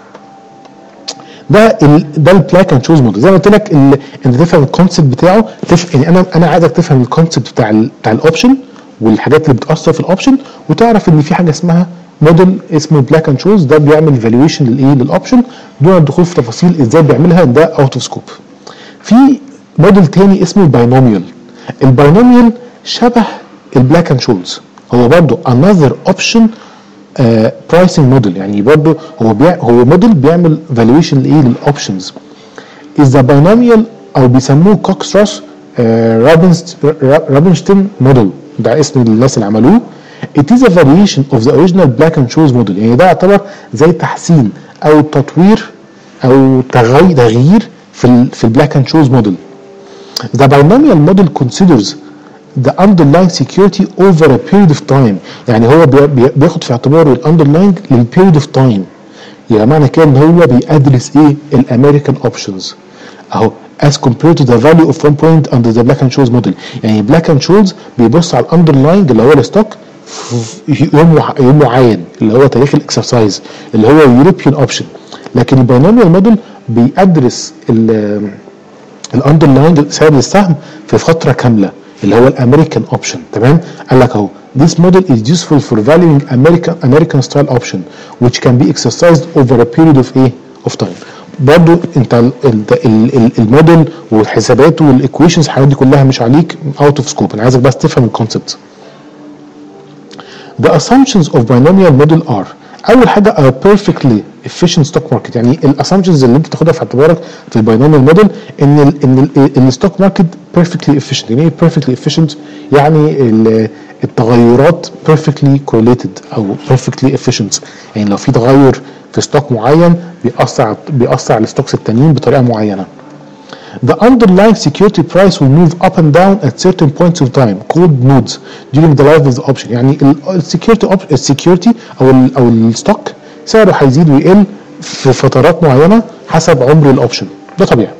ده ال ده البلاك اند شوز موديل. زي ما قلت لك انت تفهم الكونسيبت بتاعه، تف... يعني انا انا عايزك تفهم الكونسيبت بتاع ال بتاع الاوبشن والحاجات اللي بتاثر في الاوبشن، وتعرف ان في حاجه اسمها موديل اسمه بلاك اند شوز، ده بيعمل فالويشن للايه للاوبشن دون الدخول في تفاصيل ازاي بيعملها، ده اوت اوف سكوب. في موديل تاني اسمه الباينوميال. الباينوميال شبه البلاك اند شولز، هو برضه another option برايسنج uh, موديل. يعني برضه هو بيع هو موديل بيعمل فالويشن لايه للاوبشنز. is the binomial او بيسموه كوكس-روس رابنشتين موديل، ده اسم الناس اللي عملوه. it is a variation of the original black and Scholes model. يعني ده يعتبر زي تحسين او تطوير او تغيير تغيير في ال في البلاك اند شولز موديل. the binomial model considers the underlying security over a period of time. يعني هو بياخد في اعتباره الاندرلاينج للبيريد اوف تايم. يعني معنى كده ان هو بيدرس ايه الامريكان اوبشنز اهو as compared to the value of one point under the black and Scholes model. يعني black and Scholes بيبص على الاندرلاينج اللي هو الستوك يوم يوم معين اللي هو تاريخ الاكسرسايز اللي هو يوروبيان اوبشن، لكن الباينوميال موديل بيدرس الاندرلاينج سعر السهم في فتره كامله اللي هو الامريكان اوبشن. تمام، قال لك اهو this model is useful for valuing American American style option which can be exercised over a period of ايه of time. برضو انت الموديل والحسابات والايكويشنز الحاجات دي كلها مش عليك اوت اوف سكوب، انا عايزك بس تفهم الكونسبت. The assumptions of binomial model are اول حاجه a perfectly efficient stock market. يعني الاسامبشنز اللي انت تاخدها في اعتبارك في الباينوميال موديل ان ال ان الستوك ماركت perfectly efficient. يعني ايه perfectly efficient؟ يعني التغيرات perfectly correlated او perfectly efficient. يعني لو في تغير في ستوك معين بيأثر بيأثر على الستوكس التانيين بطريقه معينه. The underlying security price will move up and down at certain points of time called nodes during the life of the option. يعني السكيورتي السكيورتي او ال او الستوك سعره هيزيد ويقل في فترات معينه حسب عمر الاوبشن، ده طبيعي.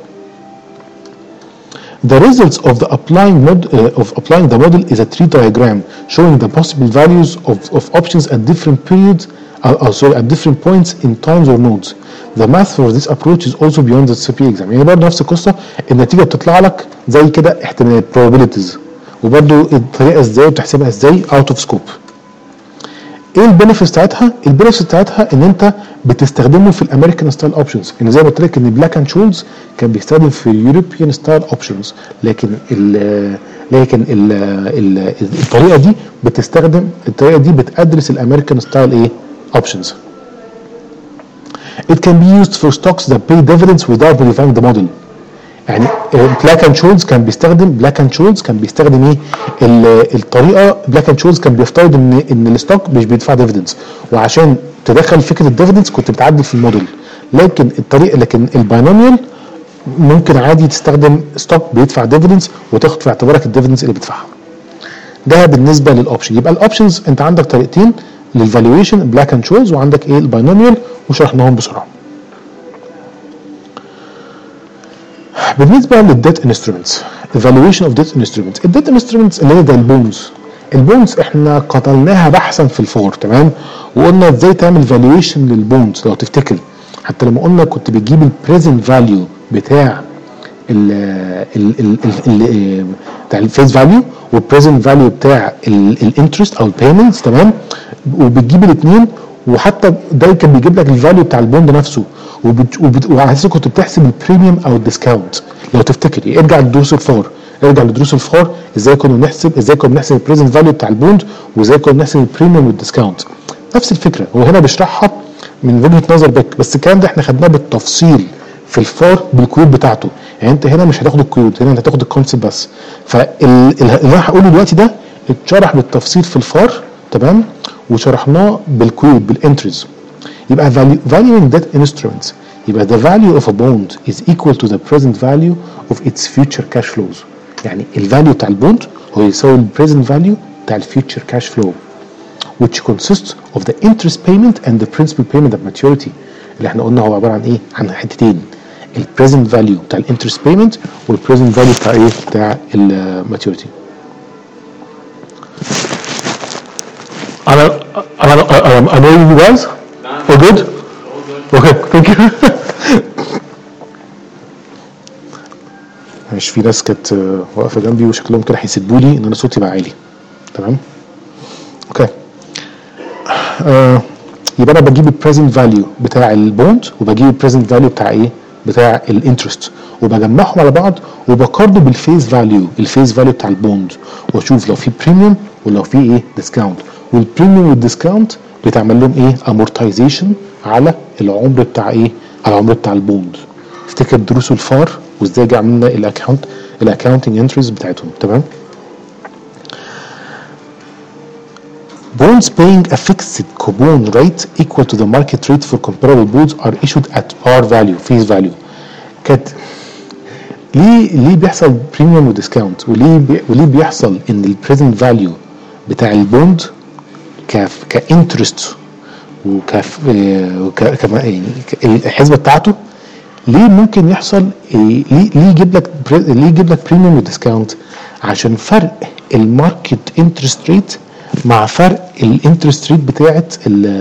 The results of the applying mod uh, of applying the model is a tree diagram showing the possible values of of options at different periods uh, uh, sorry at different points in times or nodes. The math for this approach is also beyond the سي بي exam. يعني برضه نفس القصه، النتيجه بتطلع لك زي كده احتمالات probabilities، وبرضه الطريقه ازاي بتحسبها ازاي out of scope. ايه البنفيتس بتاعتها؟ البنفيتس بتاعتها ان انت بتستخدمه في الامريكان ستايل اوبشنز، ان زي ما قلت لك ان بلاك اند شولز كان بيستخدم في اليوروبيان ستايل اوبشنز، لكن ال لكن ال ال الطريقه دي بتستخدم الطريقه دي بتدرس الامريكان ستايل ايه؟ اوبشنز. It can be used for stocks that pay dividends without modifying the model. يعني بلاك اند شولز كان بيستخدم بلاك اند شولز كان بيستخدم ايه؟ الطريقه بلاك اند شولز كان بيفترض ان ان الستوك مش بيدفع ديفيدنز، وعشان تدخل فكره الديفيدنز كنت بتعدل في الموديل. لكن الطريقه لكن الباينوميال ممكن عادي تستخدم ستوك بيدفع ديفيدنز وتاخد في اعتبارك الديفيدنز اللي بيدفعها. ده بالنسبه للاوبشن. يبقى الاوبشنز انت عندك طريقتين للفالويشن، بلاك اند شولز وعندك ايه؟ الباينوميال، وشرحناهم بسرعه. بالنسبه للديت انسترومنتس، evaluation of debt instruments. الديت انسترومنتس اللي هي زي البونز. البونز احنا قتلناها بحثا في الفور، تمام؟ وقلنا ازاي تعمل فالويشن للبونز لو تفتكر. حتى لما قلنا كنت بتجيب البريزنت فاليو بتاع ال ال ال بتاع الفيس فاليو والبريزنت فاليو بتاع الانترست او البيمنتس، تمام؟ وبتجيب الاثنين، وحتى ده كان بيجيب لك الفاليو بتاع البوند نفسه، وعلى اساس كنت بتحسب البريميوم او الديسكاونت لو تفتكر. ارجع لدروس الفور ارجع لدروس الفور ازاي كنا بنحسب ازاي كنا بنحسب البريزنت فاليو بتاع البوند، وازاي كنا بنحسب البريميوم والديسكاونت. نفس الفكره، هو هنا بيشرحها من وجهه نظر بيك، بس الكلام ده احنا خدناه بالتفصيل في الفار بالكود بتاعته. يعني انت هنا مش هتاخد الكود، هنا انت هتاخد الكونسيبت بس. فاللي انا هقوله دلوقتي ده اتشرح بالتفصيل في الفار، تمام؟ وشرحناه بالكود بالانتريز. يبقى valuing debt instruments، يبقى the value of a bond is equal to the present value of its future cash flows. يعني الفاليو بتاع البوند هو يساوي البريزنت فاليو بتاع الفيوتشر كاش فلو، which consists of the interest payment and the principal payment at maturity. اللي احنا قلنا هو عباره عن ايه؟ عن حتتين، البريزنت فاليو بتاع الانترست بيمنت والبريزنت فاليو بتاع ايه؟ بتاع الماتيوريتي. انا انا I know you guys all good okay thank you. مش في ناس كانت واقفه جنبي وشكلهم كده هيسدوا لي ان انا صوتي بقى عالي، تمام؟ اوكي. آه يبقى انا بجيب البريزنت فاليو بتاع البوند وبجيب البريزنت فاليو بتاع ايه؟ بتاع الانترست، وبجمعهم على بعض وبقارنه بالفيس فاليو الفيس فاليو بتاع البوند، واشوف لو في بريميوم ولو في ايه؟ ديسكاونت. والبريميوم والديسكاونت بتعمل لهم ايه؟ امورتايزيشن على العمر بتاع ايه؟ على العمر بتاع البوند. افتكر دروس الفار وازاي جه عملنا الاكونت الاكونتنج انتريز بتاعتهم، تمام؟ Bonds paying a fixed coupon rate equal to the market rate for comparable bonds are issued at par value face value. كانت ليه ليه بيحصل بريميوم وديسكاونت؟ وليه بي وليه بيحصل ان البريزنت فاليو بتاع البوند ك كانترست وكف يعني الحسبه بتاعته ليه ممكن يحصل؟ ليه ليه يجيب لك ليه يجيب لك بريميوم وديسكاونت؟ عشان فرق الماركت انترست ريت مع فرق الانترست ريت بتاعت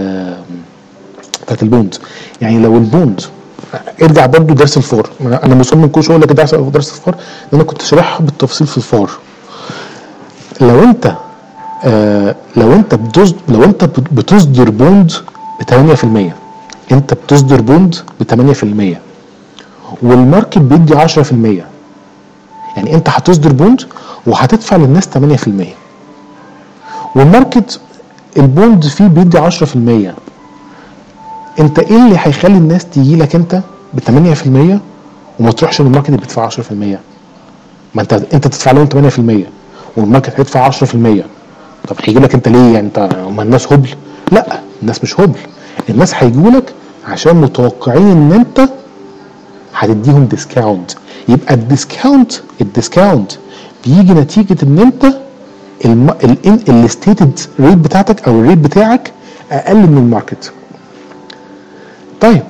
بتاعت البوند. يعني لو البوند، ارجع برضو درس الفار، انا مصمم كل شويه اقول لك درس درس الفار لان انا كنت شارحها بالتفصيل في الفار. لو انت آه لو انت بتصدر لو انت بتصدر بوند ب ثمانية في المية، انت بتصدر بوند ب ثمانية في المية والماركت بيدي عشرة في المية، يعني انت هتصدر بوند وهتدفع للناس ثمانية في المية، والماركت البوند فيه بيدي عشرة في المية. انت ايه اللي هيخلي الناس تيجي لك انت ب ثمانية في المية وما تروحش للماركت اللي بيدفع عشرة في المية؟ ما انت انت تدفع لهم ثمانية في المية والماركت هيدفع عشرة في المية. طب هيجي لك انت ليه؟ يعني انت هم الناس هبل؟ لا، الناس مش هبل. الناس هيجوا لك عشان متوقعين ان انت هتديهم ديسكاونت. يبقى الديسكاونت الديسكاونت بيجي نتيجه ان انت الستيتد ريت بتاعتك او الريت بتاعك اقل من الماركت. طيب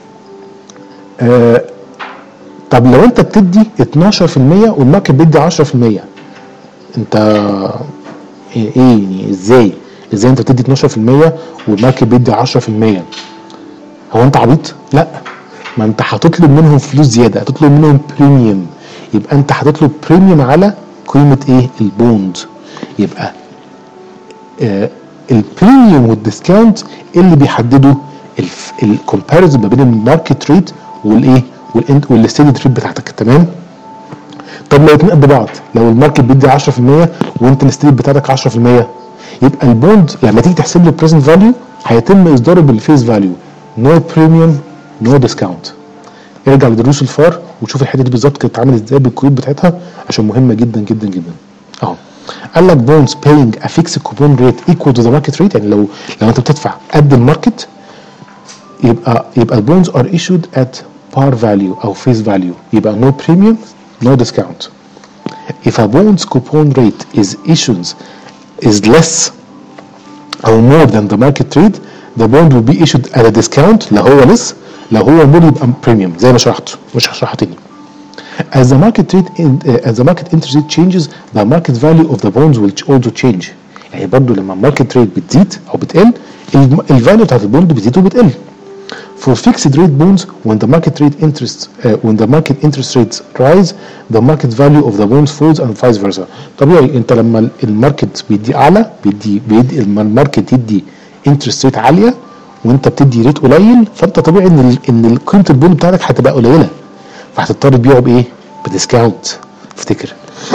آه طب لو انت بتدي اتناشر في المية والماركت بيدي عشرة في المية، انت ايه يعني ازاي ازاي انت بتدي اتناشر في المية والماركت بيدي عشرة في المية؟ هو انت عبيط؟ لا، ما انت هتطلب منهم فلوس زياده، هتطلب منهم بريميوم. يبقى انت هتطلب بريميوم على قيمه ايه؟ البوند. يبقى آه البريميوم والديسكاونت اللي بيحددوا الكومباريزون ما بين الماركت ريت والايه والستيدي ريت بتاعتك. تمام. طب لو اتنين قد بعض، لو الماركت بيدي عشرة في المية وانت الستيدي بتاعتك عشرة في المية، يبقى البوند لما تيجي تحسب له البريزنت فاليو هيتم اصداره بالفيس فاليو، نو بريميوم نو ديسكاونت. ارجع لدروس الفار وشوف الحته دي بالظبط كانت اتعملت ازاي بالكروت بتاعتها عشان مهمه جدا جدا جدا. اهو قال لك bonds paying a fixed coupon rate equal to the market rate، يعني لو لو انت بتدفع قد الماركت يبقى يبقى البونز are issued at par value او face value، يبقى no premium no discount. If a bond's coupon rate is issued is less or more than the market rate, the bond will be issued at a discount. لو هو less، لو هو more يبقى premium زي ما شرحت، مش هشرحها تاني. As the market rate in, uh, as the market interest rate changes, the market value of the bonds will also change. يعني برضو لما الماركت ريت بتزيد او بتقل الفاليو بتاعت البوند بتزيد وبتقل. For fixed rate bonds, when the market rate interest uh, when the market interest rates rise, the market value of the bonds falls and vice versa. طبيعي انت لما الماركت بيدي اعلى بيدي بيدي الماركت يدي انترست ريت عاليه وانت بتدي ريت قليل، فانت طبيعي ان ان قيمه البوند بتاعتك هتبقى قليله، فهتضطر تبيعه بايه؟ بديسكاونت. افتكر.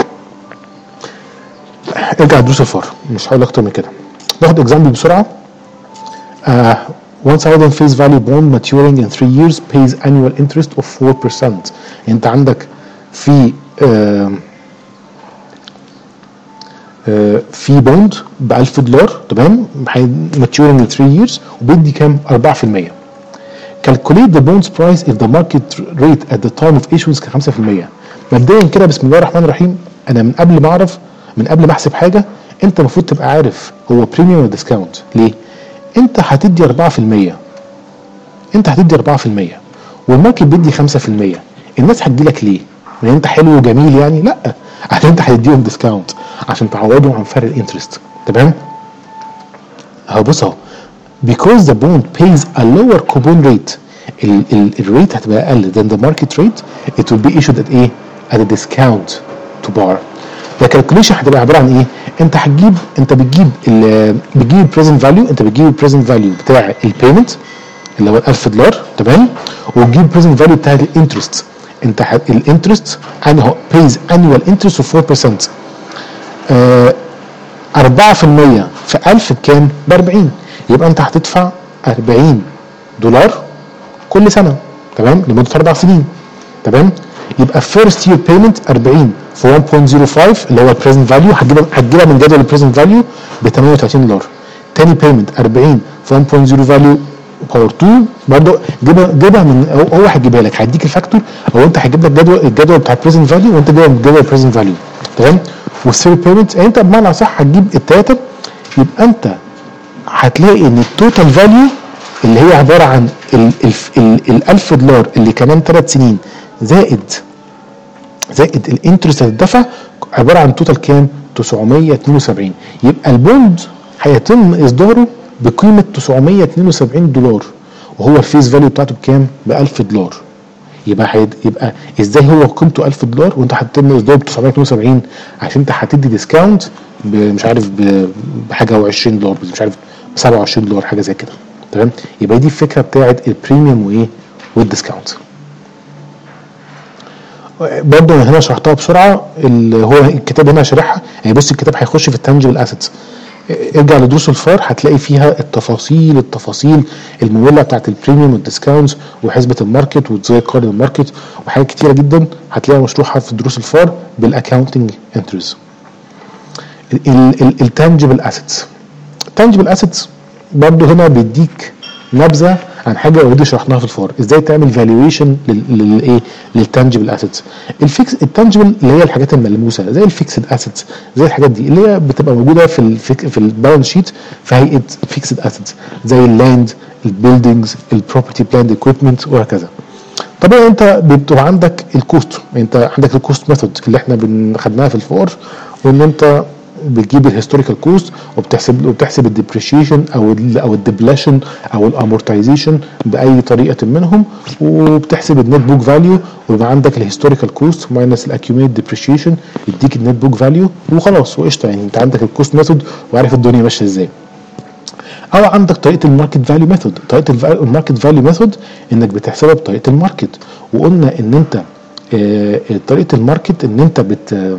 ارجع دروس الفار، مش هقول اكتر من كده. باخد اكزامبل بسرعه. uh, one thousand face value bond maturing in three years pays annual interest of four percent. انت عندك في uh, uh, في بوند ب ألف دولار، تمام، maturing in three years وبيدي كام؟ أربعة في المية. calculate the bond's price if the market rate at the time of issuance كان خمسة في المية. مبدئيا كده بسم الله الرحمن الرحيم، انا من قبل ما اعرف من قبل ما احسب حاجه انت المفروض تبقى عارف هو بريميوم ولا ديسكاونت. ليه؟ انت هتدي أربعة في المية، انت هتدي أربعة في المية والماركت بيدي خمسة في المية، الناس هتجي لك ليه؟ لان انت حلو وجميل يعني؟ لا، عشان انت هتديهم ديسكاونت عشان تعوضهم عن فرق الانترست. تمام؟ اهو بص اهو because the bond pays a lower coupon rate، الريت هتبقى اقل than the market rate it will be issued at ايه؟ at a discount to par. ده كالكوليشن هتبقى عباره عن ايه؟ انت هتجيب انت بتجيب بتجيب البريزنت فاليو، انت بتجيب البريزنت فاليو بتاع البيمنت اللي هو ألف دولار، تمام، وتجيب البريزنت فاليو بتاع الانترست. انت الانترست يعني هو pays annual interest of four percent. آه أربعة في المية في ألف بكام؟ ب أربعين، يبقى انت هتدفع أربعين دولار كل سنه، تمام، لمده اربع سنين. تمام؟ يبقى فيرست يير بيمنت أربعين في واحد فاصلة صفر خمسة اللي هو البريزنت فاليو، هتجيبها هتجيبها من جدول البريزنت فاليو ب ثمانية وثلاثين دولار. تاني بيمنت أربعين في واحد فاصلة صفر فاليو باور اتنين، برضه جيبها جيبها من هو هيجيبها لك، هيديك الفاكتور او انت هيجيب لك جدول الجدول بتاع البريزنت فاليو وانت جايبها من جدول البريزنت فاليو. تمام؟ والثيرد بيمنت يعني انت بمعنى صح هتجيب الثلاثه، يبقى انت هتلاقي ان التوتال فاليو اللي هي عباره عن ال ال ألف دولار اللي كمان ثلاث سنين زائد زائد الانترست اللي اتدفع عباره عن توتال كام؟ تسعمية اتنين وسبعين. يبقى البوند هيتم اصداره بقيمه تسعمية اتنين وسبعين دولار وهو الفيس فاليو بتاعته بكام؟ ب ألف دولار. يبقى حيد... يبقى ازاي هو قيمته ألف دولار وانت هتتم اصداره ب تسعمية اتنين وسبعين؟ عشان انت هتدي ديسكاونت مش عارف بحاجه و20 دولار، مش عارف ب سبعة وعشرين دولار حاجه زي كده. تمام؟ يبقى دي الفكره بتاعت البريميوم وايه؟ والديسكاونت. برضه هنا شرحتها بسرعه، اللي هو الكتاب هنا شارحها، يعني بص الكتاب هيخش في التانجبل اسيتس، ارجع لدروس الفار هتلاقي فيها التفاصيل التفاصيل الممله بتاعت البريميوم والديسكاونت وحسبه الماركت وازاي تقارن الماركت وحاجات كتيره جدا هتلاقيها مشروحه في دروس الفار بالاكاونتنج انتريز. التانجبل اسيتس، التانجبل اسيتس برضه هنا بيديك نبذه عن حاجه اوريدي شرحناها في الفار، ازاي تعمل فالويشن للايه؟ للتانجبل اسيتس. الفيكس التانجبل اللي هي الحاجات الملموسه زي الفيكسد اسيتس، زي الحاجات دي اللي هي بتبقى موجوده في الفيك في البالانس شيت في هيئه فيكسد اسيتس زي اللاند، البيلدينجز، البروبرتي بلاند اكويبمنت وهكذا. طبعا انت بتبقى عندك الكوست، انت عندك الكوست ميثود اللي احنا خدناها في الفار، وان انت بتجيب الهيستوريكال كوست وبتحسب وبتحسب الديبريشيشن او ال او الديبليشن او الامورتايزيشن باي طريقه منهم، وبتحسب النت بوك فاليو ويبقى عندك الهيستوريكال كوست ماينس الاكيوميت ديبريشيشن يديك النت بوك فاليو وخلاص وقشطه. يعني انت عندك الكوست ميثود وعارف الدنيا ماشيه ازاي. او عندك طريقه الماركت فاليو ميثود. طريقه الماركت فاليو ميثود انك بتحسبها بطريقه الماركت، وقلنا ان انت آه طريقه الماركت ان انت بت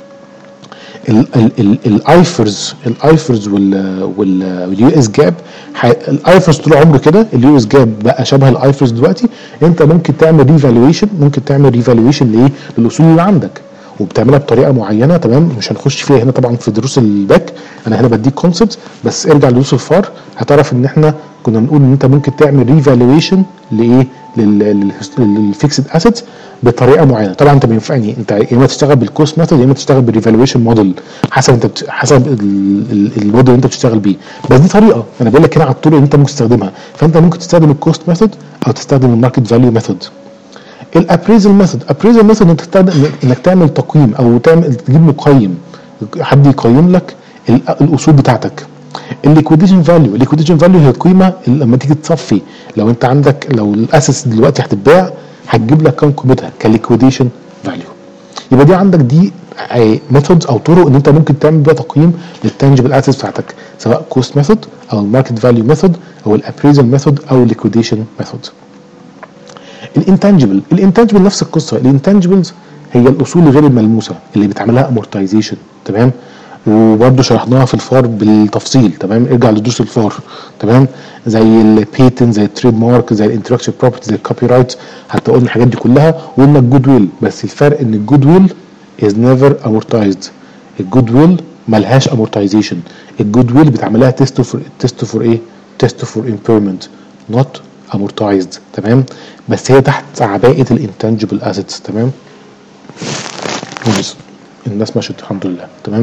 الايفرز الايفرز واليو اس جاب. الايفرز طول عمره كده، اليو اس جاب بقى شبه الايفرز دلوقتي. انت ممكن تعمل ريفالويشن ممكن تعمل ريفالويشن لايه؟ للاصول اللي عندك، وبتعملها بطريقه معينه. تمام، مش هنخش فيها هنا طبعا في دروس الباك، انا هنا بديك كونسبت بس. ارجع لدروس الفار هتعرف ان احنا كنا بنقول ان انت ممكن تعمل ريفالويشن لايه؟ للفيكسد اسيتس بطريقه معينه. طبعا انت ما ينفع يعني انت يا اما تشتغل بالكوست ميثود يا اما تشتغل بالريفالويشن موديل، حسب انت بت... حسب الموديل اللي انت بتشتغل بيه. بس دي طريقه، انا بقول لك هنا على الطرق اللي انت ممكن تستخدمها. فانت ممكن تستخدم الكوست ميثود او تستخدم الماركت فاليو ميثود. الابريزل ميثود، ابريزل ميثود انك تستخدم انك تعمل تقييم او تعمل تجيب مقيم، حد يقيم لك الاصول بتاعتك. الليكويديشن فاليو، الليكويديشن فاليو هي القيمه لما تيجي تصفي. لو انت عندك لو الاسس دلوقتي هتتباع هتجيب لك كام قيمتها كليكويديشن فاليو. يبقى دي عندك دي ميثودز او طرق ان انت ممكن تعمل بيها تقييم للتانجبل اسيتس بتاعتك، سواء كوست ميثود او الماركت فاليو ميثود او الابريزل ميثود او الليكويديشن ميثود. الانتانجبل، الانتانجبل نفس القصه. الانتانجبلز هي الاصول غير الملموسه اللي بتعملها امورتايزيشن. تمام، وبرده شرحناها في الفار بالتفصيل. تمام، ارجع لدروس الفار. تمام، زي البيتنت زي التريد مارك زي الانتلكتشوال بروبرتي زي الكوبي رايت، حتى قلنا الحاجات دي كلها. وقلنا الجود ويل، بس الفرق ان الجود ويل از نيفر امورتايزد. الجود ويل ملهاش امورتايزيشن. الجود ويل بتعملها تيست فور تيست فور ايه؟ تيست فور امبيرمنت نوت امورتايزد. تمام، بس هي تحت عباءه الانتانجبل اسيتس. تمام، الناس ماشيه الحمد لله. تمام،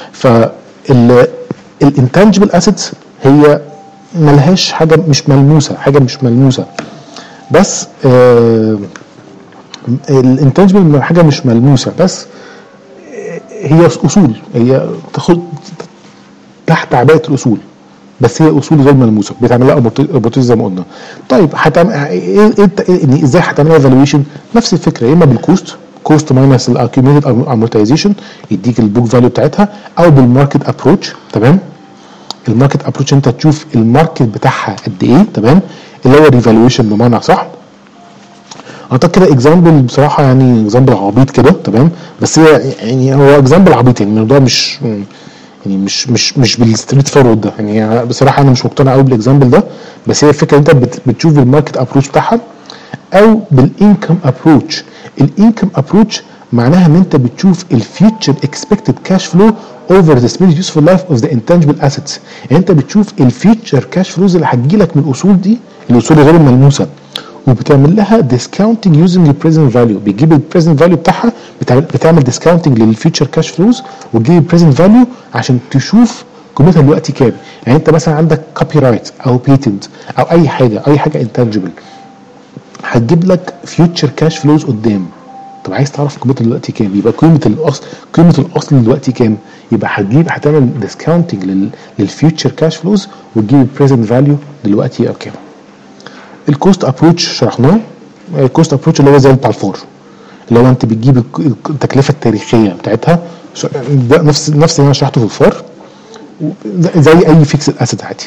فالانتانجبل اسيتس هي ملهاش حاجه مش ملموسه، حاجه مش ملموسه بس. آه الانتانجبل حاجه مش ملموسه بس هي اصول، هي تاخد تحت عباءه الاصول، بس هي اصول غير ملموسه بتعمل لها ابورتيز زي ما قلنا. طيب هتعمل ايه؟ ايه ازاي هتعمل ايفالويشن؟ نفس الفكره، يا اما بالكوست كوست ماينس الاكيوميتد امورتايزيشن يديك البوك فاليو بتاعتها، او بالماركت ابروتش. تمام، الماركت ابروتش انت تشوف الماركت بتاعها قد ايه. تمام، اللي هو ريفالويشن بمعنى صح. اعتقد كده اكزامبل بصراحه، يعني اكزامبل عبيط كده. تمام، بس هي يعني هو اكزامبل عبيط، يعني الموضوع مش يعني مش مش مش بالستريت فورورد ده. يعني بصراحه انا مش مقتنع قوي بالاكزامبل ده، بس هي الفكره انت بتشوف الماركت ابروتش بتاعها او بالانكم ابروتش. الانكم ابروتش معناها ان انت بتشوف الفيوتشر اكسبكتد كاش فلو اوفر ذا estimated useful life of the intangible assets. يعني انت بتشوف الفيوتشر كاش فلوز اللي هتجيلك من الاصول دي، الاصول غير الملموسه، وبتعمل لها ديسكاونتنج يوزنج البريزنت فاليو. بتجيب البريزنت فاليو بتاعها، بتعمل ديسكاونتنج للفيوتشر كاش فلوز وتجيب البريزنت فاليو عشان تشوف قيمتها دلوقتي كام. يعني انت مثلا عندك كوبي رايت او بيتنت او اي حاجه اي حاجه انتانجبل هتجيب لك فيوتشر كاش فلوز قدام. طب عايز تعرف قيمتها دلوقتي كام؟ يبقى قيمه الاصل قيمه الاصل دلوقتي كام؟ يبقى هتجيب هتعمل ديسكاونتنج للفيوتشر كاش فلوز وتجيب البريزنت فاليو دلوقتي يبقى كام. الكوست ابروتش شرحناه. الكوست ابروتش اللي هو زي بتاع الفور، اللي هو انت بتجيب التكلفه التاريخيه بتاعتها. ده نفس نفس اللي انا شرحته في الفار، زي اي فيكسد اسيت عادي.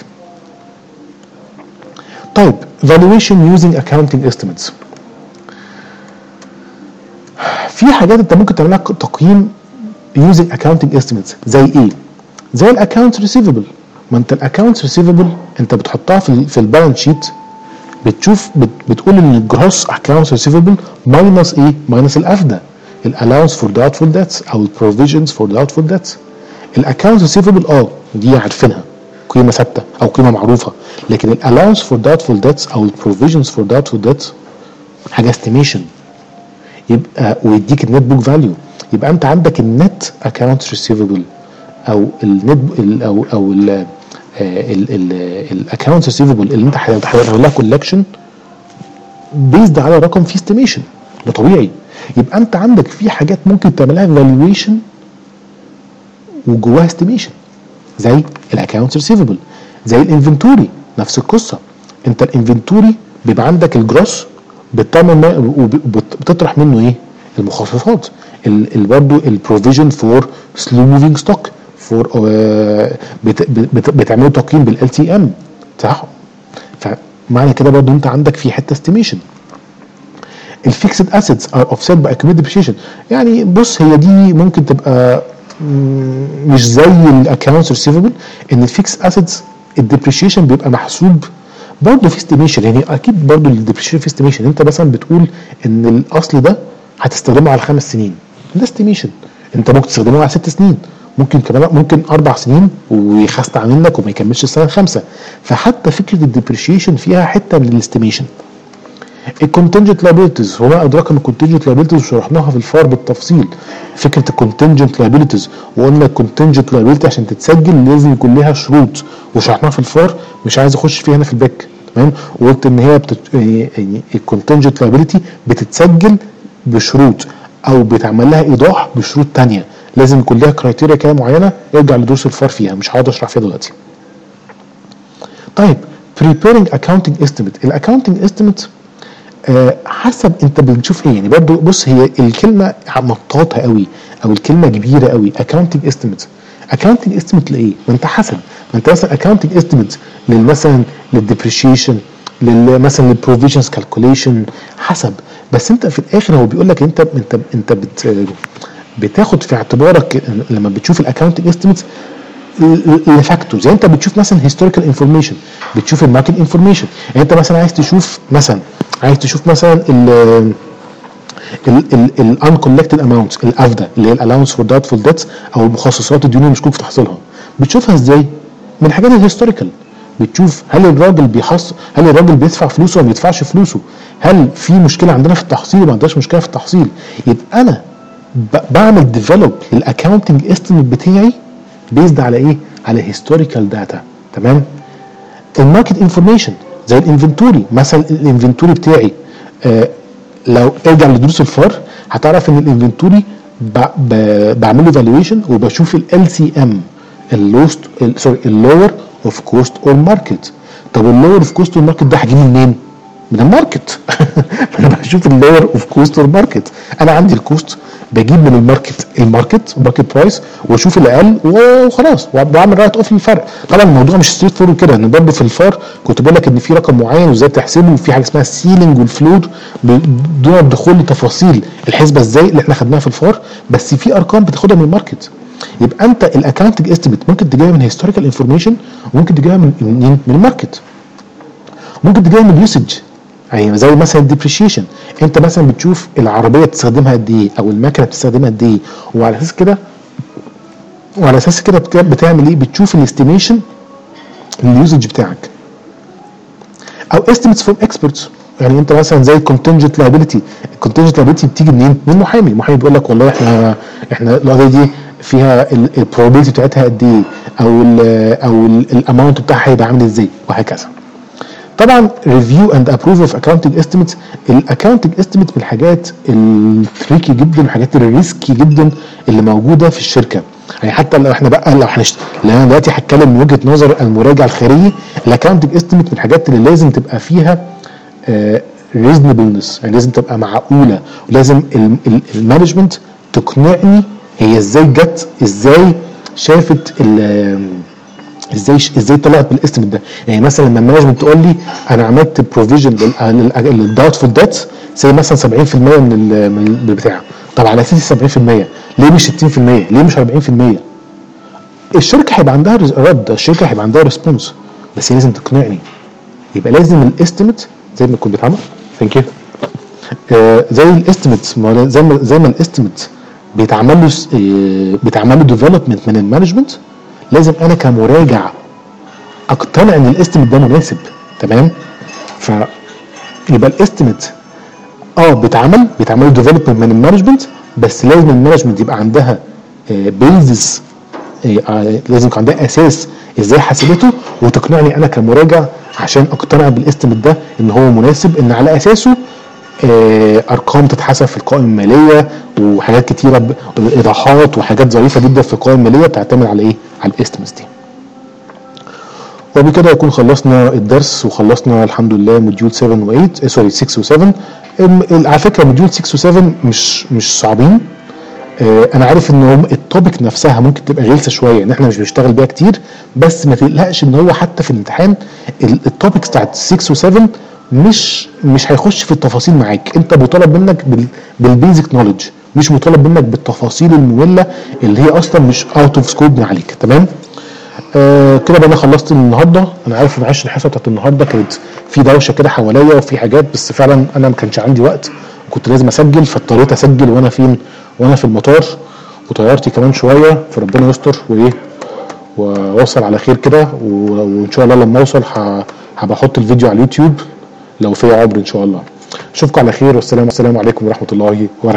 طيب valuation using accounting estimates. في حاجات انت ممكن تعملها تقييم using accounting estimates. زي ايه؟ زي الاكونت ريسيفبل. ما انت الاكونت ريسيفبل انت بتحطها في في البالانس شيت، بتشوف بت بتقول ان الجروس اكونت ريسيفبل ماينس ايه؟ ماينس الافدا، الالاونس فور doubtful debts او البروفيجنز فور doubtful debts. الاكونت ريسيفبل اه دي عارفينها قيمه ثابته او قيمه معروفه، لكن الالاونس فور doubtful debts او البروفيجنز فور doubtful debts حاجه استيميشن. يبقى ويديك النت بوك فاليو. يبقى انت عندك النت اكونت ريسيفبل او النت او او الاكونت ريسيفبل اللي انت هتعمل لها كولكشن بيزد على رقم فيه استيميشن، ده طبيعي. يبقى انت عندك في حاجات ممكن تعملها فالويشن وجواها استيميشن، زي الاكونت ريسيفبل، زي الانفنتوري نفس القصه. انت الانفنتوري بيبقى عندك الجروس بتعمل وبتطرح منه ايه؟ المخصصات. برضه البروفيجن فور سلو موفينج ستوك فور بت بت بتعملوا تقييم بالال تي ام، صح؟ فمعنى كده برضو انت عندك في حته استيميشن. الفيكسد اسيتس ار اوفست باي اكيوميليتد ديبريشيشن، يعني بص هي دي ممكن تبقى مش زي الاكونتس ريسيفبل، ان الفيكس اسيتس الديبريشيشن بيبقى محسوب برضه في استيميشن، يعني اكيد برضه الديبريشيشن في استيميشن. انت مثلا بتقول ان الاصل ده هتستخدمه على خمس سنين، ده استيميشن. انت ممكن تستخدمه على ست سنين، ممكن كمان ممكن اربع سنين ويخستع منك وما يكملش السنه الخامسه. فحتى فكره الديبريشيشن فيها حته من الاستيميشن. الكونتنجنت لايبيلتيز، هو ما ادراك ان الكونتنجنت لايبيلتيز وشرحناها في الفار بالتفصيل. فكره الكونتنجنت لايبيلتيز، وقلنا الكونتنجنت لايبيلتي عشان تتسجل لازم يكون لها شروط، وشرحناها في الفار، مش عايز اخش فيها هنا في الباك، تمام. وقلت ان هي بتت... يعني الكونتنجنت لايبيلتي بتتسجل بشروط او بيتعمل لها ايضاح بشروط ثانيه، لازم يكون لها كرايتيريا كده معينه، ارجع لدروس الفار فيها، مش هقعد اشرح فيها دلوقتي. طيب preparing accounting estimate. الاكاونتنج استيميت أه حسب انت بتشوف ايه، يعني برضو بص هي الكلمه مطاطه قوي او الكلمه كبيره قوي. اكاونتنج استيميت، اكاونتنج استيميت لايه؟ ما انت حسب، ما انت مثلا اكاونتنج استيميت مثلا للديبريشيشن، مثلا للبروفيجنز كالكوليشن، حسب. بس انت في الاخر هو بيقول لك انت انت انت بت بتاخد في اعتبارك لما بتشوف الاكاونتنج استيميت الفاكتورز. يعني انت بتشوف مثلا هيستوريكال انفورميشن، بتشوف الماركت انفورميشن. يعني انت مثلا عايز تشوف مثلا عايز تشوف مثلا ال الانكولكتد اماونتس، الافدا اللي هي الالاونس فور داوتفول ديتس، او المخصصات الديون المشكوك في تحصيلها. بتشوفها ازاي؟ من الحاجات الهيستوريكال. بتشوف هل الراجل بيحصل، هل الراجل بيدفع فلوسه ولا ما بيدفعش فلوسه، هل في مشكله عندنا في التحصيل وما عندناش مشكله في التحصيل. يبقى انا بعمل ديفلوب للاكاونتنج استيميت بتاعي بيزد على ايه؟ على هيستوريكال داتا، تمام. الماركت انفورميشن زي الانفنتوري، مثلا الانفنتوري بتاعي آه لو ارجع لدروس الفار هتعرف ان الانفنتوري بعمل له فالويشن وبشوف ال سي ام، اللوست سوري اللور اوف كوست اور ماركت. طب اللور اوف كوست اور ماركت ده هجيبه منين؟ من الماركت. انا بشوف اللور اوف كوست اور ماركت، انا عندي الكوست بجيب من الماركت الماركت ماركت برايس واشوف الاقل وخلاص واعمل رايت اوف للفرق. طبعا الموضوع مش ستريت فورورد كده، انا برضه في الفار كنت بقول لك ان في رقم معين وازاي تحسبه، وفي حاجه اسمها السيلينج والفلود دون الدخول لتفاصيل الحسبه ازاي اللي احنا خدناها في الفار، بس في ارقام بتاخدها من الماركت. يبقى انت الاكاونتنج استيميت ممكن تجيبها من هيستوريكال انفورميشن، وممكن تجيبها من من, من الماركت، ممكن تجيبها من اليوسج. يعني زي مثلا الديبريشيشن، انت مثلا بتشوف العربيه بتستخدمها قد ايه او المكنه بتستخدمها قد ايه، وعلى اساس كده وعلى اساس كده بتعمل ايه؟ بتشوف الاستيميشن اليوزج بتاعك. او استيميتس فروم اكسبرتس، يعني انت مثلا زي الكونتنجنت لايبيلتي، الكونتنجنت لايبيلتي بتيجي منين؟ من محامي، المحامي بيقول لك والله احنا احنا القضيه دي فيها البروبابيلتي بتاعتها قد ايه، او ال او الاماونت بتاعها هيبقى عامل ازاي، وهكذا. طبعا ريفيو اند ابروف اوف اكاونتنج استيميتس. الاكاونتنج استيميت من الحاجات التريكي جدا، الحاجات الريسكي جدا اللي موجوده في الشركه. يعني حتى لو احنا بقى لو هنشت... لو انا دلوقتي هتكلم من وجهه نظر المراجع الخارجي، الاكاونتنج استيميت من الحاجات اللي لازم تبقى فيها ريزونبلنس، يعني لازم تبقى معقوله، ولازم المانجمنت تقنعني هي ازاي جت، ازاي شافت ازاي ازاي طلعت بالاستيميت ده. يعني مثلا لما المانجمنت تقول لي انا عملت بروفيجن للداوتفول ديتس زي مثلا سبعين في المية من من البتاع، طب على اساس سبعين في المية ليه مش ستين في المية؟ ليه مش أربعين في المية؟ الشركه هيبقى عندها رد، الشركه هيبقى عندها ريسبونس، بس هي لازم تقنعني. يبقى لازم الاستيميت زي ما يكون بيتعمل ثانك يو آه زي الاستيميت زي ما زي ما الاستيميت بيتعمل له آه بيتعمل له ديفلوبمنت من المانجمنت، لازم انا كمراجع اقتنع ان الاستيميت ده مناسب، تمام. ف يبقى الاستيميت اه بيتعمل بيتعمل له ديفلوبمنت من المانجمنت، بس لازم المانجمنت يبقى عندها آه بيزس، آه لازم يكون عندها اساس ازاي حسبته، وتقنعني انا كمراجع عشان اقتنع بالاستيميت ده ان هو مناسب، ان على اساسه آه ارقام تتحسب في القوائم الماليه وحاجات كتيره، ايضاحات وحاجات ظريفه جدا في القوائم الماليه بتعتمد على ايه؟ على الاستيميتس دي. وبكده يكون خلصنا الدرس، وخلصنا الحمد لله موديول سبعة و ثمانية سوري ستة و سبعة. على فكره موديول ستة و سبعة مش مش صعبين، آه انا عارف ان هم التوبيك نفسها ممكن تبقى غلسه شويه ان احنا مش بنشتغل بيها كتير، بس ما تقلقش ان هو حتى في الامتحان التوبكس بتاعت ستة و7 مش مش هيخش في التفاصيل معاك. انت مطالب منك بالبيزك نوليدج، مش مطالب منك بالتفاصيل الممله اللي هي اصلا مش اوت اوف سكوب عليك. تمام. آه كده بقى انا خلصت النهارده. انا عارف معلش الحصه بتاعت النهارده كانت في دوشه كده حواليا وفي حاجات، بس فعلا انا ما كانش عندي وقت، كنت لازم اسجل، فاضطريت اسجل وانا فين وانا في المطار، وطيارتي كمان شويه، فربنا يستر وايه واوصل على خير كده. وان شاء الله لما اوصل هبقى احط الفيديو على اليوتيوب لو في عبر ان شاء الله. اشوفكم على خير، والسلام عليكم ورحمه الله وبركاته.